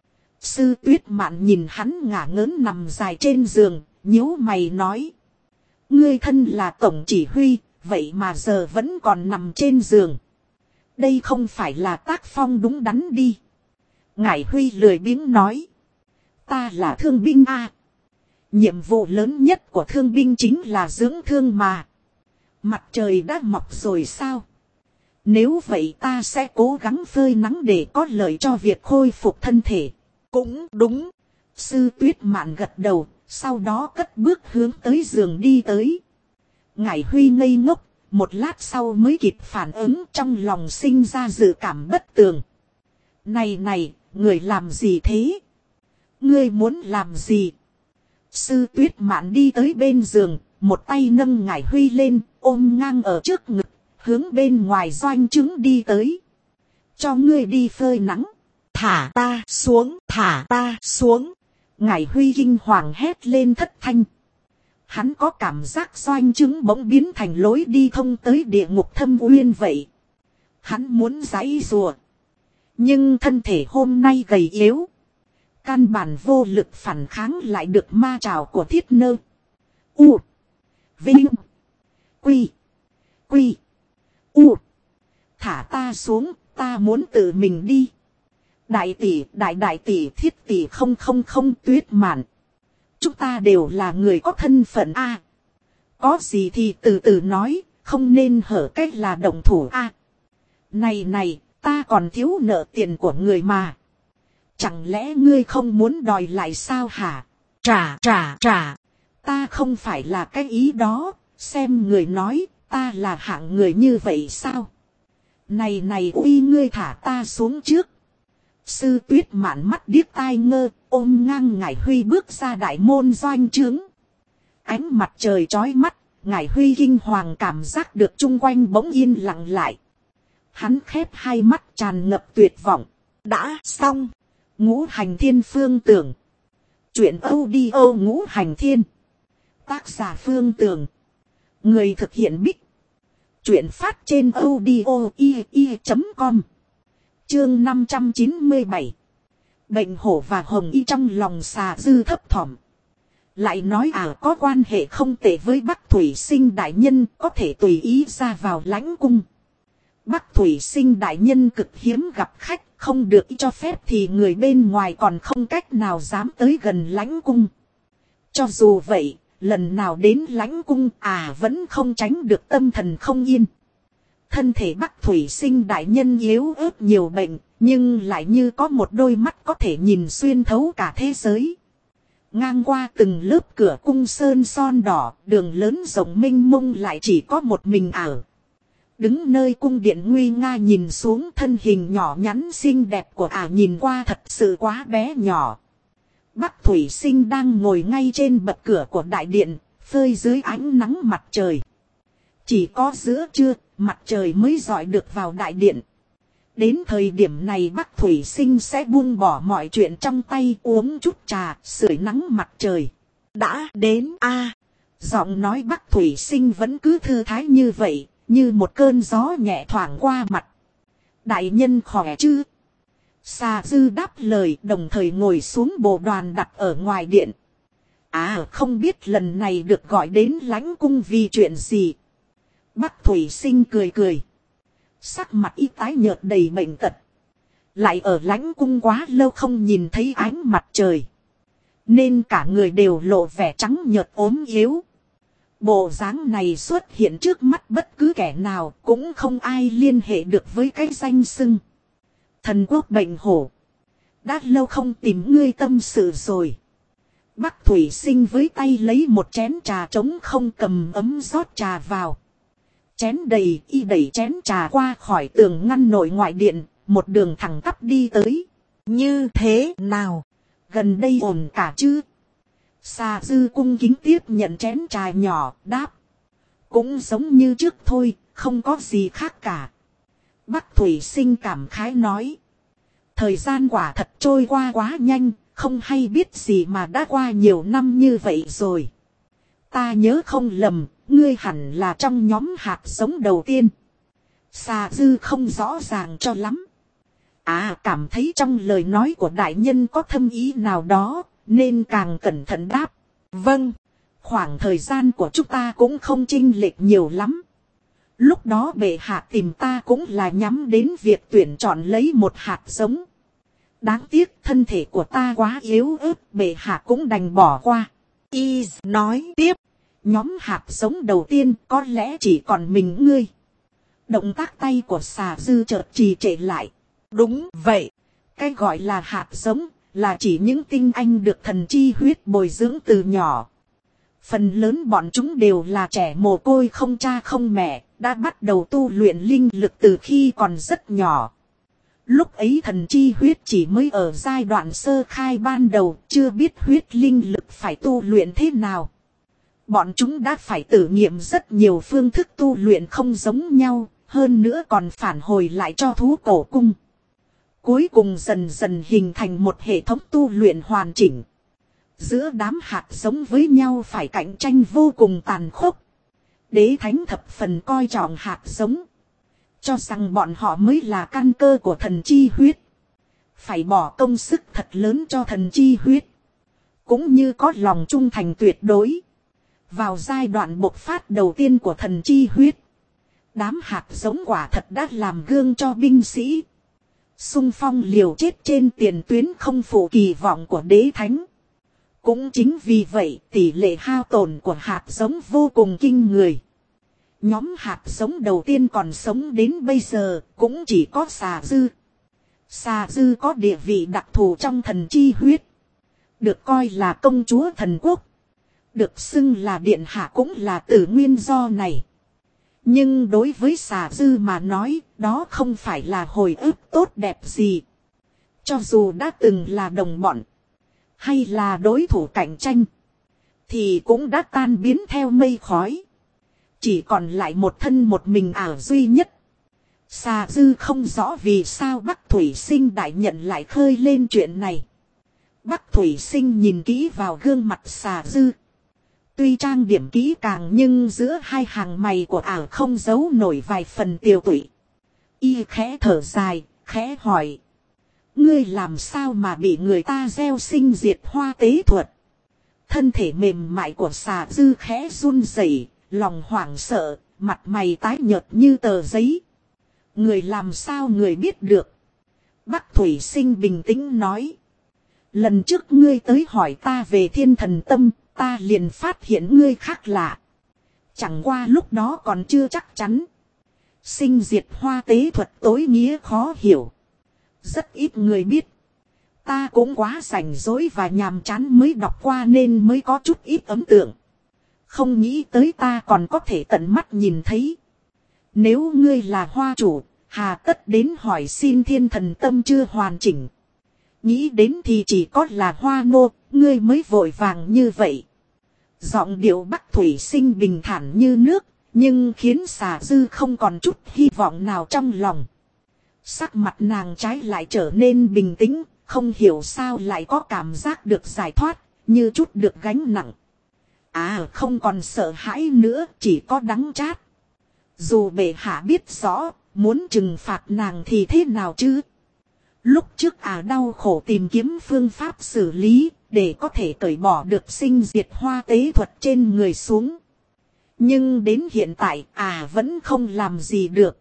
Sư Tuyết Mạn nhìn hắn ngả ngớn nằm dài trên giường, nhíu mày nói. Ngươi thân là tổng chỉ huy, vậy mà giờ vẫn còn nằm trên giường. Đây không phải là tác phong đúng đắn đi. Ngải Huy lười biếng nói. Ta là thương binh a. Nhiệm vụ lớn nhất của thương binh chính là dưỡng thương mà. Mặt trời đã mọc rồi sao? Nếu vậy ta sẽ cố gắng phơi nắng để có lợi cho việc khôi phục thân thể. Cũng đúng. Sư Tuyết Mạn gật đầu, sau đó cất bước hướng tới giường đi tới. Ngải Huy ngây ngốc, một lát sau mới kịp phản ứng, trong lòng sinh ra dự cảm bất tường. Này, người làm gì thế? Ngươi muốn làm gì? Sư Tuyết Mạn đi tới bên giường, một tay nâng Ngải Huy lên, ôm ngang ở trước ngực, hướng bên ngoài doanh trướng đi tới. Cho ngươi đi phơi nắng. Thả ta xuống, thả ta xuống. Ngải Huy kinh hoàng hét lên thất thanh. Hắn có cảm giác doanh trướng bỗng biến thành lối đi thông tới địa ngục thâm uyên vậy. Hắn muốn giãy giụa, nhưng thân thể hôm nay gầy yếu. Căn bản vô lực phản kháng lại được ma trảo của thiết nơ. U. Vinh. Quy. Quy. U. Thả ta xuống, ta muốn tự mình đi. Đại tỷ, đại tỷ, thiết tỷ không Tuyết Mạn. Chúng ta đều là người có thân phận a. Có gì thì từ từ nói, không nên hở cách là động thủ a. Này, ta còn thiếu nợ tiền của người mà. Chẳng lẽ ngươi không muốn đòi lại sao hả? Trả. Ta không phải là cái ý đó, xem người nói, ta là hạng người như vậy sao? Này, uy ngươi thả ta xuống trước. Sư Tuyết Mạn mắt điếc tai ngơ, ôm ngang Ngải Huy bước ra đại môn doanh trướng. Ánh mặt trời chói mắt, Ngải Huy kinh hoàng cảm giác được chung quanh bỗng yên lặng lại. Hắn khép hai mắt tràn ngập tuyệt vọng. Đã xong. Ngũ Hành Thiên Phương Tưởng. Chuyện audio Ngũ Hành Thiên. Tác giả Phương Tưởng. Người thực hiện Bích. Chuyện phát trên audio.com. Chương 597. Bệnh hổ và hồng y trong lòng xà dư thấp thỏm. Lại nói có quan hệ không tệ với Bắc Thủy Sinh đại nhân, có thể tùy ý ra vào lãnh cung. Bắc Thủy Sinh đại nhân cực hiếm gặp khách, không được cho phép thì người bên ngoài còn không cách nào dám tới gần lãnh cung. Cho dù vậy, lần nào đến lãnh cung vẫn không tránh được tâm thần không yên. Thân thể Bắc Thủy Sinh đại nhân yếu ớt nhiều bệnh, nhưng lại như có một đôi mắt có thể nhìn xuyên thấu cả thế giới. Ngang qua từng lớp cửa cung sơn son đỏ, đường lớn rộng mênh mông lại chỉ có một mình Đứng nơi cung điện nguy nga nhìn xuống, thân hình nhỏ nhắn xinh đẹp của nhìn qua thật sự quá bé nhỏ. Bắc Thủy Sinh đang ngồi ngay trên bậc cửa của đại điện, phơi dưới ánh nắng mặt trời. Chỉ có giữa trưa, mặt trời mới rọi được vào đại điện. Đến thời điểm này Bắc Thủy Sinh sẽ buông bỏ mọi chuyện trong tay, uống chút trà, sưởi nắng mặt trời. Đã đến giọng nói Bắc Thủy Sinh vẫn cứ thư thái như vậy, như một cơn gió nhẹ thoảng qua mặt. Đại nhân khỏe chứ? Xà dư đáp lời, đồng thời ngồi xuống bồ đoàn đặt ở ngoài điện. Không biết lần này được gọi đến lãnh cung vì chuyện gì? Bắc Thủy Sinh cười. Sắc mặt y tái nhợt đầy bệnh tật. Lại ở lãnh cung quá lâu không nhìn thấy ánh mặt trời, nên cả người đều lộ vẻ trắng nhợt ốm yếu. Bộ dáng này xuất hiện trước mắt bất cứ kẻ nào, cũng không ai liên hệ được với cái danh xưng Thần Quốc Bệnh Hổ. Đã lâu không tìm ngươi tâm sự rồi. Bắc Thủy Sinh với tay lấy một chén trà trống không cầm ấm rót trà vào. Chén đầy y đẩy chén trà qua khỏi tường ngăn nội ngoại điện, một đường thẳng tắp đi tới. Như thế nào? Gần đây ổn cả chứ? Xà Dư cung kính tiếp nhận chén trà nhỏ, đáp. Cũng giống như trước thôi, không có gì khác cả. Bắc Thủy Sinh cảm khái nói. Thời gian quả thật trôi qua quá nhanh, không hay biết gì mà đã qua nhiều năm như vậy rồi. Ta nhớ không lầm, ngươi hẳn là trong nhóm hạt giống đầu tiên. Xà Dư không rõ ràng cho lắm. Cảm thấy trong lời nói của đại nhân có thâm ý nào đó, nên càng cẩn thận đáp. Vâng, khoảng thời gian của chúng ta cũng không chênh lệch nhiều lắm. Lúc đó bệ hạ tìm ta cũng là nhắm đến việc tuyển chọn lấy một hạt giống. Đáng tiếc thân thể của ta quá yếu ớt, bệ hạ cũng đành bỏ qua. Y nói tiếp, nhóm hạt giống đầu tiên có lẽ chỉ còn mình ngươi. Động tác tay của Xà Dư chợt trì trệ lại. Đúng vậy, cái gọi là hạt giống là chỉ những tinh anh được thần chi huyết bồi dưỡng từ nhỏ. Phần lớn bọn chúng đều là trẻ mồ côi không cha không mẹ, đã bắt đầu tu luyện linh lực từ khi còn rất nhỏ. Lúc ấy thần chi huyết chỉ mới ở giai đoạn sơ khai ban đầu, chưa biết huyết linh lực phải tu luyện thế nào. Bọn chúng đã phải thử nghiệm rất nhiều phương thức tu luyện không giống nhau, hơn nữa còn phản hồi lại cho thú cổ cung. Cuối cùng dần dần hình thành một hệ thống tu luyện hoàn chỉnh. Giữa đám hạt giống với nhau phải cạnh tranh vô cùng tàn khốc. Đế thánh thập phần coi trọng hạt giống. Cho rằng bọn họ mới là căn cơ của thần chi huyết. Phải bỏ công sức thật lớn cho thần chi huyết. Cũng như có lòng trung thành tuyệt đối. Vào giai đoạn bộc phát đầu tiên của thần chi huyết. Đám hạt giống quả thật đã làm gương cho binh sĩ. Xung phong liều chết trên tiền tuyến không phụ kỳ vọng của đế thánh. Cũng chính vì vậy tỷ lệ hao tổn của hạt giống vô cùng kinh người. Nhóm hạt giống đầu tiên còn sống đến bây giờ cũng chỉ có Xà Dư. Xà Dư có địa vị đặc thù trong thần chi huyết. Được coi là công chúa thần quốc. Được xưng là điện hạ cũng là từ nguyên do này. Nhưng đối với Xà Dư mà nói, đó không phải là hồi ức tốt đẹp gì. Cho dù đã từng là đồng bọn, hay là đối thủ cạnh tranh, thì cũng đã tan biến theo mây khói. Chỉ còn lại một thân một mình ảo duy nhất. Xà Dư không rõ vì sao Bắc Thủy Sinh đại nhận lại khơi lên chuyện này. Bắc Thủy Sinh nhìn kỹ vào gương mặt Xà Dư. Tuy trang điểm kỹ càng nhưng giữa hai hàng mày của ảo không giấu nổi vài phần tiêu tụy. Y khẽ thở dài, khẽ hỏi. Ngươi làm sao mà bị người ta gieo sinh diệt hoa tế thuật? Thân thể mềm mại của Xà Dư khẽ run rẩy, lòng hoảng sợ, mặt mày tái nhợt như tờ giấy. Người làm sao người biết được? Bắc Thủy Sinh bình tĩnh nói. Lần trước ngươi tới hỏi ta về Thiên Thần Tâm, ta liền phát hiện ngươi khác lạ. Chẳng qua lúc đó còn chưa chắc chắn. Sinh diệt hoa tế thuật tối nghĩa khó hiểu. Rất ít người biết. Ta cũng quá rảnh rỗi và nhàm chán mới đọc qua nên mới có chút ít ấn tượng. Không nghĩ tới ta còn có thể tận mắt nhìn thấy. Nếu ngươi là hoa chủ, hà tất đến hỏi xin Thiên Thần Tâm chưa hoàn chỉnh. Nghĩ đến thì chỉ có là hoa nô, ngươi mới vội vàng như vậy. Giọng điệu Bắc Thủy Sinh bình thản như nước, nhưng khiến Xà Dư không còn chút hy vọng nào trong lòng. Sắc mặt nàng trái lại trở nên bình tĩnh, không hiểu sao lại có cảm giác được giải thoát, như chút được gánh nặng. Không còn sợ hãi nữa, chỉ có đắng chát. Dù bệ hạ biết rõ, muốn trừng phạt nàng thì thế nào chứ? Lúc trước đau khổ tìm kiếm phương pháp xử lý, để có thể cởi bỏ được sinh diệt hoa tế thuật trên người xuống. Nhưng đến hiện tại, vẫn không làm gì được.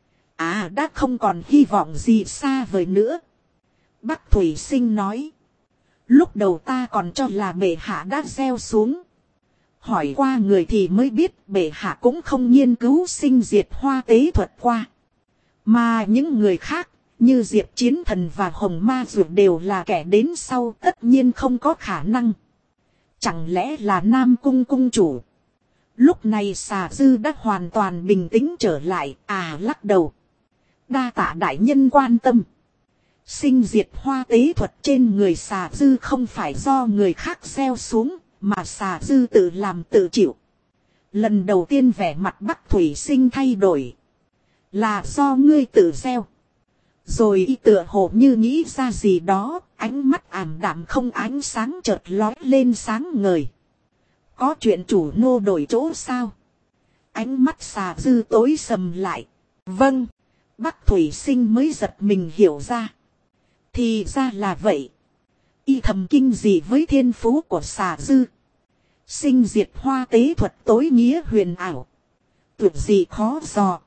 Đã không còn hy vọng gì xa vời nữa. Bắc Thủy Sinh nói. Lúc đầu ta còn cho là bệ hạ đã gieo xuống. Hỏi qua người thì mới biết bệ hạ cũng không nghiên cứu sinh diệt hoa tế thuật qua. Mà những người khác, như Diệp Chiến Thần và Hồng Ma Dược đều là kẻ đến sau, tất nhiên không có khả năng. Chẳng lẽ là Nam Cung cung chủ? Lúc này xà dư đã hoàn toàn bình tĩnh trở lại, lắc đầu. Đa tạ đại nhân quan tâm. Sinh diệt hoa tế thuật trên người xà dư không phải do người khác gieo xuống, mà xà dư tự làm tự chịu. Lần đầu tiên vẻ mặt Bắc Thủy Sinh thay đổi. Là do ngươi tự gieo. Rồi y tựa hồ như nghĩ ra gì đó, ánh mắt ảm đạm không ánh sáng chợt lói lên sáng ngời. Có chuyện chủ nô đổi chỗ sao? Ánh mắt xà dư tối sầm lại. Vâng. Bắc Thủy Sinh mới giật mình hiểu ra. Thì ra là vậy. Y thầm kinh dị với thiên phú của xà dư. Sinh diệt hoa tế thuật tối nghĩa huyền ảo. Tuyệt dị khó dò.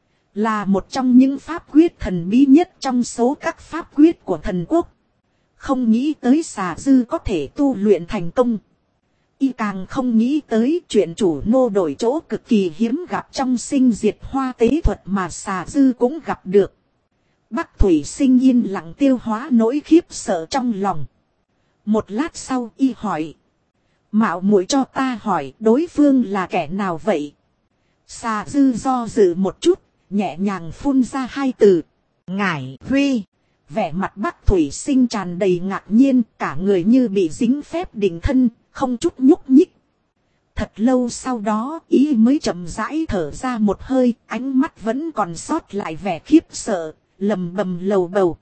Là một trong những pháp quyết thần bí nhất trong số các pháp quyết của thần quốc. Không nghĩ tới xà dư có thể tu luyện thành công. Y càng không nghĩ tới chuyện chủ nô đổi chỗ cực kỳ hiếm gặp trong sinh diệt hoa tế thuật mà xà dư cũng gặp được. Bắc Thủy Sinh yên lặng tiêu hóa nỗi khiếp sợ trong lòng. Một lát sau y hỏi. Mạo muội cho ta hỏi đối phương là kẻ nào vậy? Xà dư do dự một chút, nhẹ nhàng phun ra hai từ. Ngải Huy. Vẻ mặt Bắc Thủy Sinh tràn đầy ngạc nhiên, cả người như bị dính phép định thân, không chút nhúc nhích. Thật lâu sau đó, ý mới chậm rãi thở ra một hơi, ánh mắt vẫn còn sót lại vẻ khiếp sợ, lầm bầm lầu bầu.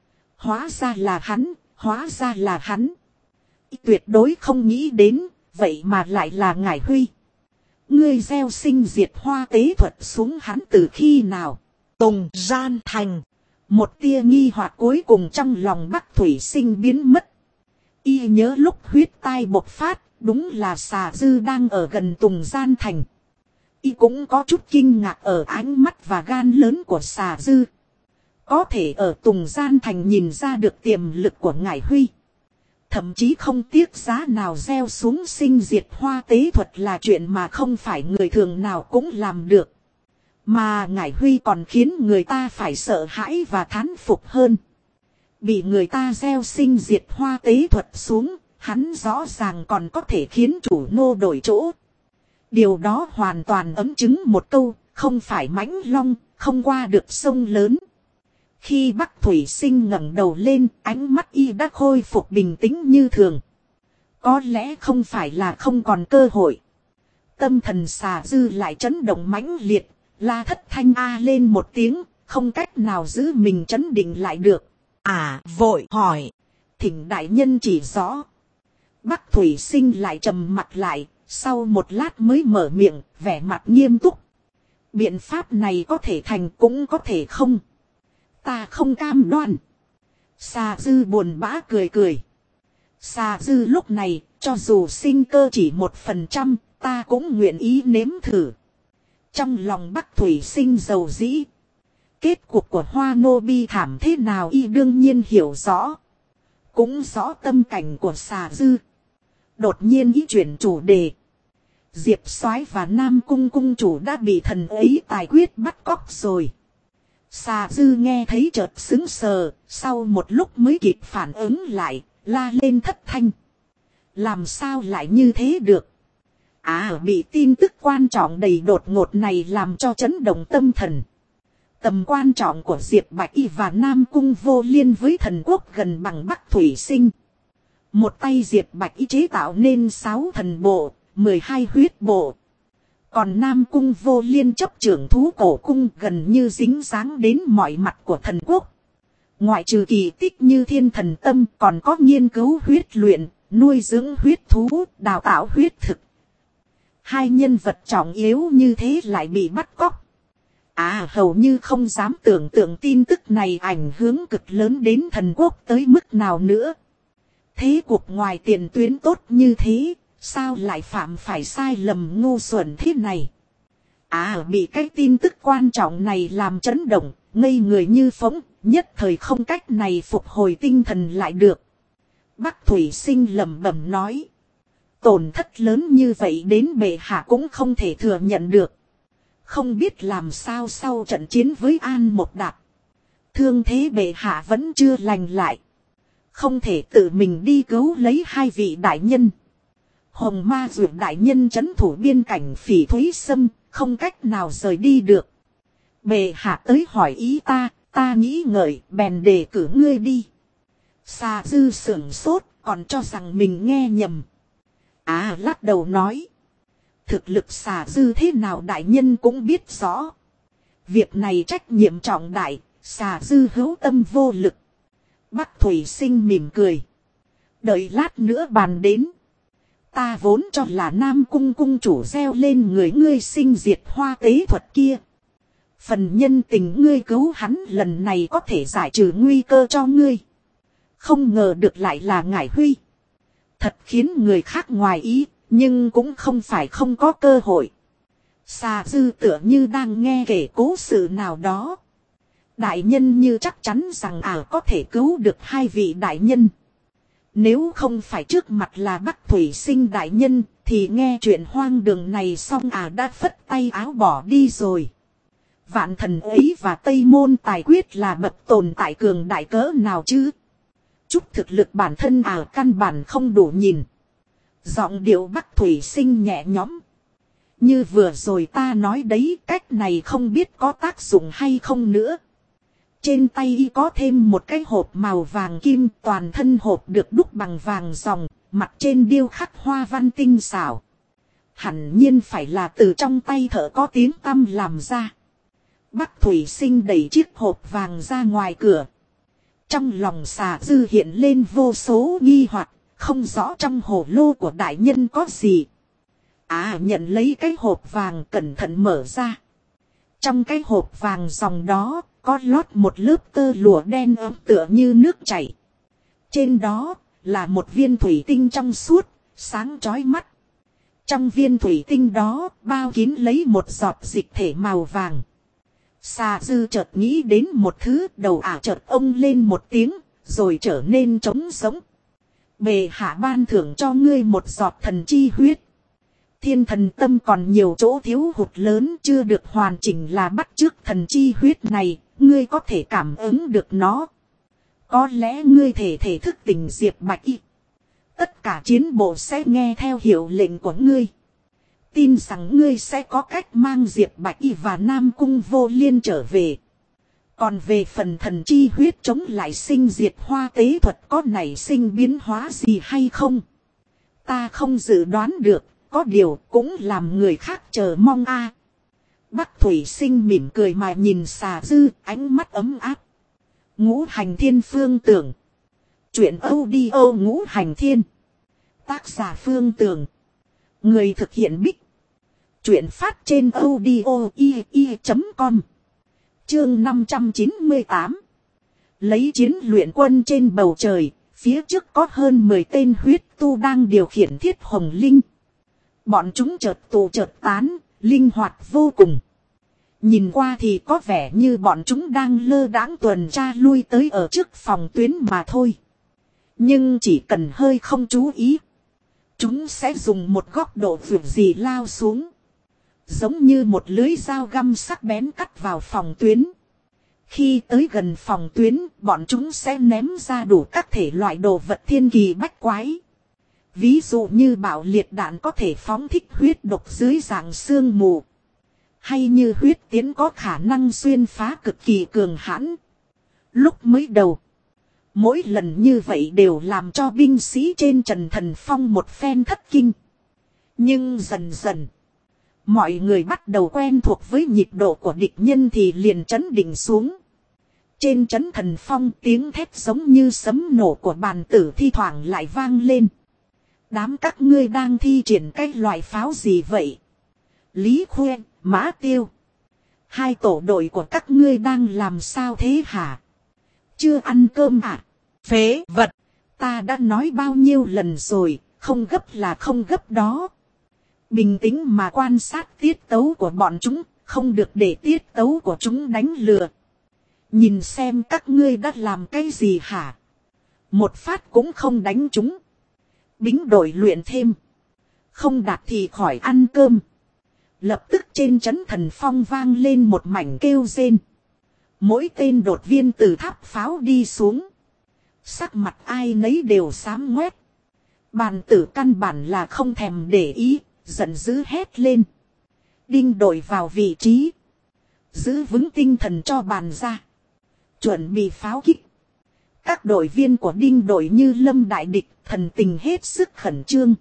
Hóa ra là hắn, hóa ra là hắn. Tuyệt đối không nghĩ đến, vậy mà lại là Ngải Huy. Ngươi gieo sinh diệt hoa tế thuật xuống hắn từ khi nào? Tùng Gian Thành. Một tia nghi hoặc cuối cùng trong lòng Bắc Thủy Sinh biến mất. Y nhớ lúc huyết tai bộc phát, đúng là xà dư đang ở gần Tùng Gian Thành. Y cũng có chút kinh ngạc ở ánh mắt và gan lớn của xà dư. Có thể ở Tùng Gian Thành nhìn ra được tiềm lực của Ngải Huy. Thậm chí không tiếc giá nào gieo xuống sinh diệt hoa tế thuật là chuyện mà không phải người thường nào cũng làm được. Mà Ngải Huy còn khiến người ta phải sợ hãi và thán phục hơn. Bị người ta gieo sinh diệt hoa tế thuật xuống, hắn rõ ràng còn có thể khiến chủ nô đổi chỗ. Điều đó hoàn toàn ấm chứng một câu, không phải mãnh long, không qua được sông lớn. Khi Bắc Thủy Sinh ngẩng đầu lên, ánh mắt y đã khôi phục bình tĩnh như thường. Có lẽ không phải là không còn cơ hội. Tâm thần xà dư lại chấn động mãnh liệt, la thất thanh lên một tiếng, không cách nào giữ mình chấn định lại được. Vội hỏi, thỉnh đại nhân chỉ rõ. Bắc Thủy Sinh lại trầm mặt lại, sau một lát mới mở miệng, vẻ mặt nghiêm túc. Biện pháp này có thể thành cũng có thể không. Ta không cam đoan. Xà dư buồn bã cười cười. Xà dư lúc này, cho dù sinh cơ chỉ 1%, ta cũng nguyện ý nếm thử. Trong lòng Bắc Thủy Sinh dầu dĩ. Kết cục của Hoa Nô bi thảm thế nào y đương nhiên hiểu rõ. Cũng rõ tâm cảnh của xà dư. Đột nhiên ý chuyển chủ đề. Diệp Soái và Nam Cung cung chủ đã bị thần ấy tài quyết bắt cóc rồi. Xà dư nghe thấy chợt sững sờ, sau một lúc mới kịp phản ứng lại, la lên thất thanh. Làm sao lại như thế được? Bị tin tức quan trọng đầy đột ngột này làm cho chấn động tâm thần. Tầm quan trọng của Diệp Bạch Y và Nam Cung Vô Liên với thần quốc gần bằng Bắc Thủy Sinh. Một tay Diệp Bạch Y chế tạo nên 6 thần bộ, 12 huyết bộ. Còn Nam Cung Vô Liên chấp trưởng thú cổ cung gần như dính dáng đến mọi mặt của thần quốc. Ngoại trừ kỳ tích như thiên thần tâm còn có nghiên cứu huyết luyện, nuôi dưỡng huyết thú, đào tạo huyết thực. Hai nhân vật trọng yếu như thế lại bị bắt cóc. Hầu như không dám tưởng tượng tin tức này ảnh hưởng cực lớn đến thần quốc tới mức nào nữa. Thế cuộc ngoài tiền tuyến tốt như thế, sao lại phạm phải sai lầm ngu xuẩn thế này? Bị cái tin tức quan trọng này làm chấn động, ngây người như phỗng, nhất thời không cách này phục hồi tinh thần lại được. Bắc Thủy Sinh lẩm bẩm nói. Tổn thất lớn như vậy đến bệ hạ cũng không thể thừa nhận được. Không biết làm sao sau trận chiến với An Một Đạt. Thương thế bệ hạ vẫn chưa lành lại. Không thể tự mình đi cứu lấy hai vị đại nhân. Hồng Ma Dụ đại nhân trấn thủ biên cảnh Phỉ Thúy Sâm, không cách nào rời đi được. Bệ hạ tới hỏi ý ta nghĩ ngợi, bèn đề cử ngươi đi. Xà Dư sửng sốt, còn cho rằng mình nghe nhầm. Lắc đầu nói. Thực lực Xà Dư thế nào đại nhân cũng biết rõ. Việc này trách nhiệm trọng đại, Xà Dư hữu tâm vô lực. Bắc Thủy Sinh mỉm cười. Đợi lát nữa bàn đến. Ta vốn cho là Nam Cung cung chủ gieo lên người ngươi sinh diệt hoa tế thuật kia. Phần nhân tình ngươi cứu hắn lần này có thể giải trừ nguy cơ cho ngươi. Không ngờ được lại là Ngải Huy. Thật khiến người khác ngoài ý, nhưng cũng không phải không có cơ hội. Xà Dư tựa như đang nghe kể cố sự nào đó. Đại nhân như chắc chắn rằng có thể cứu được hai vị đại nhân. Nếu không phải trước mặt là Bắc Thủy Sinh đại nhân, thì nghe chuyện hoang đường này xong đã phất tay áo bỏ đi rồi. Vạn thần ấy và Tây Môn Tài Quyết là bậc tồn tại cường đại cỡ nào chứ? Chút thực lực bản thân căn bản không đủ nhìn. Giọng điệu Bắc Thủy Sinh nhẹ nhõm. Như vừa rồi ta nói đấy, cách này không biết có tác dụng hay không nữa. Trên tay y có thêm một cái hộp màu vàng kim, toàn thân hộp được đúc bằng vàng ròng, mặt trên điêu khắc hoa văn tinh xảo. Hẳn nhiên phải là từ trong tay thợ có tiếng tăm làm ra. Bắc Thủy Sinh đẩy chiếc hộp vàng ra ngoài cửa. Trong lòng Xà Dư hiện lên vô số nghi hoặc, không rõ trong hồ lô của đại nhân có gì. Nhận lấy cái hộp vàng cẩn thận mở ra. Trong cái hộp vàng ròng đó, có lót một lớp tơ lụa đen ấm tựa như nước chảy. Trên đó là một viên thủy tinh trong suốt, sáng chói mắt. Trong viên thủy tinh đó bao kín lấy một giọt dịch thể màu vàng. Xà Dư chợt nghĩ đến một thứ, đầu chợt ông lên một tiếng, rồi trở nên trống sống. Bệ hạ ban thưởng cho ngươi một giọt thần chi huyết. Thiên thần tâm còn nhiều chỗ thiếu hụt lớn chưa được hoàn chỉnh là bắt chước thần chi huyết này, ngươi có thể cảm ứng được nó. Có lẽ ngươi thể thức tỉnh Diệp Bạch Y. Tất cả chiến bộ sẽ nghe theo hiệu lệnh của ngươi. Tin rằng ngươi sẽ có cách mang Diệp Bạch Y và Nam Cung Vô Liên trở về. Còn về phần thần chi huyết chống lại sinh diệt hoa tế thuật có nảy sinh biến hóa gì hay không? Ta không dự đoán được, có điều cũng làm người khác chờ mong Bắc Thủy Sinh mỉm cười mà nhìn Xà Dư, ánh mắt ấm áp. Ngũ Hành Thiên Phương Tưởng. Chuyện audio Ngũ Hành Thiên. Tác giả Phương Tưởng. Người thực hiện Bích. Chuyện phát trên audio.com. Chương 598. Lấy chiến luyện quân trên bầu trời, phía trước có hơn 10 tên huyết tu đang điều khiển thiết hồng linh. Bọn chúng chợt tụ chợt tán, linh hoạt vô cùng. Nhìn qua thì có vẻ như bọn chúng đang lơ đãng tuần tra lui tới ở trước phòng tuyến mà thôi. Nhưng chỉ cần hơi không chú ý, chúng sẽ dùng một góc độ vượt gì lao xuống. Giống như một lưới dao găm sắc bén cắt vào phòng tuyến. Khi tới gần phòng tuyến, bọn chúng sẽ ném ra đủ các thể loại đồ vật thiên kỳ bách quái. Ví dụ như bạo liệt đạn có thể phóng thích huyết độc dưới dạng sương mù. Hay như huyết tiến có khả năng xuyên phá cực kỳ cường hãn. Lúc mới đầu, mỗi lần như vậy đều làm cho binh sĩ trên Trần Thần Phong một phen thất kinh. Nhưng dần dần, mọi người bắt đầu quen thuộc với nhịp độ của địch nhân thì liền trấn định xuống. Trên Trấn Thần Phong tiếng thét giống như sấm nổ của bàn tử thi thoảng lại vang lên. Đám các ngươi đang thi triển cái loại pháo gì vậy? Lý Khuê, Mã Tiêu. Hai tổ đội của các ngươi đang làm sao thế hả? Chưa ăn cơm à? Phế vật! Ta đã nói bao nhiêu lần rồi, không gấp là không gấp đó. Bình tĩnh mà quan sát tiết tấu của bọn chúng, không được để tiết tấu của chúng đánh lừa. Nhìn xem các ngươi đã làm cái gì hả? Một phát cũng không đánh chúng. Bính đội luyện thêm. Không đạt thì khỏi ăn cơm. Lập tức trên Trấn Thần Phong vang lên một mảnh kêu rên. Mỗi tên đột viên từ tháp pháo đi xuống. Sắc mặt ai nấy đều xám ngoét. Bàn tử căn bản là không thèm để ý, giận dữ hét lên. Đinh đội vào vị trí. Giữ vững tinh thần cho bàn ra. Chuẩn bị pháo kích. Các đội viên của đinh đội như lâm đại địch, thần tình hết sức khẩn trương.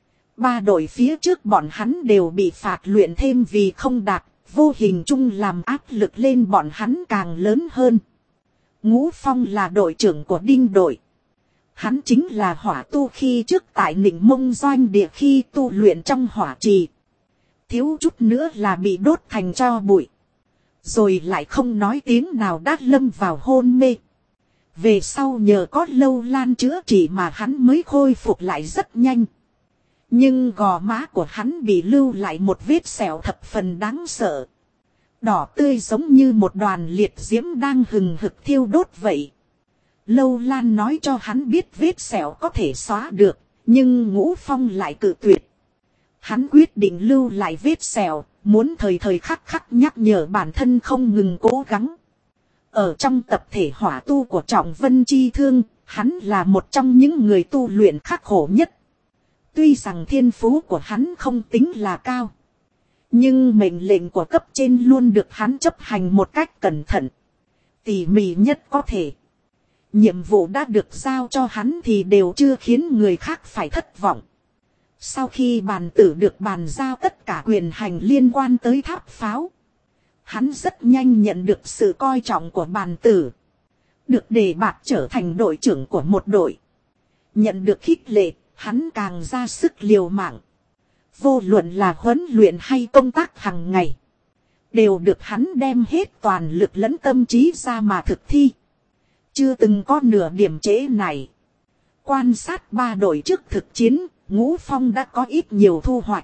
3 đội phía trước bọn hắn đều bị phạt luyện thêm vì không đạt, vô hình chung làm áp lực lên bọn hắn càng lớn hơn. Ngũ Phong là đội trưởng của đinh đội. Hắn chính là hỏa tu khi trước tại Nịnh Mông doanh địa khi tu luyện trong hỏa trì. Thiếu chút nữa là bị đốt thành tro bụi. Rồi lại không nói tiếng nào đã lâm vào hôn mê. Về sau nhờ có Lâu Lan chữa trị mà hắn mới khôi phục lại rất nhanh. Nhưng gò má của hắn bị lưu lại một vết sẹo thập phần đáng sợ. Đỏ tươi giống như một đoàn liệt diễm đang hừng hực thiêu đốt vậy. Lâu Lan nói cho hắn biết vết sẹo có thể xóa được, nhưng Ngũ Phong lại cự tuyệt. Hắn quyết định lưu lại vết sẹo, muốn thời thời khắc khắc nhắc nhở bản thân không ngừng cố gắng. Ở trong tập thể hỏa tu của Trọng Vân Chi Thương, hắn là một trong những người tu luyện khắc khổ nhất. Tuy rằng thiên phú của hắn không tính là cao, nhưng mệnh lệnh của cấp trên luôn được hắn chấp hành một cách cẩn thận, tỉ mỉ nhất có thể. Nhiệm vụ đã được giao cho hắn thì đều chưa khiến người khác phải thất vọng. Sau khi bàn tử được bàn giao tất cả quyền hành liên quan tới tháp pháo, hắn rất nhanh nhận được sự coi trọng của bàn tử. Được đề bạt trở thành đội trưởng của một đội. Nhận được khích lệ, hắn càng ra sức liều mạng. Vô luận là huấn luyện hay công tác hàng ngày, đều được hắn đem hết toàn lực lẫn tâm trí ra mà thực thi. Chưa từng có nửa điểm trễ này. Quan sát 3 đội trước thực chiến, Ngũ Phong đã có ít nhiều thu hoạch.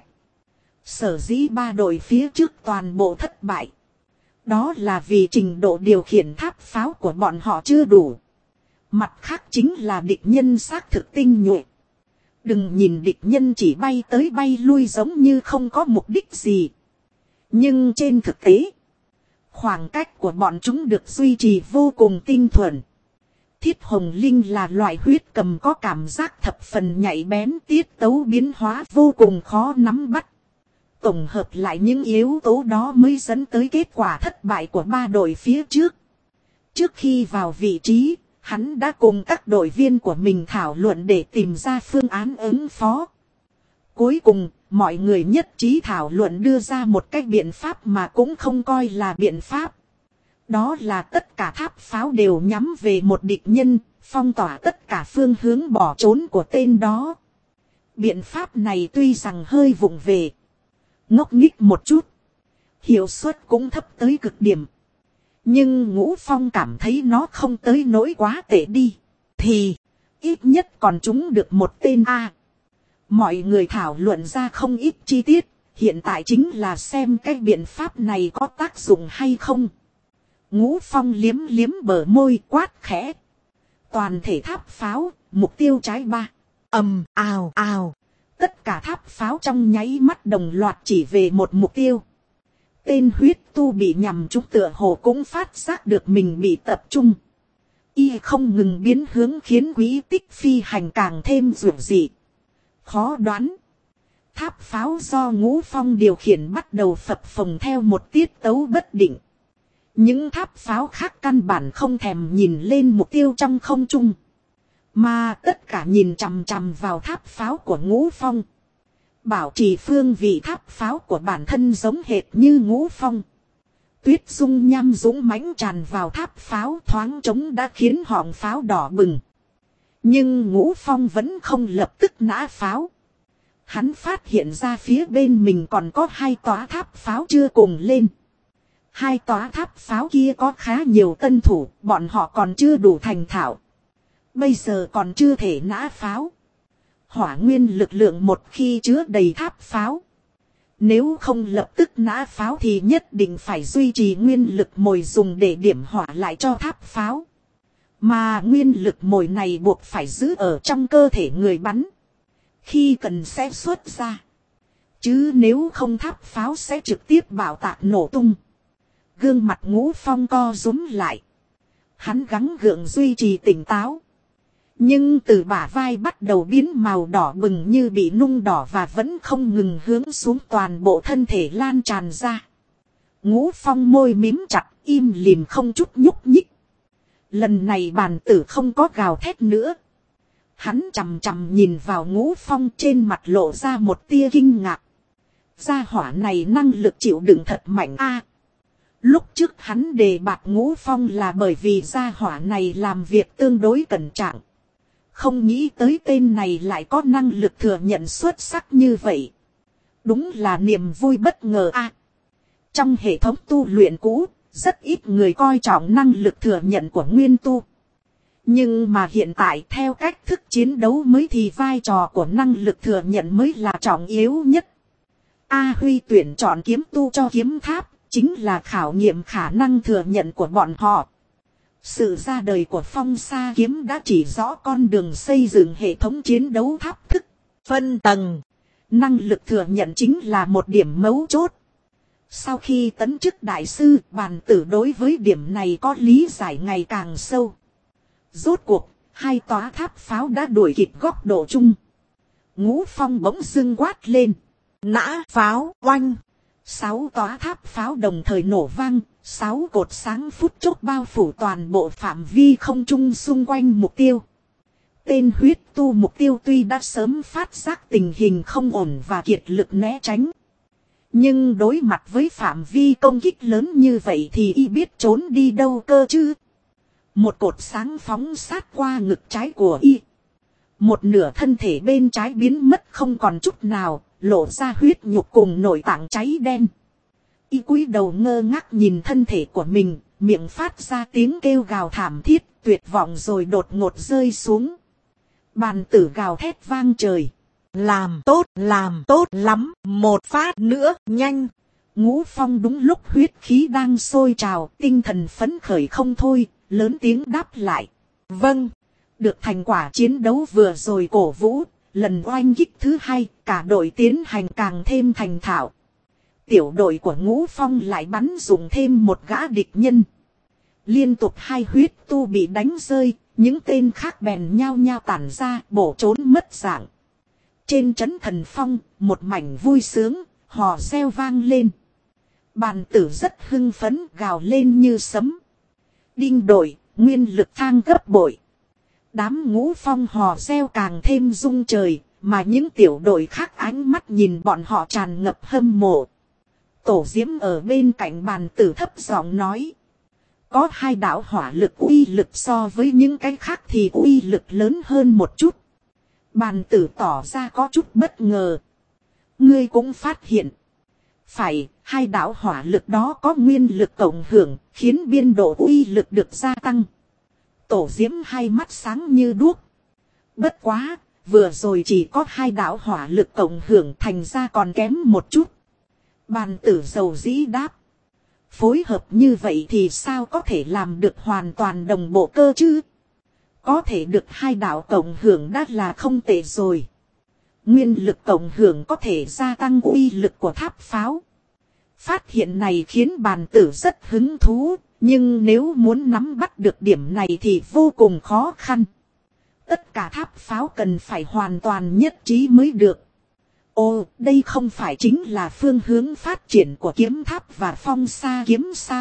Sở dĩ 3 đội phía trước toàn bộ thất bại, đó là vì trình độ điều khiển tháp pháo của bọn họ chưa đủ. Mặt khác chính là địch nhân xác thực tinh nhuệ. Đừng nhìn địch nhân chỉ bay tới bay lui giống như không có mục đích gì. Nhưng trên thực tế, khoảng cách của bọn chúng được duy trì vô cùng tinh thuần. Thiết Hồng Linh là loại huyết cầm có cảm giác thập phần nhạy bén, tiết tấu biến hóa vô cùng khó nắm bắt. Tổng hợp lại những yếu tố đó mới dẫn tới kết quả thất bại của 3 đội phía trước. Trước khi vào vị trí, hắn đã cùng các đội viên của mình thảo luận để tìm ra phương án ứng phó. Cuối cùng, mọi người nhất trí thảo luận đưa ra một cách biện pháp mà cũng không coi là biện pháp. Đó là tất cả tháp pháo đều nhắm về một địch nhân, phong tỏa tất cả phương hướng bỏ trốn của tên đó. Biện pháp này tuy rằng hơi vụng về, ngốc nghếch một chút, hiệu suất cũng thấp tới cực điểm. Nhưng Ngũ Phong cảm thấy nó không tới nỗi quá tệ đi. Thì, ít nhất còn trúng được một tên A. Mọi người thảo luận ra không ít chi tiết, hiện tại chính là xem cái biện pháp này có tác dụng hay không. Ngũ Phong liếm liếm bờ môi quát khẽ. Toàn thể tháp pháo, mục tiêu trái 3. Ầm ào ào. Tất cả tháp pháo trong nháy mắt đồng loạt chỉ về một mục tiêu. Tên huyết tu bị nhằm trúng tựa hồ cũng phát giác được mình bị tập trung. Y không ngừng biến hướng khiến quý tích phi hành càng thêm rủi dị. Khó đoán. Tháp pháo do Ngũ Phong điều khiển bắt đầu phập phồng theo một tiết tấu bất định. Những tháp pháo khác căn bản không thèm nhìn lên mục tiêu trong không trung, mà tất cả nhìn chằm chằm vào tháp pháo của Ngũ Phong. Bảo trì phương vị tháp pháo của bản thân giống hệt như Ngũ Phong. Tuyết dung nham dũng mãnh tràn vào tháp pháo, thoáng trống đã khiến họng pháo đỏ bừng. Nhưng Ngũ Phong vẫn không lập tức nã pháo. Hắn phát hiện ra phía bên mình còn có 2 tòa tháp pháo chưa cùng lên. 2 tòa tháp pháo kia có khá nhiều tân thủ, bọn họ còn chưa đủ thành thạo. Bây giờ còn chưa thể nã pháo. Hỏa nguyên lực lượng một khi chứa đầy tháp pháo, nếu không lập tức nã pháo thì nhất định phải duy trì nguyên lực mồi dùng để điểm hỏa lại cho tháp pháo. Mà nguyên lực mồi này buộc phải giữ ở trong cơ thể người bắn, khi cần sẽ xuất ra. Chứ nếu không tháp pháo sẽ trực tiếp bạo tạc nổ tung. Gương mặt Ngũ Phong co rúm lại. Hắn gắng gượng duy trì tỉnh táo. Nhưng từ bả vai bắt đầu biến màu đỏ bừng như bị nung đỏ và vẫn không ngừng hướng xuống toàn bộ thân thể lan tràn ra. Ngũ Phong môi mím chặt, im lìm không chút nhúc nhích. Lần này bàn tử không có gào thét nữa. Hắn chằm chằm nhìn vào Ngũ Phong, trên mặt lộ ra một tia kinh ngạc. Gia hỏa này năng lực chịu đựng thật mạnh a. Lúc trước hắn đề bạt Ngũ Phong là bởi vì gia hỏa này làm việc tương đối cẩn trọng. Không nghĩ tới tên này lại có năng lực thừa nhận xuất sắc như vậy. Đúng là niềm vui bất ngờ a. Trong hệ thống tu luyện cũ, rất ít người coi trọng năng lực thừa nhận của nguyên tu. Nhưng mà hiện tại theo cách thức chiến đấu mới thì vai trò của năng lực thừa nhận mới là trọng yếu nhất. A Huy tuyển chọn kiếm tu cho kiếm tháp, chính là khảo nghiệm khả năng thừa nhận của bọn họ. Sự ra đời của Phong Sa kiếm đã chỉ rõ con đường xây dựng hệ thống chiến đấu tháp thức, phân tầng. Năng lực thừa nhận chính là một điểm mấu chốt. Sau khi tấn chức đại sư, bàn tử đối với điểm này có lý giải ngày càng sâu. Rốt cuộc, hai tòa tháp pháo đã đuổi kịp góc độ chung. Ngũ Phong bỗng dưng quát lên. Nã pháo oanh. 6 tòa tháp pháo đồng thời nổ vang. 6 cột sáng phút chốc bao phủ toàn bộ phạm vi không trung xung quanh mục tiêu. Tên huyết tu mục tiêu tuy đã sớm phát giác tình hình không ổn và kiệt lực né tránh. Nhưng đối mặt với phạm vi công kích lớn như vậy thì y biết trốn đi đâu cơ chứ. Một cột sáng phóng sát qua ngực trái của y. Một nửa thân thể bên trái biến mất không còn chút nào, lộ ra huyết nhục cùng nội tạng cháy đen. Y cúi đầu ngơ ngác nhìn thân thể của mình, miệng phát ra tiếng kêu gào thảm thiết, tuyệt vọng rồi đột ngột rơi xuống. Bàn tử gào thét vang trời. Làm tốt lắm, một phát nữa, nhanh. Ngũ Phong đúng lúc huyết khí đang sôi trào, tinh thần phấn khởi không thôi, lớn tiếng đáp lại. Vâng, được thành quả chiến đấu vừa rồi cổ vũ, lần oanh kích thứ hai, cả đội tiến hành càng thêm thành thạo. Tiểu đội của Ngũ Phong lại bắn dùng thêm một gã địch nhân. Liên tục 2 huyết tu bị đánh rơi, những tên khác bèn nhao nhao tản ra, bổ trốn mất dạng. Trên trấn Thần Phong, một mảnh vui sướng, hò reo vang lên. Bàn tử rất hưng phấn, gào lên như sấm. Đinh đội, nguyên lực thang gấp bội. Đám Ngũ Phong hò reo càng thêm rung trời, mà những tiểu đội khác ánh mắt nhìn bọn họ tràn ngập hâm mộ. Tổ Diễm ở bên cạnh bàn tử thấp giọng nói. Có 2 đạo hỏa lực uy lực so với những cái khác thì uy lực lớn hơn một chút. Bàn tử tỏ ra có chút bất ngờ. Ngươi cũng phát hiện. Phải, 2 đạo hỏa lực đó có nguyên lực cộng hưởng, khiến biên độ uy lực được gia tăng. Tổ Diễm hai mắt sáng như đuốc. Bất quá, vừa rồi chỉ có 2 đạo hỏa lực cộng hưởng thành ra còn kém một chút. Bàn tử dầu dĩ đáp. Phối hợp như vậy thì sao có thể làm được hoàn toàn đồng bộ cơ chứ? Có thể được 2 đạo cộng hưởng đã là không tệ rồi. Nguyên lực cộng hưởng có thể gia tăng uy lực của tháp pháo. Phát hiện này khiến bàn tử rất hứng thú, nhưng nếu muốn nắm bắt được điểm này thì vô cùng khó khăn. Tất cả tháp pháo cần phải hoàn toàn nhất trí mới được. Ồ, đây không phải chính là phương hướng phát triển của kiếm tháp và Phong Sa kiếm sao?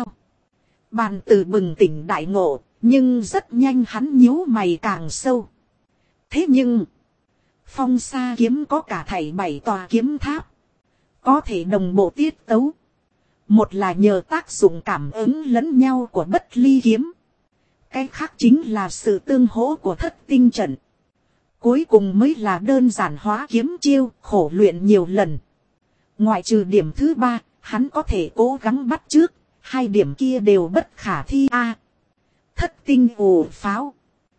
Bàn tử bừng tỉnh đại ngộ, nhưng rất nhanh hắn nhíu mày càng sâu. Thế nhưng, Phong Sa kiếm có cả thảy 7 tòa kiếm tháp. Có thể đồng bộ tiết tấu. Một là nhờ tác dụng cảm ứng lẫn nhau của bất ly kiếm. Cái khác chính là sự tương hỗ của thất tinh trận. Cuối cùng mới là đơn giản hóa kiếm chiêu, khổ luyện nhiều lần. Ngoại trừ điểm thứ 3, hắn có thể cố gắng bắt trước, 2 điểm kia đều bất khả thi a. Thất tinh ù pháo.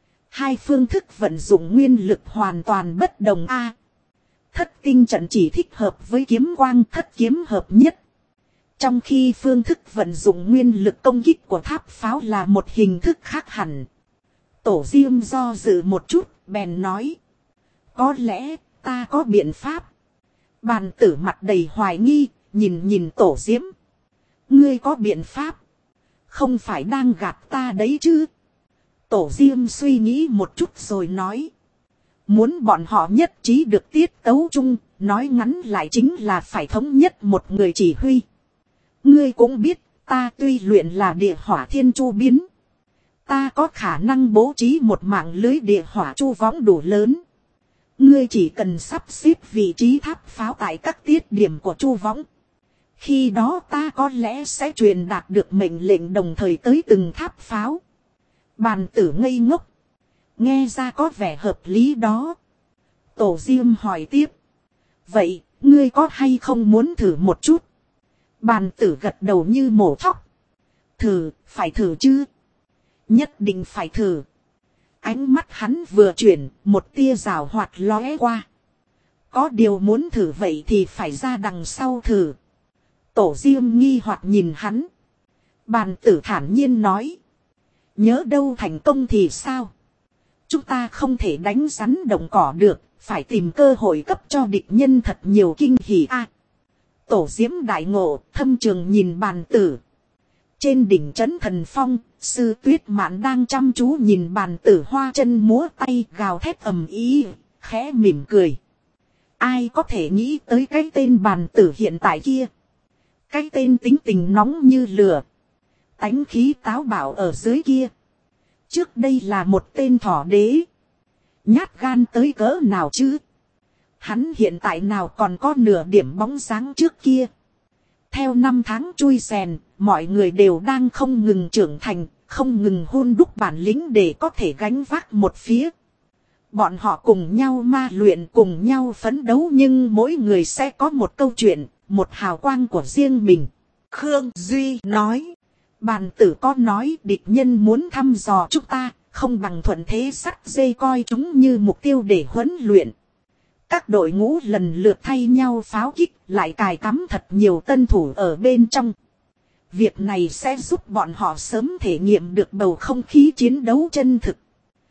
2 phương thức vận dụng nguyên lực hoàn toàn bất đồng a. Thất tinh trận chỉ thích hợp với kiếm quang thất kiếm hợp nhất. Trong khi phương thức vận dụng nguyên lực công kích của tháp pháo là một hình thức khác hẳn. Tổ Diêm do dự một chút, bèn nói. Có lẽ, ta có biện pháp. Bàn tử mặt đầy hoài nghi, nhìn Tổ Diễm. Ngươi có biện pháp? Không phải đang gạt ta đấy chứ? Tổ Diêm suy nghĩ một chút rồi nói. Muốn bọn họ nhất trí được tiết tấu chung, nói ngắn lại chính là phải thống nhất một người chỉ huy. Ngươi cũng biết, ta tuy luyện là địa hỏa thiên chu biến. Ta có khả năng bố trí một mạng lưới địa hỏa chu võng đủ lớn. Ngươi chỉ cần sắp xếp vị trí tháp pháo tại các tiết điểm của chu võng. Khi đó ta có lẽ sẽ truyền đạt được mệnh lệnh đồng thời tới từng tháp pháo. Bàn tử ngây ngốc. Nghe ra có vẻ hợp lý đó. Tổ Diêm hỏi tiếp. Vậy, ngươi có hay không muốn thử một chút? Bàn tử gật đầu như mổ thóc. Thử, phải thử chứ? Nhất định phải thử. Ánh mắt hắn vừa chuyển, một tia rào hoạt lóe qua. Có điều muốn thử vậy thì phải ra đằng sau thử. Tổ Diêm nghi hoặc nhìn hắn. Bàn tử thản nhiên nói. Nhớ đâu thành công thì sao? Chúng ta không thể đánh rắn động cỏ được, phải tìm cơ hội cấp cho địch nhân thật nhiều kinh hỉ a. Tổ Diễm đại ngộ, thâm trường nhìn bàn tử. Trên đỉnh trấn Thần Phong, Sư Tuyết Mạn đang chăm chú nhìn bàn tử hoa chân múa tay gào thét ầm ĩ, khẽ mỉm cười. Ai có thể nghĩ tới cái tên bàn tử hiện tại kia? Cái tên tính tình nóng như lửa, tánh khí táo bạo ở dưới kia. Trước đây là một tên thỏ đế. Nhát gan tới cỡ nào chứ? Hắn hiện tại nào còn có nửa điểm bóng dáng trước kia. Theo năm tháng chui rèn, mọi người đều đang không ngừng trưởng thành, không ngừng hun đúc bản lĩnh để có thể gánh vác một phía. Bọn họ cùng nhau ma luyện, cùng nhau phấn đấu, nhưng mỗi người sẽ có một câu chuyện, một hào quang của riêng mình. Khương Duy nói. Bàn tử có nói địch nhân muốn thăm dò chúng ta, không bằng thuận thế sắt dây coi chúng như mục tiêu để huấn luyện. Các đội ngũ lần lượt thay nhau pháo kích, lại cài cắm thật nhiều tân thủ ở bên trong. Việc này sẽ giúp bọn họ sớm thể nghiệm được bầu không khí chiến đấu chân thực.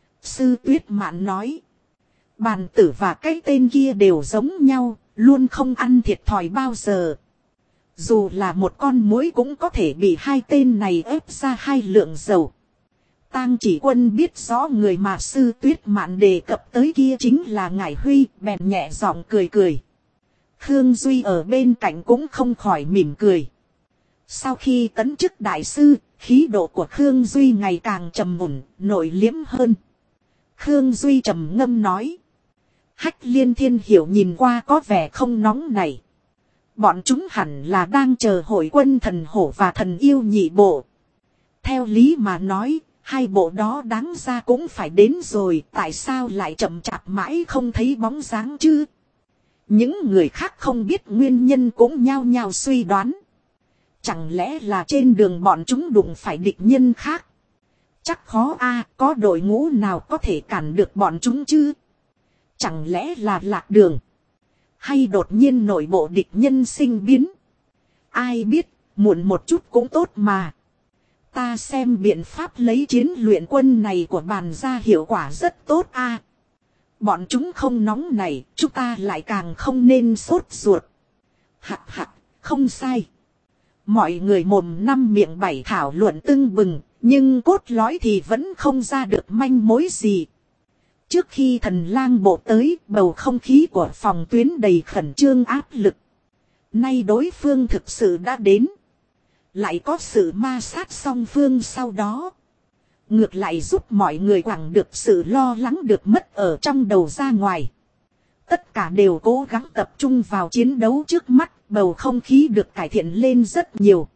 Sư Tuyết Mạn nói. Bàn tử và cái tên kia đều giống nhau, luôn không ăn thiệt thòi bao giờ. Dù là một con muỗi cũng có thể bị hai tên này ép ra hai lượng dầu. Tang Chỉ Quân biết rõ người mà Sư Tuyết Mạn đề cập tới kia chính là Ngải Huy, bèn nhẹ giọng cười cười. Khương Duy ở bên cạnh cũng không khỏi mỉm cười. Sau khi tấn chức đại sư, khí độ của Khương Duy ngày càng trầm ổn, nội liếm hơn. Khương Duy trầm ngâm nói. Hách Liên Thiên Hiểu nhìn qua có vẻ không nóng này. Bọn chúng hẳn là đang chờ hội quân thần hổ và thần yêu nhị bộ. Theo lý mà nói, hai bộ đó đáng ra cũng phải đến rồi, tại sao lại chậm chạp mãi không thấy bóng dáng chứ? Những người khác không biết nguyên nhân cũng nhao nhao suy đoán. Chẳng lẽ là trên đường bọn chúng đụng phải địch nhân khác? Chắc khó a, có đội ngũ nào có thể cản được bọn chúng chứ? Chẳng lẽ là lạc đường? Hay đột nhiên nội bộ địch nhân sinh biến? Ai biết, muộn một chút cũng tốt mà. Ta xem biện pháp lấy chiến luyện quân này của bàn ra hiệu quả rất tốt a. Bọn chúng không nóng này, chúng ta lại càng không nên sốt ruột. Hạc hạc, không sai. Mọi người mồm năm miệng bảy thảo luận tưng bừng, nhưng cốt lõi thì vẫn không ra được manh mối gì. Trước khi thần lang bộ tới, bầu không khí của phòng tuyến đầy khẩn trương áp lực. Nay đối phương thực sự đã đến. Lại có sự ma sát song phương sau đó. Ngược lại giúp mọi người quẳng được sự lo lắng được mất ở trong đầu ra ngoài. Tất cả đều cố gắng tập trung vào chiến đấu trước mắt, bầu không khí được cải thiện lên rất nhiều.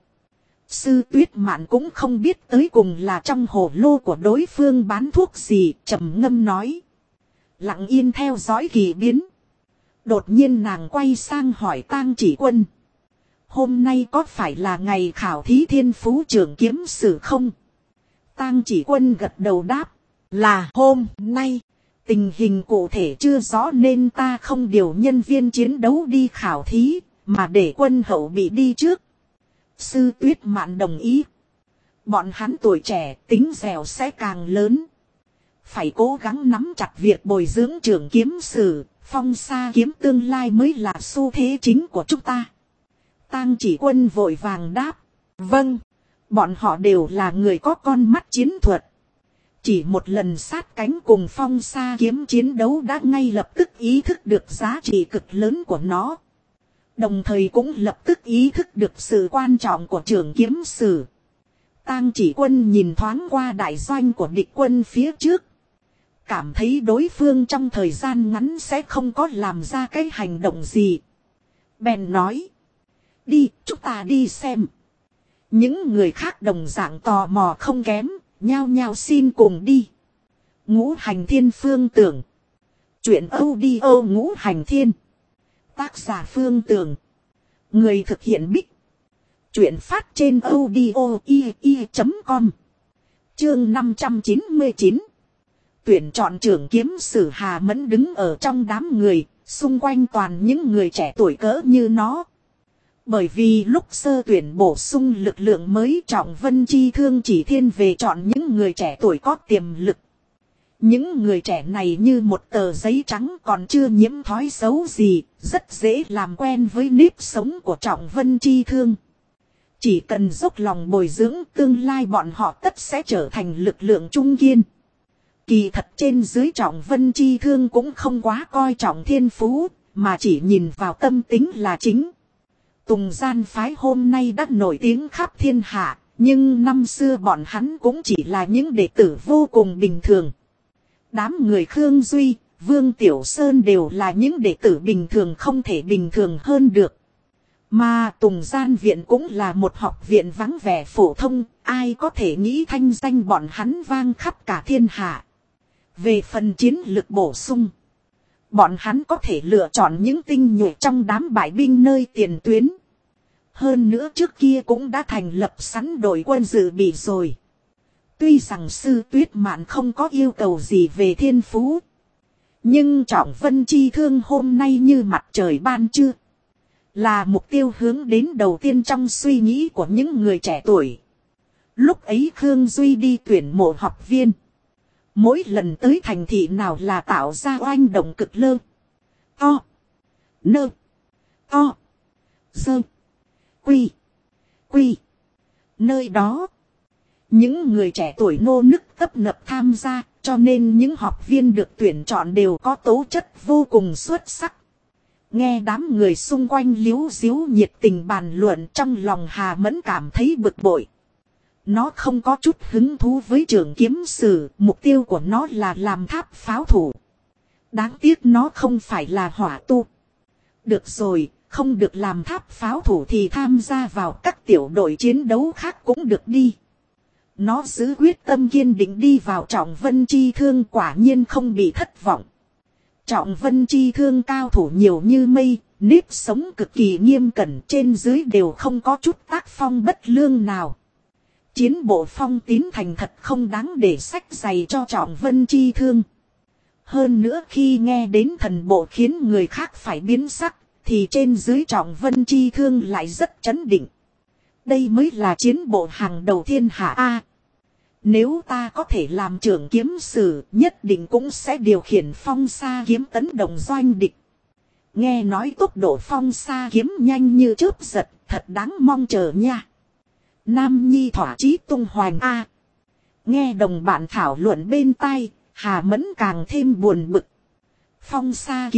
Sư Tuyết Mạn cũng không biết tới cùng là trong hồ lô của đối phương bán thuốc gì, trầm ngâm nói. Lặng yên theo dõi kỳ biến. Đột nhiên nàng quay sang hỏi Tang Chỉ Quân. Hôm nay có phải là ngày khảo thí thiên phú trưởng kiếm sử không? Tang Chỉ Quân gật đầu đáp. Là hôm nay. Tình hình cụ thể chưa rõ nên ta không điều nhân viên chiến đấu đi khảo thí, mà để quân hậu bị đi trước. Sư Tuyết Mạn đồng ý. Bọn hắn tuổi trẻ, tính dẻo sẽ càng lớn. Phải cố gắng nắm chặt việc bồi dưỡng trưởng kiếm sử, phong sa kiếm tương lai mới là xu thế chính của chúng ta. Tang Chỉ Quân vội vàng đáp. Vâng, bọn họ đều là người có con mắt chiến thuật. Chỉ một lần sát cánh cùng phong sa kiếm chiến đấu đã ngay lập tức ý thức được giá trị cực lớn của nó. Đồng thời cũng lập tức ý thức được sự quan trọng của trường kiếm sử. Tang Chỉ Quân nhìn thoáng qua đại doanh của địch quân phía trước. Cảm thấy đối phương trong thời gian ngắn sẽ không có làm ra cái hành động gì. Bèn nói. Đi, chúng ta đi xem. Những người khác đồng dạng tò mò không kém, nhao nhao xin cùng đi. Ngũ Hành Thiên Phương Tưởng. Chuyện audio Ngũ Hành Thiên. Tác giả Phương Tưởng. Người thực hiện Bích. Chuyện phát trên audio.com. Chương 599. Tuyển chọn trưởng kiếm sử Hà Mẫn đứng ở trong đám người, xung quanh toàn những người trẻ tuổi cỡ như nó. Bởi vì lúc sơ tuyển bổ sung lực lượng mới, Trọng Vân Chi Thương chỉ thiên về chọn những người trẻ tuổi có tiềm lực. Những người trẻ này như một tờ giấy trắng, còn chưa nhiễm thói xấu gì, rất dễ làm quen với nếp sống của Trọng Vân Chi Thương. Chỉ cần dốc lòng bồi dưỡng, tương lai bọn họ tất sẽ trở thành lực lượng trung kiên. Kỳ thật trên dưới Trọng Vân Chi Thương cũng không quá coi trọng thiên phú, mà chỉ nhìn vào tâm tính là chính. Tùng Gian phái hôm nay đã nổi tiếng khắp thiên hạ, nhưng năm xưa bọn hắn cũng chỉ là những đệ tử vô cùng bình thường. Đám người Khương Duy, Vương Tiểu Sơn đều là những đệ tử bình thường không thể bình thường hơn được. Mà Tùng Gian Viện cũng là một học viện vắng vẻ phổ thông, ai có thể nghĩ thanh danh bọn hắn vang khắp cả thiên hạ. Về phần chiến lực bổ sung, bọn hắn có thể lựa chọn những tinh nhuệ trong đám bại binh nơi tiền tuyến. Hơn nữa trước kia cũng đã thành lập sẵn đội quân dự bị rồi. Tuy rằng Sư Tuyết Mạn không có yêu cầu gì về thiên phú, nhưng Trọng Vân Chi Thương hôm nay như mặt trời ban trưa, là mục tiêu hướng đến đầu tiên trong suy nghĩ của những người trẻ tuổi. Lúc ấy Khương Duy đi tuyển mộ học viên, mỗi lần tới thành thị nào là tạo ra oanh động cực lơ. To. Nơ. To. Dơ. Quy. Quy. Nơi đó, những người trẻ tuổi nô nức tấp nập tham gia, cho nên những học viên được tuyển chọn đều có tố chất vô cùng xuất sắc. Nghe đám người xung quanh líu díu nhiệt tình bàn luận, trong lòng Hà Mẫn cảm thấy bực bội. Nó không có chút hứng thú với trường kiếm sử, mục tiêu của nó là làm tháp pháo thủ. Đáng tiếc nó không phải là hỏa tu. Được rồi, không được làm tháp pháo thủ thì tham gia vào các tiểu đội chiến đấu khác cũng được đi. Nó giữ quyết tâm kiên định đi vào Trọng Vân Chi Thương, quả nhiên không bị thất vọng. Trọng Vân Chi Thương cao thủ nhiều như mây, nếp sống cực kỳ nghiêm cẩn, trên dưới đều không có chút tác phong bất lương nào. Chiến bộ phong tín thành thật không đáng để sách giày cho Trọng Vân Chi Thương. Hơn nữa khi nghe đến thần bộ khiến người khác phải biến sắc, thì trên dưới Trọng Vân Chi Thương lại rất chấn định. Đây mới là chiến bộ hàng đầu thiên hạ A. Nếu ta có thể làm trưởng kiếm sử, nhất định cũng sẽ điều khiển phong sa kiếm tấn đồng doanh địch. Nghe nói tốc độ phong sa kiếm nhanh như chớp giật, thật đáng mong chờ nha. Nam Nhi thỏa chí tung hoành A. Nghe đồng bạn thảo luận bên tai, Hà Mẫn càng thêm buồn bực. Phong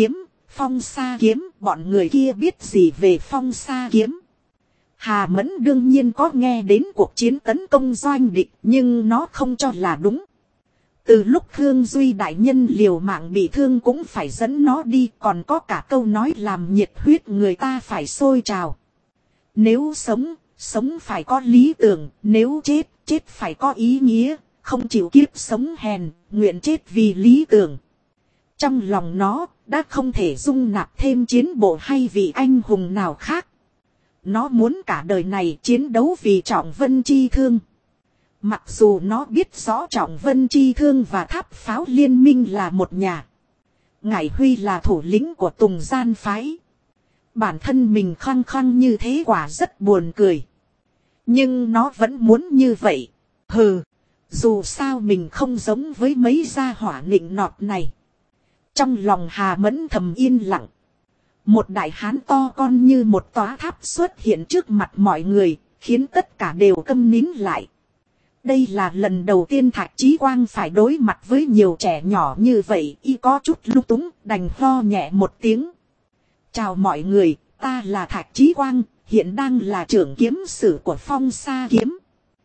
sa kiếm, bọn người kia biết gì về phong sa kiếm? Hà Mẫn đương nhiên có nghe đến cuộc chiến tấn công doanh địch, nhưng nó không cho là đúng. Từ lúc Khương Duy đại nhân liều mạng bị thương cũng phải dẫn nó đi, còn có cả câu nói làm nhiệt huyết người ta phải sôi trào. Nếu sống phải có lý tưởng, nếu chết phải có ý nghĩa, không chịu kiếp sống hèn, nguyện chết vì lý tưởng. Trong lòng nó, đã không thể dung nạp thêm chiến bộ hay vị anh hùng nào khác. Nó muốn cả đời này chiến đấu vì Trọng Vân Chi Thương. Mặc dù nó biết rõ Trọng Vân Chi Thương và tháp pháo liên minh là một nhà. Ngải Huy là thủ lĩnh của Tùng Gian phái. Bản thân mình khăng khăng như thế quả rất buồn cười. Nhưng nó vẫn muốn như vậy. Hừ, dù sao mình không giống với mấy gia hỏa nịnh nọt này. Trong lòng Hà Mẫn thầm yên lặng. Một đại hán to con như một tòa tháp xuất hiện trước mặt mọi người, khiến tất cả đều câm nín lại. Đây là lần đầu tiên Thạch Chí Quang phải đối mặt với nhiều trẻ nhỏ như vậy, y có chút lung túng, đành ho nhẹ một tiếng. Chào mọi người, ta là Thạch Chí Quang, hiện đang là trưởng kiếm sử của Phong Sa Kiếm.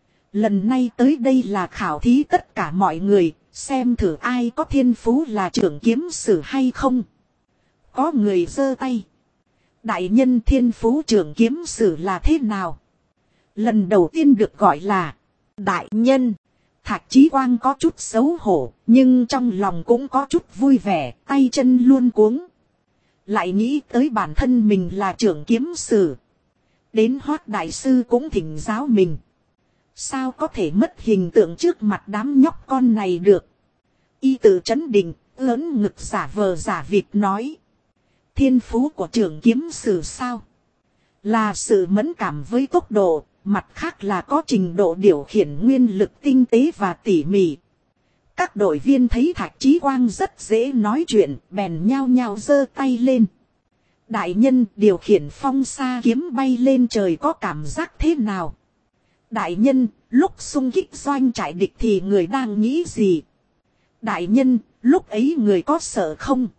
Lần này tới đây là khảo thí tất cả mọi người, xem thử ai có thiên phú là trưởng kiếm sử hay không. Có người giơ tay. Đại nhân, thiên phú trưởng kiếm sử là thế nào? Lần đầu tiên được gọi là đại nhân. Thạch Chí Quang có chút xấu hổ, nhưng trong lòng cũng có chút vui vẻ, tay chân luôn cuống. Lại nghĩ tới bản thân mình là trưởng kiếm sử. Đến Hoát đại sư cũng thỉnh giáo mình. Sao có thể mất hình tượng trước mặt đám nhóc con này được? Y tự trấn định, lớn ngực giả vờ giả vịt nói. Thiên phú của trưởng kiếm sử sao? Là sự mẫn cảm với tốc độ, mặt khác là có trình độ điều khiển nguyên lực tinh tế và tỉ mỉ. Các đội viên thấy Thạch Chí Quang rất dễ nói chuyện, bèn nhao nhao giơ tay lên. Đại nhân, điều khiển phong sa kiếm bay lên trời có cảm giác thế nào? Đại nhân, lúc xung kích doanh trại địch thì người đang nghĩ gì? Đại nhân, lúc ấy người có sợ không?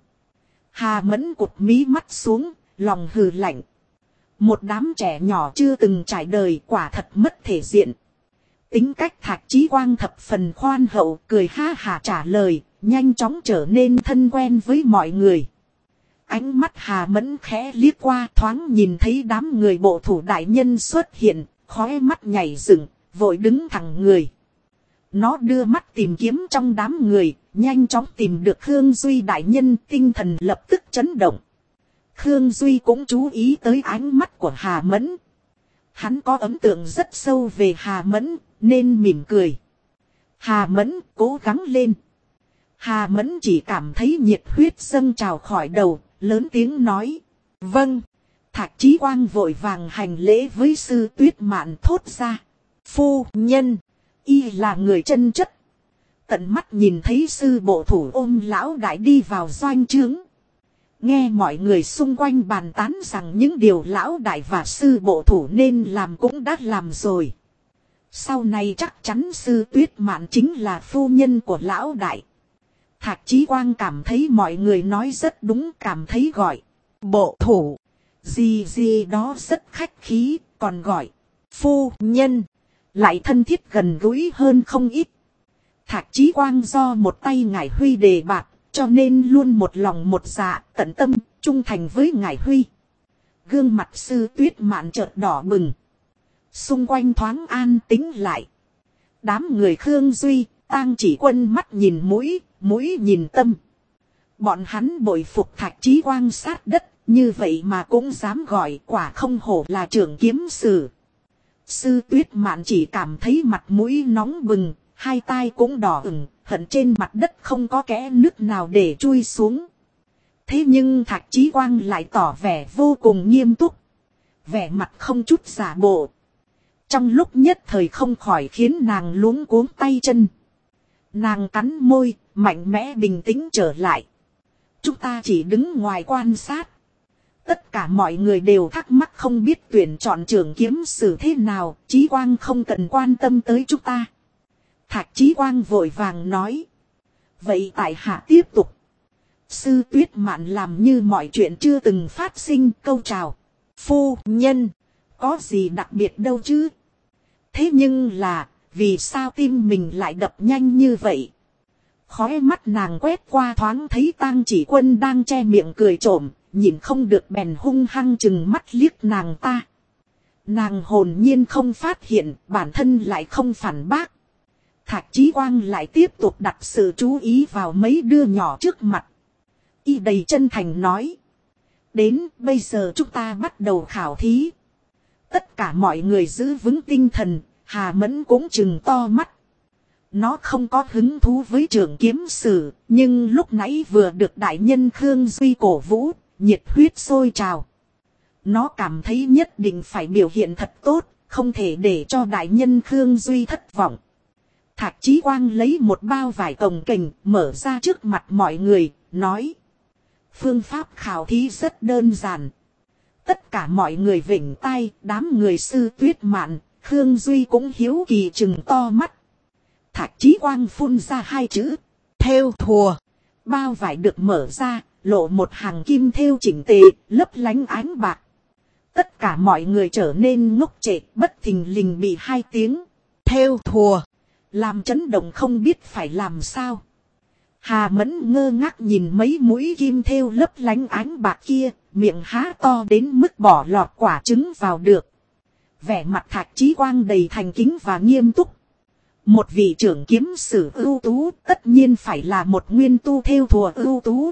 Hà Mẫn cụp mí mắt xuống, lòng hừ lạnh. Một đám trẻ nhỏ chưa từng trải đời quả thật mất thể diện. Tính cách Thạch Chí Quang thập phần khoan hậu, cười ha hả trả lời, nhanh chóng trở nên thân quen với mọi người. Ánh mắt Hà Mẫn khẽ liếc qua, thoáng nhìn thấy đám người bộ thủ đại nhân xuất hiện, khóe mắt nhảy dựng, vội đứng thẳng người. Nó đưa mắt tìm kiếm trong đám người, nhanh chóng tìm được Khương Duy đại nhân, tinh thần lập tức chấn động. Khương Duy cũng chú ý tới ánh mắt của Hà Mẫn. Hắn có ấn tượng rất sâu về Hà Mẫn, nên mỉm cười. Hà Mẫn, cố gắng lên. Hà Mẫn chỉ cảm thấy nhiệt huyết dâng trào khỏi đầu, lớn tiếng nói. Vâng. Thạch Chí Quang vội vàng hành lễ với sư Tuyết Mạn thốt ra. Phu nhân, y là người chân chất. Tận mắt nhìn thấy sư bộ thủ ôm lão đại đi vào doanh trướng. Nghe mọi người xung quanh bàn tán rằng những điều lão đại và sư bộ thủ nên làm cũng đã làm rồi. Sau này chắc chắn sư Tuyết Mạn chính là phu nhân của lão đại. Thạch Chí Quang cảm thấy mọi người nói rất đúng, cảm thấy gọi bộ thủ gì đó rất khách khí, còn gọi phu nhân lại thân thiết gần gũi hơn không ít. Thạch Chí Quang do một tay Ngải Huy đề bạt, cho nên luôn một lòng một dạ, tận tâm, trung thành với Ngải Huy. Gương mặt sư Tuyết Mạn chợt đỏ bừng. Xung quanh thoáng an tĩnh lại. Đám người Khương Duy, Tang Chỉ Quân mắt nhìn mũi, mũi nhìn tâm. Bọn hắn bội phục Thạch Chí Quang sát đất, như vậy mà cũng dám gọi, quả không hổ là trưởng kiếm sử. Sư Tuyết Mạn chỉ cảm thấy mặt mũi nóng bừng, hai tai cũng đỏ ửng, hận trên mặt đất không có kẽ nứt nào để chui xuống. Thế nhưng Thạch Chí Quang lại tỏ vẻ vô cùng nghiêm túc. Vẻ mặt không chút giả bộ. Trong lúc nhất thời không khỏi khiến nàng luống cuống tay chân. Nàng cắn môi, mạnh mẽ bình tĩnh trở lại. Chúng ta chỉ đứng ngoài quan sát. Tất cả mọi người đều thắc mắc không biết tuyển chọn trưởng kiếm sử thế nào, Chí Quang không cần quan tâm tới chúng ta. Thạch Chí Quang vội vàng nói. Vậy tại hạ tiếp tục. Sư Tuyết Mạn làm như mọi chuyện chưa từng phát sinh, câu chào. Phu nhân, có gì đặc biệt đâu chứ. Thế nhưng là, vì sao tim mình lại đập nhanh như vậy? Khóe mắt nàng quét qua thoáng thấy Tang Chỉ Quân đang che miệng cười trộm, nhìn không được bèn hung hăng chừng mắt liếc nàng ta. Nàng hồn nhiên không phát hiện, bản thân lại không phản bác. Thạch Chí Quang lại tiếp tục đặt sự chú ý vào mấy đứa nhỏ trước mặt. Y đầy chân thành nói. Đến bây giờ chúng ta bắt đầu khảo thí. Tất cả mọi người giữ vững tinh thần, Hà Mẫn cũng trừng to mắt. Nó không có hứng thú với trưởng kiếm sử, nhưng lúc nãy vừa được đại nhân Khương Duy cổ vũ, nhiệt huyết sôi trào. Nó cảm thấy nhất định phải biểu hiện thật tốt, không thể để cho đại nhân Khương Duy thất vọng. Thạch Chí Quang lấy một bao vải cồng kềnh mở ra trước mặt mọi người, nói. Phương pháp khảo thí rất đơn giản. Tất cả mọi người vểnh tai, đám người sư Tuyết Mạn, Khương Duy cũng hiếu kỳ trừng to mắt. Thạch Chí Quang phun ra hai chữ. Thêu thùa. Bao vải được mở ra, lộ một hàng kim thêu chỉnh tề, lấp lánh ánh bạc. Tất cả mọi người trở nên ngốc trệ, bất thình lình bị hai tiếng. Thêu thùa. Làm chấn động không biết phải làm sao. Hà Mẫn ngơ ngác nhìn mấy mũi kim thêu lấp lánh ánh bạc kia, miệng há to đến mức bỏ lọt quả trứng vào được. Vẻ mặt Thạch Chí Quang đầy thành kính và nghiêm túc. Một vị trưởng kiếm sử ưu tú tất nhiên phải là một nguyên tu thêu thùa ưu tú.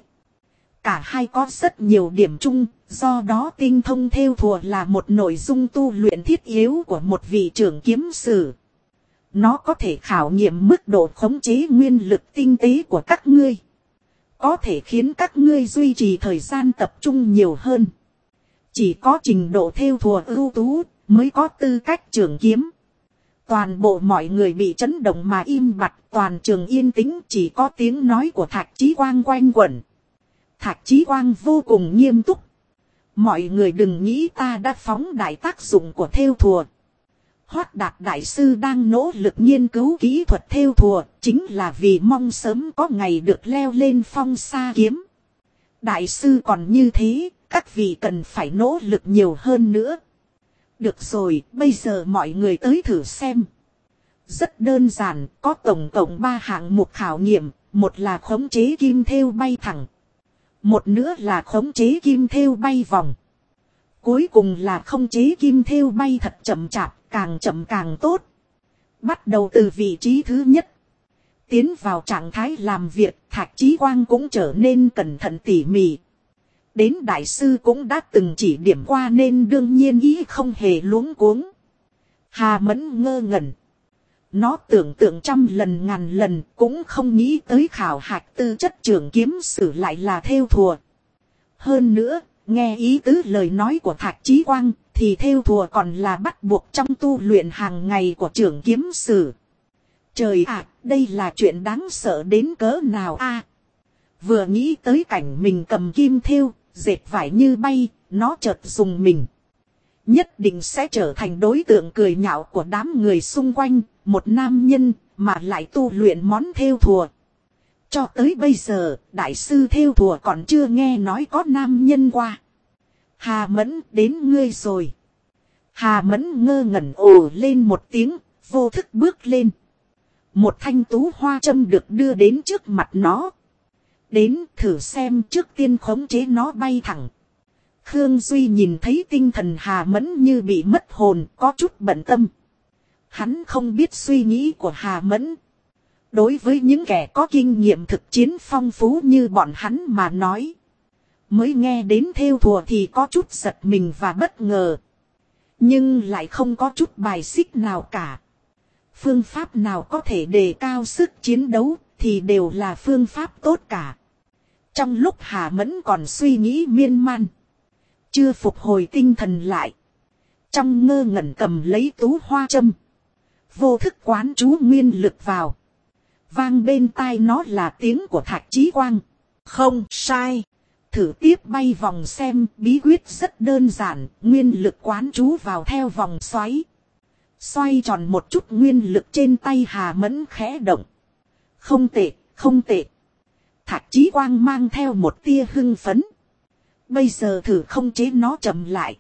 Cả hai có rất nhiều điểm chung, do đó tinh thông thêu thùa là một nội dung tu luyện thiết yếu của một vị trưởng kiếm sử. Nó có thể khảo nghiệm mức độ khống chế nguyên lực tinh tế của các ngươi. Có thể khiến các ngươi duy trì thời gian tập trung nhiều hơn. Chỉ có trình độ thêu thùa ưu tú mới có tư cách trưởng kiếm. Toàn bộ mọi người bị chấn động mà im bặt, toàn trường yên tĩnh, chỉ có tiếng nói của Thạch Chí Quang quanh quẩn. Thạch Chí Quang vô cùng nghiêm túc. Mọi người đừng nghĩ ta đã phóng đại tác dụng của thêu thùa. Hoát Đạt đại sư đang nỗ lực nghiên cứu kỹ thuật thêu thùa, chính là vì mong sớm có ngày được leo lên phong sa kiếm. Đại sư còn như thế, các vị cần phải nỗ lực nhiều hơn nữa. Được rồi, bây giờ mọi người tới thử xem. Rất đơn giản, có tổng cộng 3 hạng mục khảo nghiệm, một là khống chế kim thêu bay thẳng. Một nữa là khống chế kim thêu bay vòng. Cuối cùng là khống chế kim thêu bay thật chậm chạp, càng chậm càng tốt. Bắt đầu từ vị trí thứ nhất. Tiến vào trạng thái làm việc, Thạch Chí Quang cũng trở nên cẩn thận tỉ mỉ. Đến đại sư cũng đã từng chỉ điểm qua nên đương nhiên ý không hề luống cuống. Hà Mẫn ngơ ngẩn. Nó tưởng tượng trăm lần ngàn lần cũng không nghĩ tới khảo hạch tư chất trưởng kiếm sử lại là thêu thùa. Hơn nữa, nghe ý tứ lời nói của Thạch Chí Quang thì thêu thùa còn là bắt buộc trong tu luyện hàng ngày của trưởng kiếm sử. Trời ạ, đây là chuyện đáng sợ đến cỡ nào a? Vừa nghĩ tới cảnh mình cầm kim thêu, dệt vải như bay, nó chợt dùng mình. Nhất định sẽ trở thành đối tượng cười nhạo của đám người xung quanh, một nam nhân mà lại tu luyện món thêu thùa. Cho tới bây giờ, đại sư thêu thùa còn chưa nghe nói có nam nhân qua. Hà Mẫn, đến ngươi rồi. Hà Mẫn ngơ ngẩn ồ lên một tiếng, vô thức bước lên. Một thanh tú hoa châm được đưa đến trước mặt nó. Đến thử xem, trước tiên khống chế nó bay thẳng. Khương Duy nhìn thấy tinh thần Hà Mẫn như bị mất hồn, có chút bận tâm. Hắn không biết suy nghĩ của Hà Mẫn. Đối với những kẻ có kinh nghiệm thực chiến phong phú như bọn hắn mà nói. Mới nghe đến thêu thùa thì có chút giật mình và bất ngờ. Nhưng lại không có chút bài xích nào cả. Phương pháp nào có thể đề cao sức chiến đấu thì đều là phương pháp tốt cả. Trong lúc Hà Mẫn còn suy nghĩ miên man. Chưa phục hồi tinh thần lại. Trong ngơ ngẩn cầm lấy tú hoa châm. Vô thức quán chú nguyên lực vào. Vang bên tai nó là tiếng của Thạch Chí Quang. Không sai. Thử tiếp bay vòng xem, bí quyết rất đơn giản. Nguyên lực quán chú vào theo vòng xoáy. Xoay tròn một chút, nguyên lực trên tay Hà Mẫn khẽ động. Không tệ, không tệ. Thạch Chí Quang mang theo một tia hưng phấn. Bây giờ thử không chế nó chậm lại.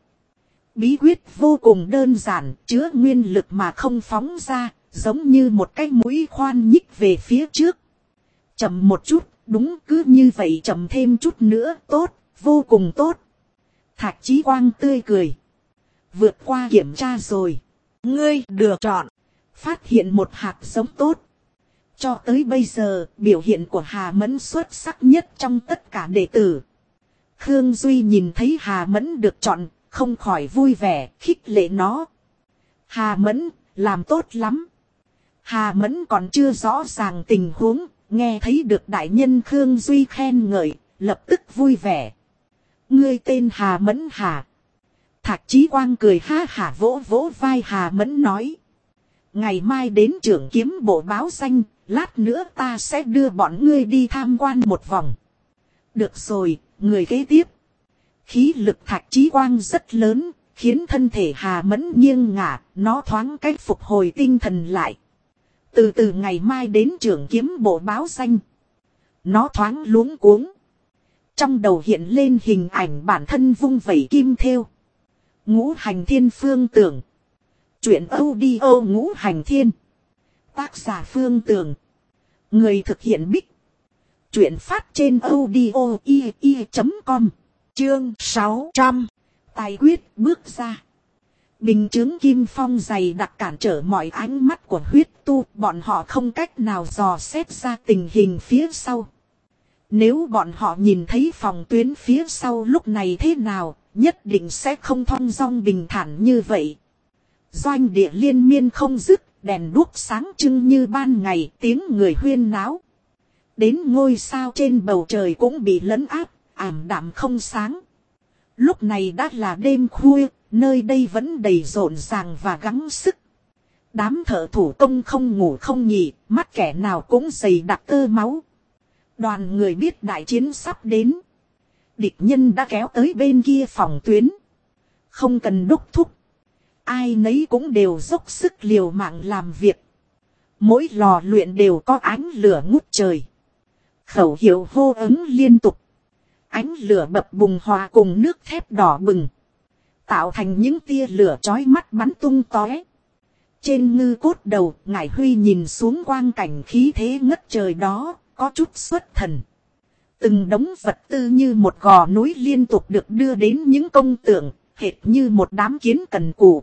Bí quyết vô cùng đơn giản, chứa nguyên lực mà không phóng ra, giống như một cái mũi khoan nhích về phía trước. Chậm một chút, đúng cứ như vậy, chậm thêm chút nữa, tốt, vô cùng tốt. Thạch Chí Quang tươi cười. Vượt qua kiểm tra rồi. Ngươi được chọn. Phát hiện một hạt giống tốt. Cho tới bây giờ, biểu hiện của Hà Mẫn xuất sắc nhất trong tất cả đệ tử. Khương Duy nhìn thấy Hà Mẫn được chọn, không khỏi vui vẻ, khích lệ nó. Hà Mẫn, làm tốt lắm. Hà Mẫn còn chưa rõ ràng tình huống, nghe thấy được đại nhân Khương Duy khen ngợi, lập tức vui vẻ. Ngươi tên Hà Mẫn hả? Thạch Chí Quang cười ha hả vỗ vỗ vai Hà Mẫn nói. Ngày mai đến trưởng kiếm bộ báo danh, lát nữa ta sẽ đưa bọn ngươi đi tham quan một vòng. Được rồi, người kế tiếp. Khí lực Thạch Chí Quang rất lớn, khiến thân thể Hà Mẫn nghiêng ngả, nó thoáng cách phục hồi tinh thần lại. Từ từ ngày mai đến trưởng kiếm bộ báo danh. Nó thoáng luống cuống. Trong đầu hiện lên hình ảnh bản thân vung vẩy kim thêu. Ngũ hành thiên phương tưởng. Chuyện audio ngũ hành thiên. Tác giả Phương Tường. Người thực hiện Bích. Chuyện phát trên audio.com. Chương 600. Tài quyết bước ra. Bình chướng kim phong dày đặc cản trở mọi ánh mắt của huyết tu. Bọn họ không cách nào dò xét ra tình hình phía sau. Nếu bọn họ nhìn thấy phòng tuyến phía sau lúc này thế nào, nhất định sẽ không thong dong bình thản như vậy. Doanh địa liên miên không dứt, đèn đuốc sáng trưng như ban ngày, tiếng người huyên náo. Đến ngôi sao trên bầu trời cũng bị lấn áp, ảm đạm không sáng. Lúc này đã là đêm khuya, nơi đây vẫn đầy rộn ràng và gắng sức. Đám thợ thủ công không ngủ không nghỉ, mắt kẻ nào cũng dày đặc tơ máu. Đoàn người biết đại chiến sắp đến. Địch nhân đã kéo tới bên kia phòng tuyến. Không cần đốc thúc. Ai nấy cũng đều dốc sức liều mạng làm việc. Mỗi lò luyện đều có ánh lửa ngút trời. Khẩu hiệu hô ứng liên tục. Ánh lửa bập bùng hòa cùng nước thép đỏ bừng. Tạo thành những tia lửa chói mắt bắn tung tóe. Trên ngư cốt đầu, Ngải Huy nhìn xuống quang cảnh khí thế ngất trời đó, có chút xuất thần. Từng đống vật tư như một gò núi liên tục được đưa đến những công tượng, hệt như một đám kiến cần cù.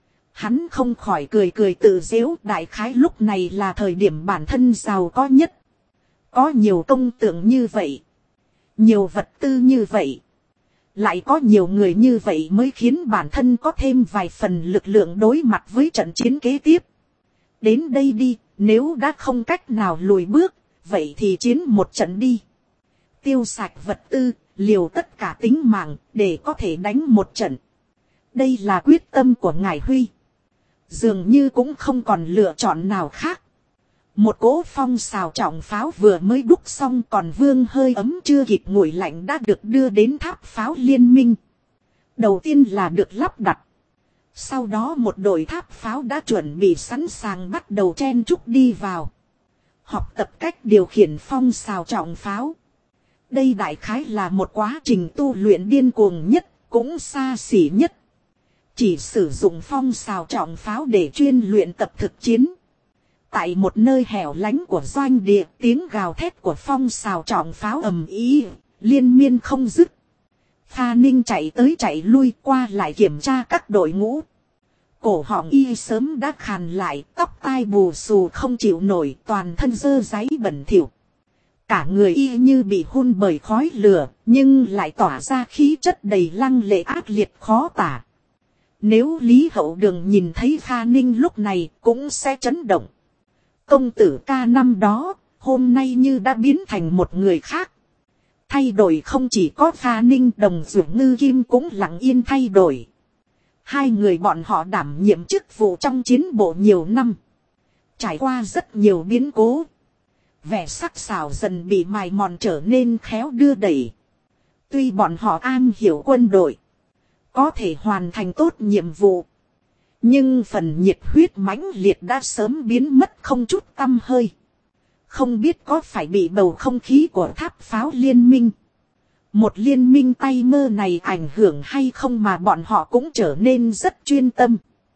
Hắn không khỏi cười cười tự giễu, đại khái lúc này là thời điểm bản thân giàu có nhất. Có nhiều công tượng như vậy, nhiều vật tư như vậy, lại có nhiều người như vậy mới khiến bản thân có thêm vài phần lực lượng đối mặt với trận chiến kế tiếp. Đến đây đi, nếu đã không cách nào lùi bước, vậy thì chiến một trận đi. Tiêu sạch vật tư, liều tất cả tính mạng, để có thể đánh một trận. Đây là quyết tâm của Ngải Huy. Dường như cũng không còn lựa chọn nào khác. Một cỗ phong xào trọng pháo vừa mới đúc xong, còn vương hơi ấm chưa kịp nguội lạnh đã được đưa đến tháp pháo liên minh. Đầu tiên là được lắp đặt. Sau đó một đội tháp pháo đã chuẩn bị sẵn sàng bắt đầu chen chúc đi vào. Học tập cách điều khiển phong xào trọng pháo. Đây đại khái là một quá trình tu luyện điên cuồng nhất, cũng xa xỉ nhất. Chỉ sử dụng phong xào trọng pháo để chuyên luyện tập thực chiến. Tại một nơi hẻo lánh của doanh địa, tiếng gào thét của phong xào trọng pháo ầm ĩ, liên miên không dứt. Kha Ninh chạy tới chạy lui qua lại kiểm tra các đội ngũ. Cổ họng y sớm đã khàn lại, tóc tai bù xù không chịu nổi, toàn thân dơ dáy bẩn thỉu. Cả người y như bị hun bởi khói lửa, nhưng lại tỏa ra khí chất đầy lăng lệ ác liệt khó tả. Nếu Lý Hậu Đường nhìn thấy Kha Ninh lúc này cũng sẽ chấn động. Công tử ca năm đó, hôm nay như đã biến thành một người khác. Thay đổi không chỉ có Kha Ninh, Đồng Dụ Ngư Kim cũng lặng yên thay đổi. Hai người bọn họ đảm nhiệm chức vụ trong chiến bộ nhiều năm. Trải qua rất nhiều biến cố. Vẻ sắc sảo dần bị mài mòn trở nên khéo đưa đẩy. Tuy bọn họ am hiểu quân đội, có thể hoàn thành tốt nhiệm vụ, nhưng phần nhiệt huyết mãnh liệt đã sớm biến mất không chút tăm hơi. Không biết có phải bị bầu không khí của tháp pháo liên minh, một liên minh tay mơ này ảnh hưởng hay không mà bọn họ cũng trở nên rất chuyên tâm.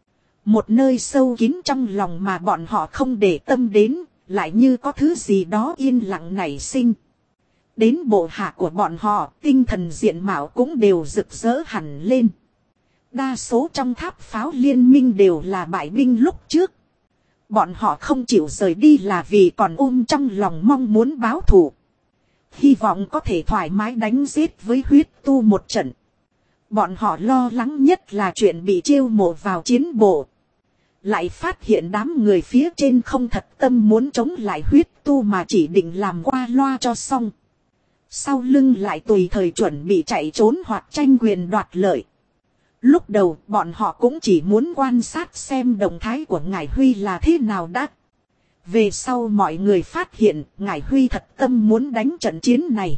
Một nơi sâu kín trong lòng mà bọn họ không để tâm đến, lại như có thứ gì đó yên lặng nảy sinh. Đến bộ hạ của bọn họ, tinh thần diện mạo cũng đều rực rỡ hẳn lên. Đa số trong tháp pháo liên minh đều là bại binh lúc trước. Bọn họ không chịu rời đi là vì còn ôm trong lòng mong muốn báo thù. Hy vọng có thể thoải mái đánh giết với huyết tu một trận. Bọn họ lo lắng nhất là chuyện bị chiêu mộ vào chiến bộ. Lại phát hiện đám người phía trên không thật tâm muốn chống lại huyết tu mà chỉ định làm qua loa cho xong. Sau lưng lại tùy thời chuẩn bị chạy trốn hoặc tranh quyền đoạt lợi. Lúc đầu bọn họ cũng chỉ muốn quan sát xem động thái của Ngải Huy là thế nào đã. Về sau mọi người phát hiện Ngải Huy thật tâm muốn đánh trận chiến này.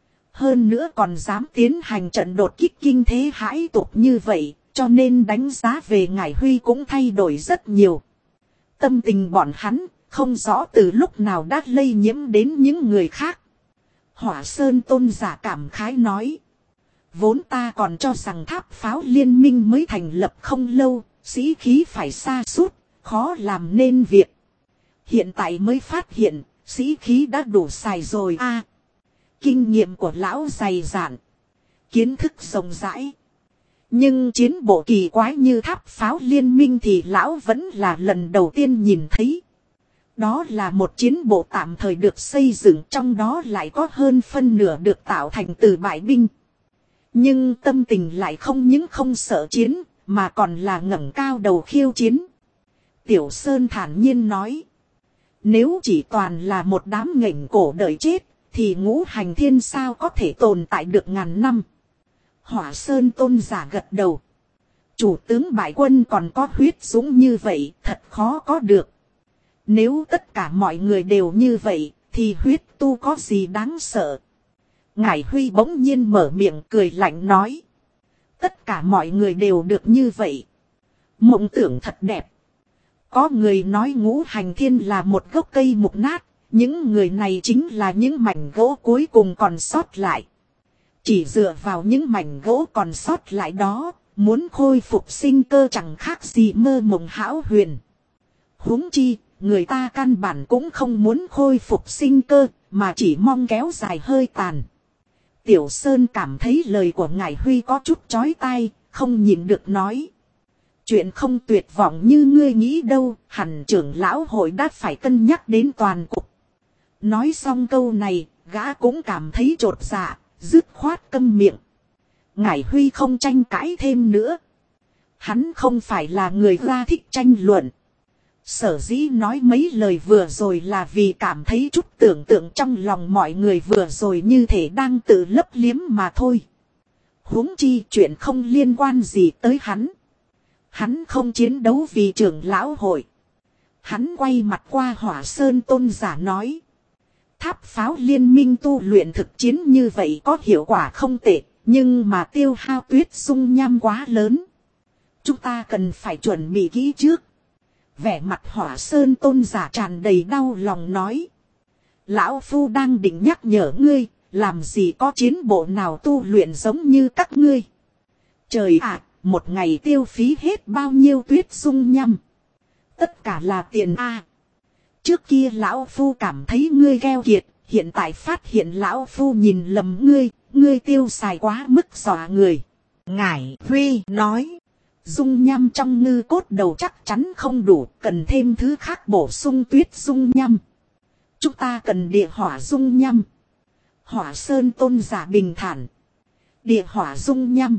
Hơn nữa còn dám tiến hành trận đột kích kinh thế hãi tục như vậy, cho nên đánh giá về Ngải Huy cũng thay đổi rất nhiều. Tâm tình bọn hắn không rõ từ lúc nào đã lây nhiễm đến những người khác. Hỏa Sơn tôn giả cảm khái nói. Vốn ta còn cho rằng tháp pháo liên minh mới thành lập không lâu, sĩ khí phải sa sút, khó làm nên việc. Hiện tại mới phát hiện, sĩ khí đã đủ xài rồi a. Kinh nghiệm của lão dày dạn, kiến thức rộng rãi. Nhưng chiến bộ kỳ quái như tháp pháo liên minh thì lão vẫn là lần đầu tiên nhìn thấy. Đó là một chiến bộ tạm thời được xây dựng, trong đó lại có hơn phân nửa được tạo thành từ bại binh. Nhưng tâm tình lại không những không sợ chiến, mà còn là ngẩng cao đầu khiêu chiến. Tiểu Sơn thản nhiên nói. Nếu chỉ toàn là một đám nghển cổ đợi chết, thì ngũ hành thiên sao có thể tồn tại được ngàn năm. Hỏa Sơn tôn giả gật đầu. Chủ tướng bại quân còn có huyết dũng như vậy, thật khó có được. Nếu tất cả mọi người đều như vậy, thì huyết tu có gì đáng sợ. Ngải Huy bỗng nhiên mở miệng cười lạnh nói. Tất cả mọi người đều được như vậy. Mộng tưởng thật đẹp. Có người nói ngũ hành thiên là một gốc cây mục nát. Những người này chính là những mảnh gỗ cuối cùng còn sót lại. Chỉ dựa vào những mảnh gỗ còn sót lại đó, muốn khôi phục sinh cơ chẳng khác gì mơ mộng hão huyền. Huống chi, người ta căn bản cũng không muốn khôi phục sinh cơ, mà chỉ mong kéo dài hơi tàn. Tiểu Sơn cảm thấy lời của Ngải Huy có chút chói tai, không nhịn được nói. Chuyện không tuyệt vọng như ngươi nghĩ đâu, hẳn trưởng lão hội đã phải cân nhắc đến toàn cục. Nói xong câu này, gã cũng cảm thấy chột dạ, dứt khoát câm miệng. Ngải Huy không tranh cãi thêm nữa. Hắn không phải là người ra thích tranh luận. Sở dĩ nói mấy lời vừa rồi là vì cảm thấy chút tưởng tượng trong lòng mọi người vừa rồi như thể đang tự lấp liếm mà thôi. Huống chi chuyện không liên quan gì tới hắn. Hắn không chiến đấu vì trưởng lão hội. Hắn quay mặt qua Hỏa Sơn tôn giả nói. Tháp pháo liên minh tu luyện thực chiến như vậy có hiệu quả không tệ, nhưng mà tiêu hao tuyết dung nham quá lớn. Chúng ta cần phải chuẩn bị kỹ trước. Vẻ mặt Hỏa Sơn tôn giả tràn đầy đau lòng nói. Lão Phu đang định nhắc nhở ngươi, làm gì có chiến bộ nào tu luyện giống như các ngươi. Trời ạ, một ngày tiêu phí hết bao nhiêu tuyết dung nham. Tất cả là tiền a. Trước kia Lão Phu cảm thấy ngươi gheo kiệt, hiện tại phát hiện Lão Phu nhìn lầm ngươi tiêu xài quá mức dọa người. Ngải Huy nói. Dung nham trong ngư cốt đầu chắc chắn không đủ, cần thêm thứ khác bổ sung tuyết dung nham. Chúng ta cần địa hỏa dung nham. Hỏa Sơn tôn giả bình thản. Địa hỏa dung nham.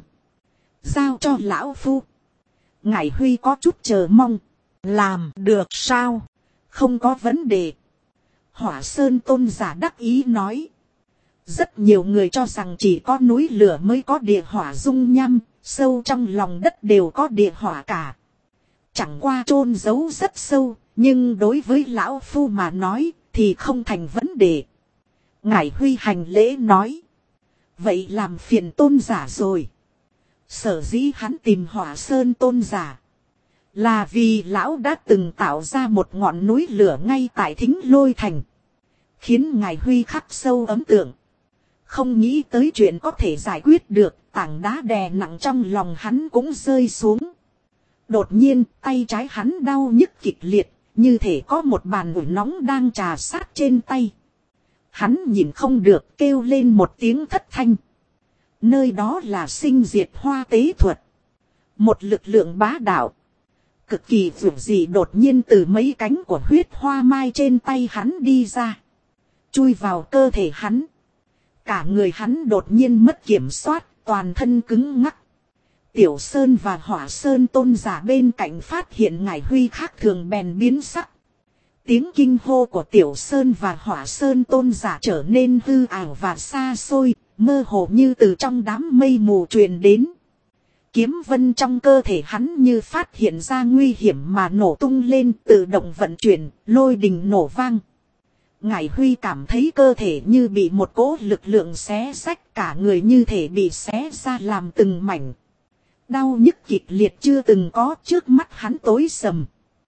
Giao cho Lão Phu. Ngải Huy có chút chờ mong. Làm được sao? Không có vấn đề. Hỏa Sơn tôn giả đắc ý nói. Rất nhiều người cho rằng chỉ có núi lửa mới có địa hỏa dung nham. Sâu trong lòng đất đều có địa hỏa cả. Chẳng qua chôn giấu rất sâu, nhưng đối với Lão Phu mà nói thì không thành vấn đề. Ngải Huy hành lễ nói. Vậy làm phiền tôn giả rồi. Sở dĩ hắn tìm Hỏa Sơn tôn giả là vì lão đã từng tạo ra một ngọn núi lửa ngay tại Thính Lôi Thành, khiến Ngải Huy khắc sâu ấn tượng. Không nghĩ tới chuyện có thể giải quyết được, tảng đá đè nặng trong lòng hắn cũng rơi xuống. Đột nhiên tay trái hắn đau nhức kịch liệt, như thể có một bàn ủi nóng đang trà sát trên tay. Hắn nhìn không được, kêu lên một tiếng thất thanh. Nơi đó là sinh diệt hoa tế thuật. Một lực lượng bá đạo cực kỳ vượt dị đột nhiên từ mấy cánh của huyết hoa mai trên tay hắn đi ra, chui vào cơ thể hắn. Cả người hắn đột nhiên mất kiểm soát, toàn thân cứng ngắc. Tiểu Sơn và Hỏa Sơn tôn giả bên cạnh phát hiện Ngải Huy khác thường bèn biến sắc. Tiếng kinh hô của Tiểu Sơn và Hỏa Sơn tôn giả trở nên hư ảo và xa xôi, mơ hồ như từ trong đám mây mù truyền đến. Kiếm vân trong cơ thể hắn như phát hiện ra nguy hiểm mà nổ tung lên, tự động vận chuyển, lôi đình nổ vang. Ngải Huy cảm thấy cơ thể như bị một cỗ lực lượng xé xách, cả người như thể bị xé ra làm từng mảnh. Đau nhức kịch liệt chưa từng có, trước mắt hắn tối sầm.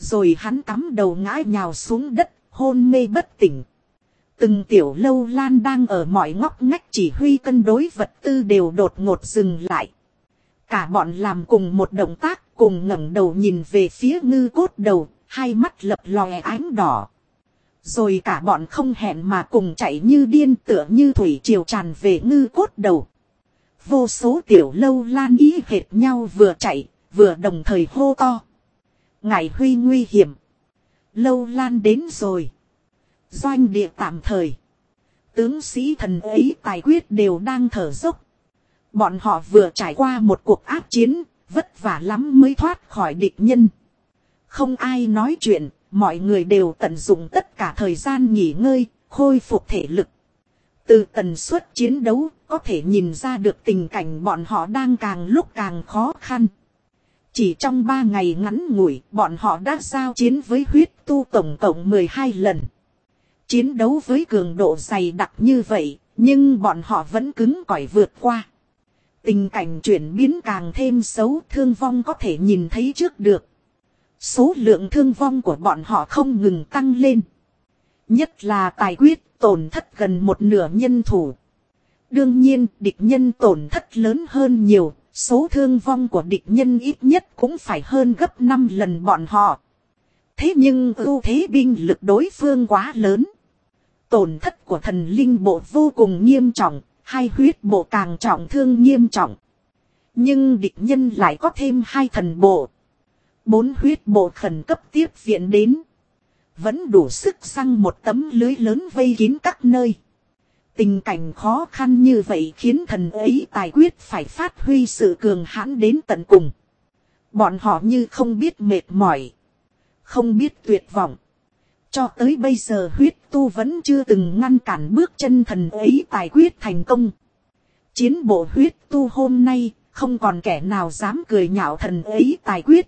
Rồi hắn cắm đầu ngã nhào xuống đất, hôn mê bất tỉnh. Từng tiểu lâu lan đang ở mọi ngóc ngách chỉ huy cân đối vật tư đều đột ngột dừng lại. Cả bọn làm cùng một động tác, cùng ngẩng đầu nhìn về phía ngư cốt đầu, hai mắt lập lòe ánh đỏ. Rồi cả bọn không hẹn mà cùng chạy như điên, tựa như thủy triều tràn về ngư cốt đầu. Vô số tiểu lâu lan ý hệt nhau, vừa chạy, vừa đồng thời hô to. Ngải Huy nguy hiểm. Lâu lan đến rồi. Doanh địa tạm thời. Tướng sĩ thần ấy tài quyết đều đang thở dốc. Bọn họ vừa trải qua một cuộc ác chiến, vất vả lắm mới thoát khỏi địch nhân. Không ai nói chuyện, mọi người đều tận dụng tất cả thời gian nghỉ ngơi, khôi phục thể lực. Từ tần suất chiến đấu, có thể nhìn ra được tình cảnh bọn họ đang càng lúc càng khó khăn. Chỉ trong 3 ngày ngắn ngủi, bọn họ đã giao chiến với huyết tu tổng cộng 12 lần. Chiến đấu với cường độ dày đặc như vậy, nhưng bọn họ vẫn cứng cỏi vượt qua. Tình cảnh chuyển biến càng thêm xấu, thương vong có thể nhìn thấy trước được. Số lượng thương vong của bọn họ không ngừng tăng lên. Nhất là tài quyết tổn thất gần một nửa nhân thủ. Đương nhiên, địch nhân tổn thất lớn hơn nhiều, số thương vong của địch nhân ít nhất cũng phải hơn gấp 5 lần bọn họ. Thế nhưng ưu thế binh lực đối phương quá lớn. Tổn thất của thần linh bộ vô cùng nghiêm trọng, hai huyết bộ càng trọng thương nghiêm trọng. Nhưng địch nhân lại có thêm 2 thần bộ. 4 huyết bộ khẩn cấp tiếp viện đến. Vẫn đủ sức xăng một tấm lưới lớn vây kín các nơi. Tình cảnh khó khăn như vậy khiến thần ấy tài quyết phải phát huy sự cường hãn đến tận cùng. Bọn họ như không biết mệt mỏi, không biết tuyệt vọng. Cho tới bây giờ huyết tu vẫn chưa từng ngăn cản bước chân thần ấy tài quyết thành công. Chiến bộ huyết tu hôm nay không còn kẻ nào dám cười nhạo thần ấy tài quyết.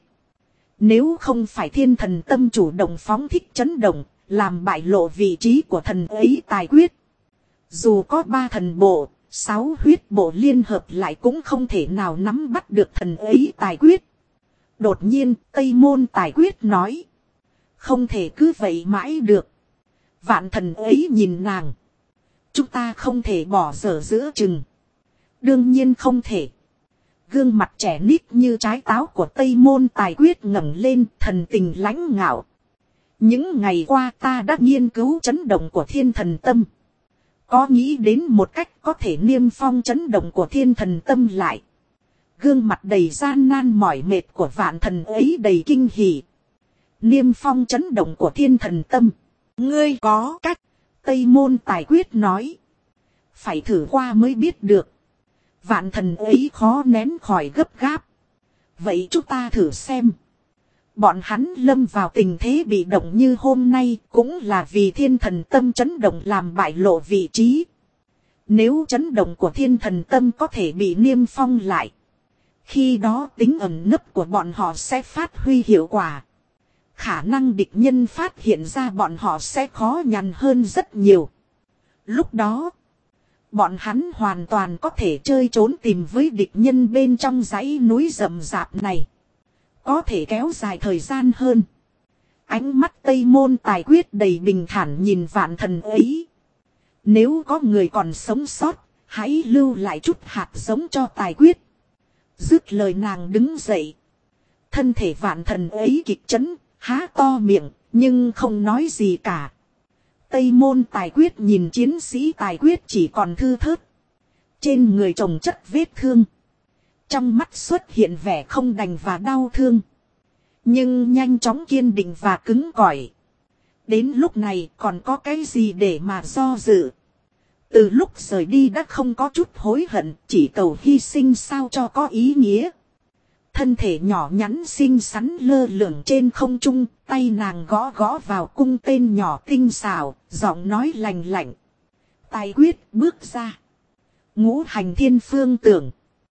Nếu không phải thiên thần tâm chủ động phóng thích chấn động, làm bại lộ vị trí của thần ấy tài quyết. Dù có 3 thần bộ, 6 huyết bộ liên hợp lại cũng không thể nào nắm bắt được thần ấy tài quyết. Đột nhiên, Tây Môn tài quyết nói. Không thể cứ vậy mãi được. Vạn thần ấy nhìn nàng. Chúng ta không thể bỏ dở giữa chừng. Đương nhiên không thể. Gương mặt trẻ nít như trái táo của Tây Môn tài quyết ngẩng lên, thần tình lãnh ngạo. Những ngày qua ta đã nghiên cứu chấn động của thiên thần tâm. Có nghĩ đến một cách có thể niêm phong chấn động của thiên thần tâm lại. Gương mặt đầy gian nan mỏi mệt của vạn thần ấy đầy kinh hỉ. Niêm phong chấn động của thiên thần tâm. Ngươi có cách. Tây Môn tài quyết nói. Phải thử qua mới biết được. Vạn thần ấy khó nén khỏi gấp gáp. Vậy chúng ta thử xem. Bọn hắn lâm vào tình thế bị động như hôm nay cũng là vì thiên thần tâm chấn động làm bại lộ vị trí. Nếu chấn động của thiên thần tâm có thể bị niêm phong lại. Khi đó tính ẩn nấp của bọn họ sẽ phát huy hiệu quả. Khả năng địch nhân phát hiện ra bọn họ sẽ khó nhằn hơn rất nhiều. Lúc đó, bọn hắn hoàn toàn có thể chơi trốn tìm với địch nhân bên trong dãy núi rậm rạp này. Có thể kéo dài thời gian hơn. Ánh mắt Tây Môn tài quyết đầy bình thản nhìn vạn thần ấy. Nếu có người còn sống sót, hãy lưu lại chút hạt giống cho tài quyết. Dứt lời nàng đứng dậy. Thân thể vạn thần ấy kịch chấn, há to miệng, nhưng không nói gì cả. Tây Môn tài quyết nhìn chiến sĩ tài quyết chỉ còn thư thớt. Trên người chồng chất vết thương. Trong mắt xuất hiện vẻ không đành và đau thương. Nhưng nhanh chóng kiên định và cứng cỏi. Đến lúc này còn có cái gì để mà do dự. Từ lúc rời đi đã không có chút hối hận, chỉ cầu hy sinh sao cho có ý nghĩa. Thân thể nhỏ nhắn xinh xắn lơ lửng trên không trung, tay nàng gõ gõ vào cung tên nhỏ tinh xảo, giọng nói lành lạnh. Tài quyết bước ra. Ngũ hành thiên phương tưởng.